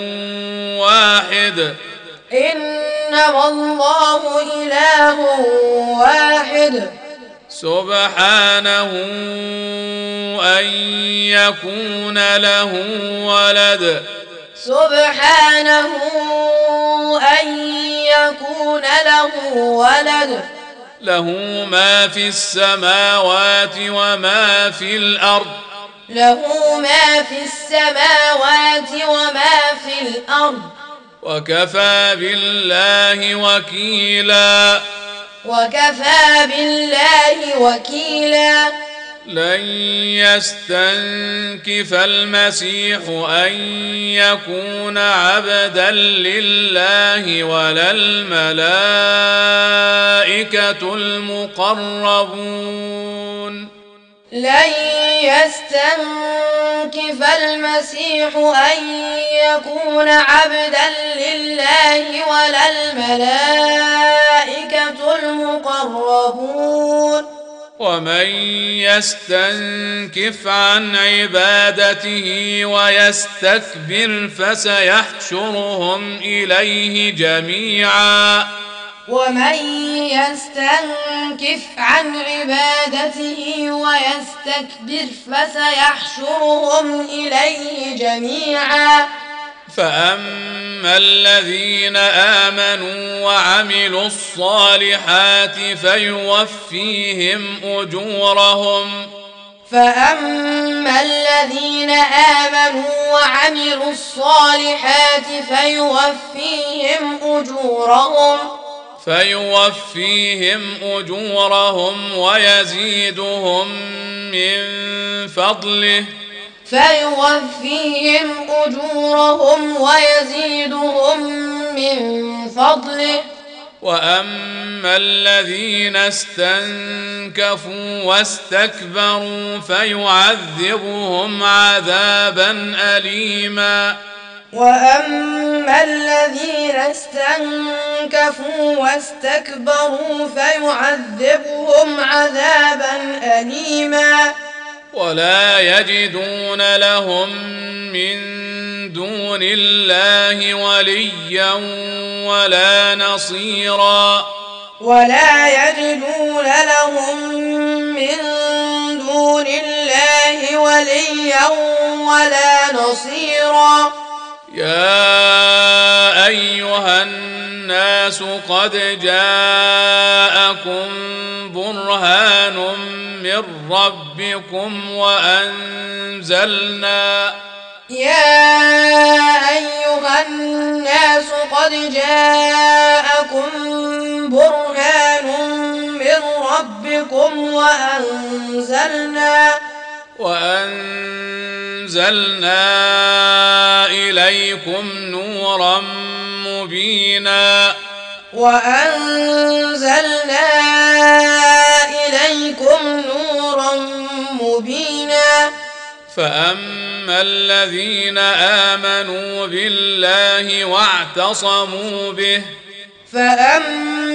واحد إنما الله إله واحد سبحانه أن يكون له ولد سبحانه أن يكون له ولد له ما في السماوات وما في الأرض له ما في السماوات وما في الأرض وكفى بالله وكيلا وكفى بالله وكيلا لن يستنكف المسيح أن يكون عبدا لله ولا الملائكة المقربون لن يستنكف المسيح أن يكون عبدا لله ولا الملائكة المقربون ومن يستنكف عن عبادته ويستكبر فسيحشرهم إليه جميعا ومن يستنكف عن عبادته ويستكبر فسيحشرهم إليه جميعا فأما الذين آمنوا وعملوا الصالحات فيوفيهم أجورهم فأما الذين آمنوا وعملوا الصالحات فيوفيهم أجورهم ويزيدهم من فضله وأما الذين استنكفوا واستكبروا فيعذبهم عذابا أليما وأما الذين استنكفوا واستكبروا فيعذبهم عذابا أليما ولا يجدون لهم من دون الله وليا ولا نصيرا ولا يجدون لهم من دون الله وليا ولا نصيرا يا أيها الناس قد جاءكم برهان من ربكم وأنزلنا يا أيها الناس قد جاءكم برهان من ربكم وأنزلنا إليكم نورا مبينا فأما الذين آمنوا بالله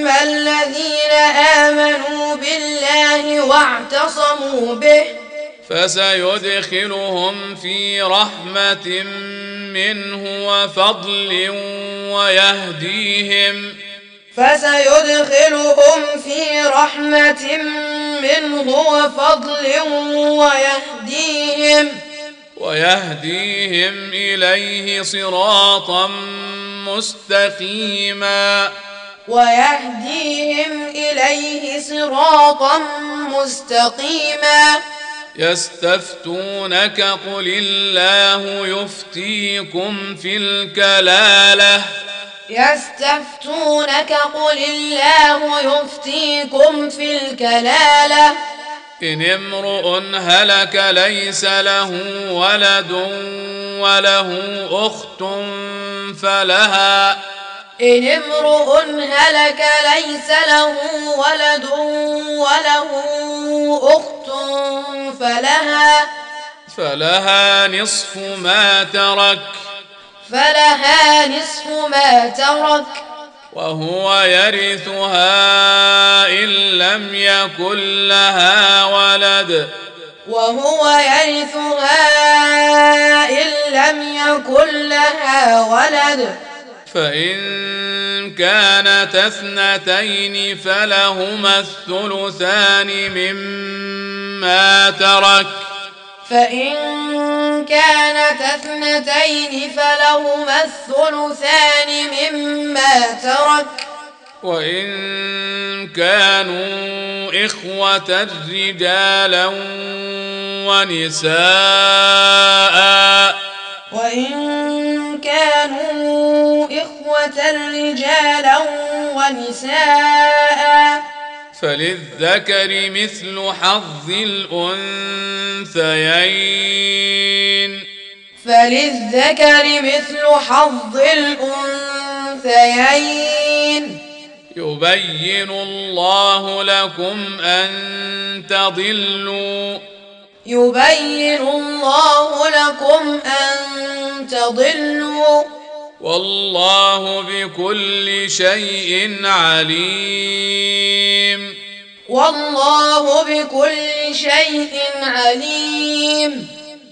واعتصموا به فسيدخلهم في رحمة منه وفضل ويهديهم ويهديهم إليه صراطا مستقيما يستفتونك قل الله يفتيكم في الكلالة إن امرؤ هلك ليس له ولد وله أخت فلها نصف ما ترك وهو يرثها إن لم يكن لها ولد فإن كانت اثنتين فلهما الثلثان مما ترك وإن كانوا إخوة رجالا ونساء فللذكر مثل حظ الأنثيين يبين الله لكم أن تضلوا والله بكل شيء عليم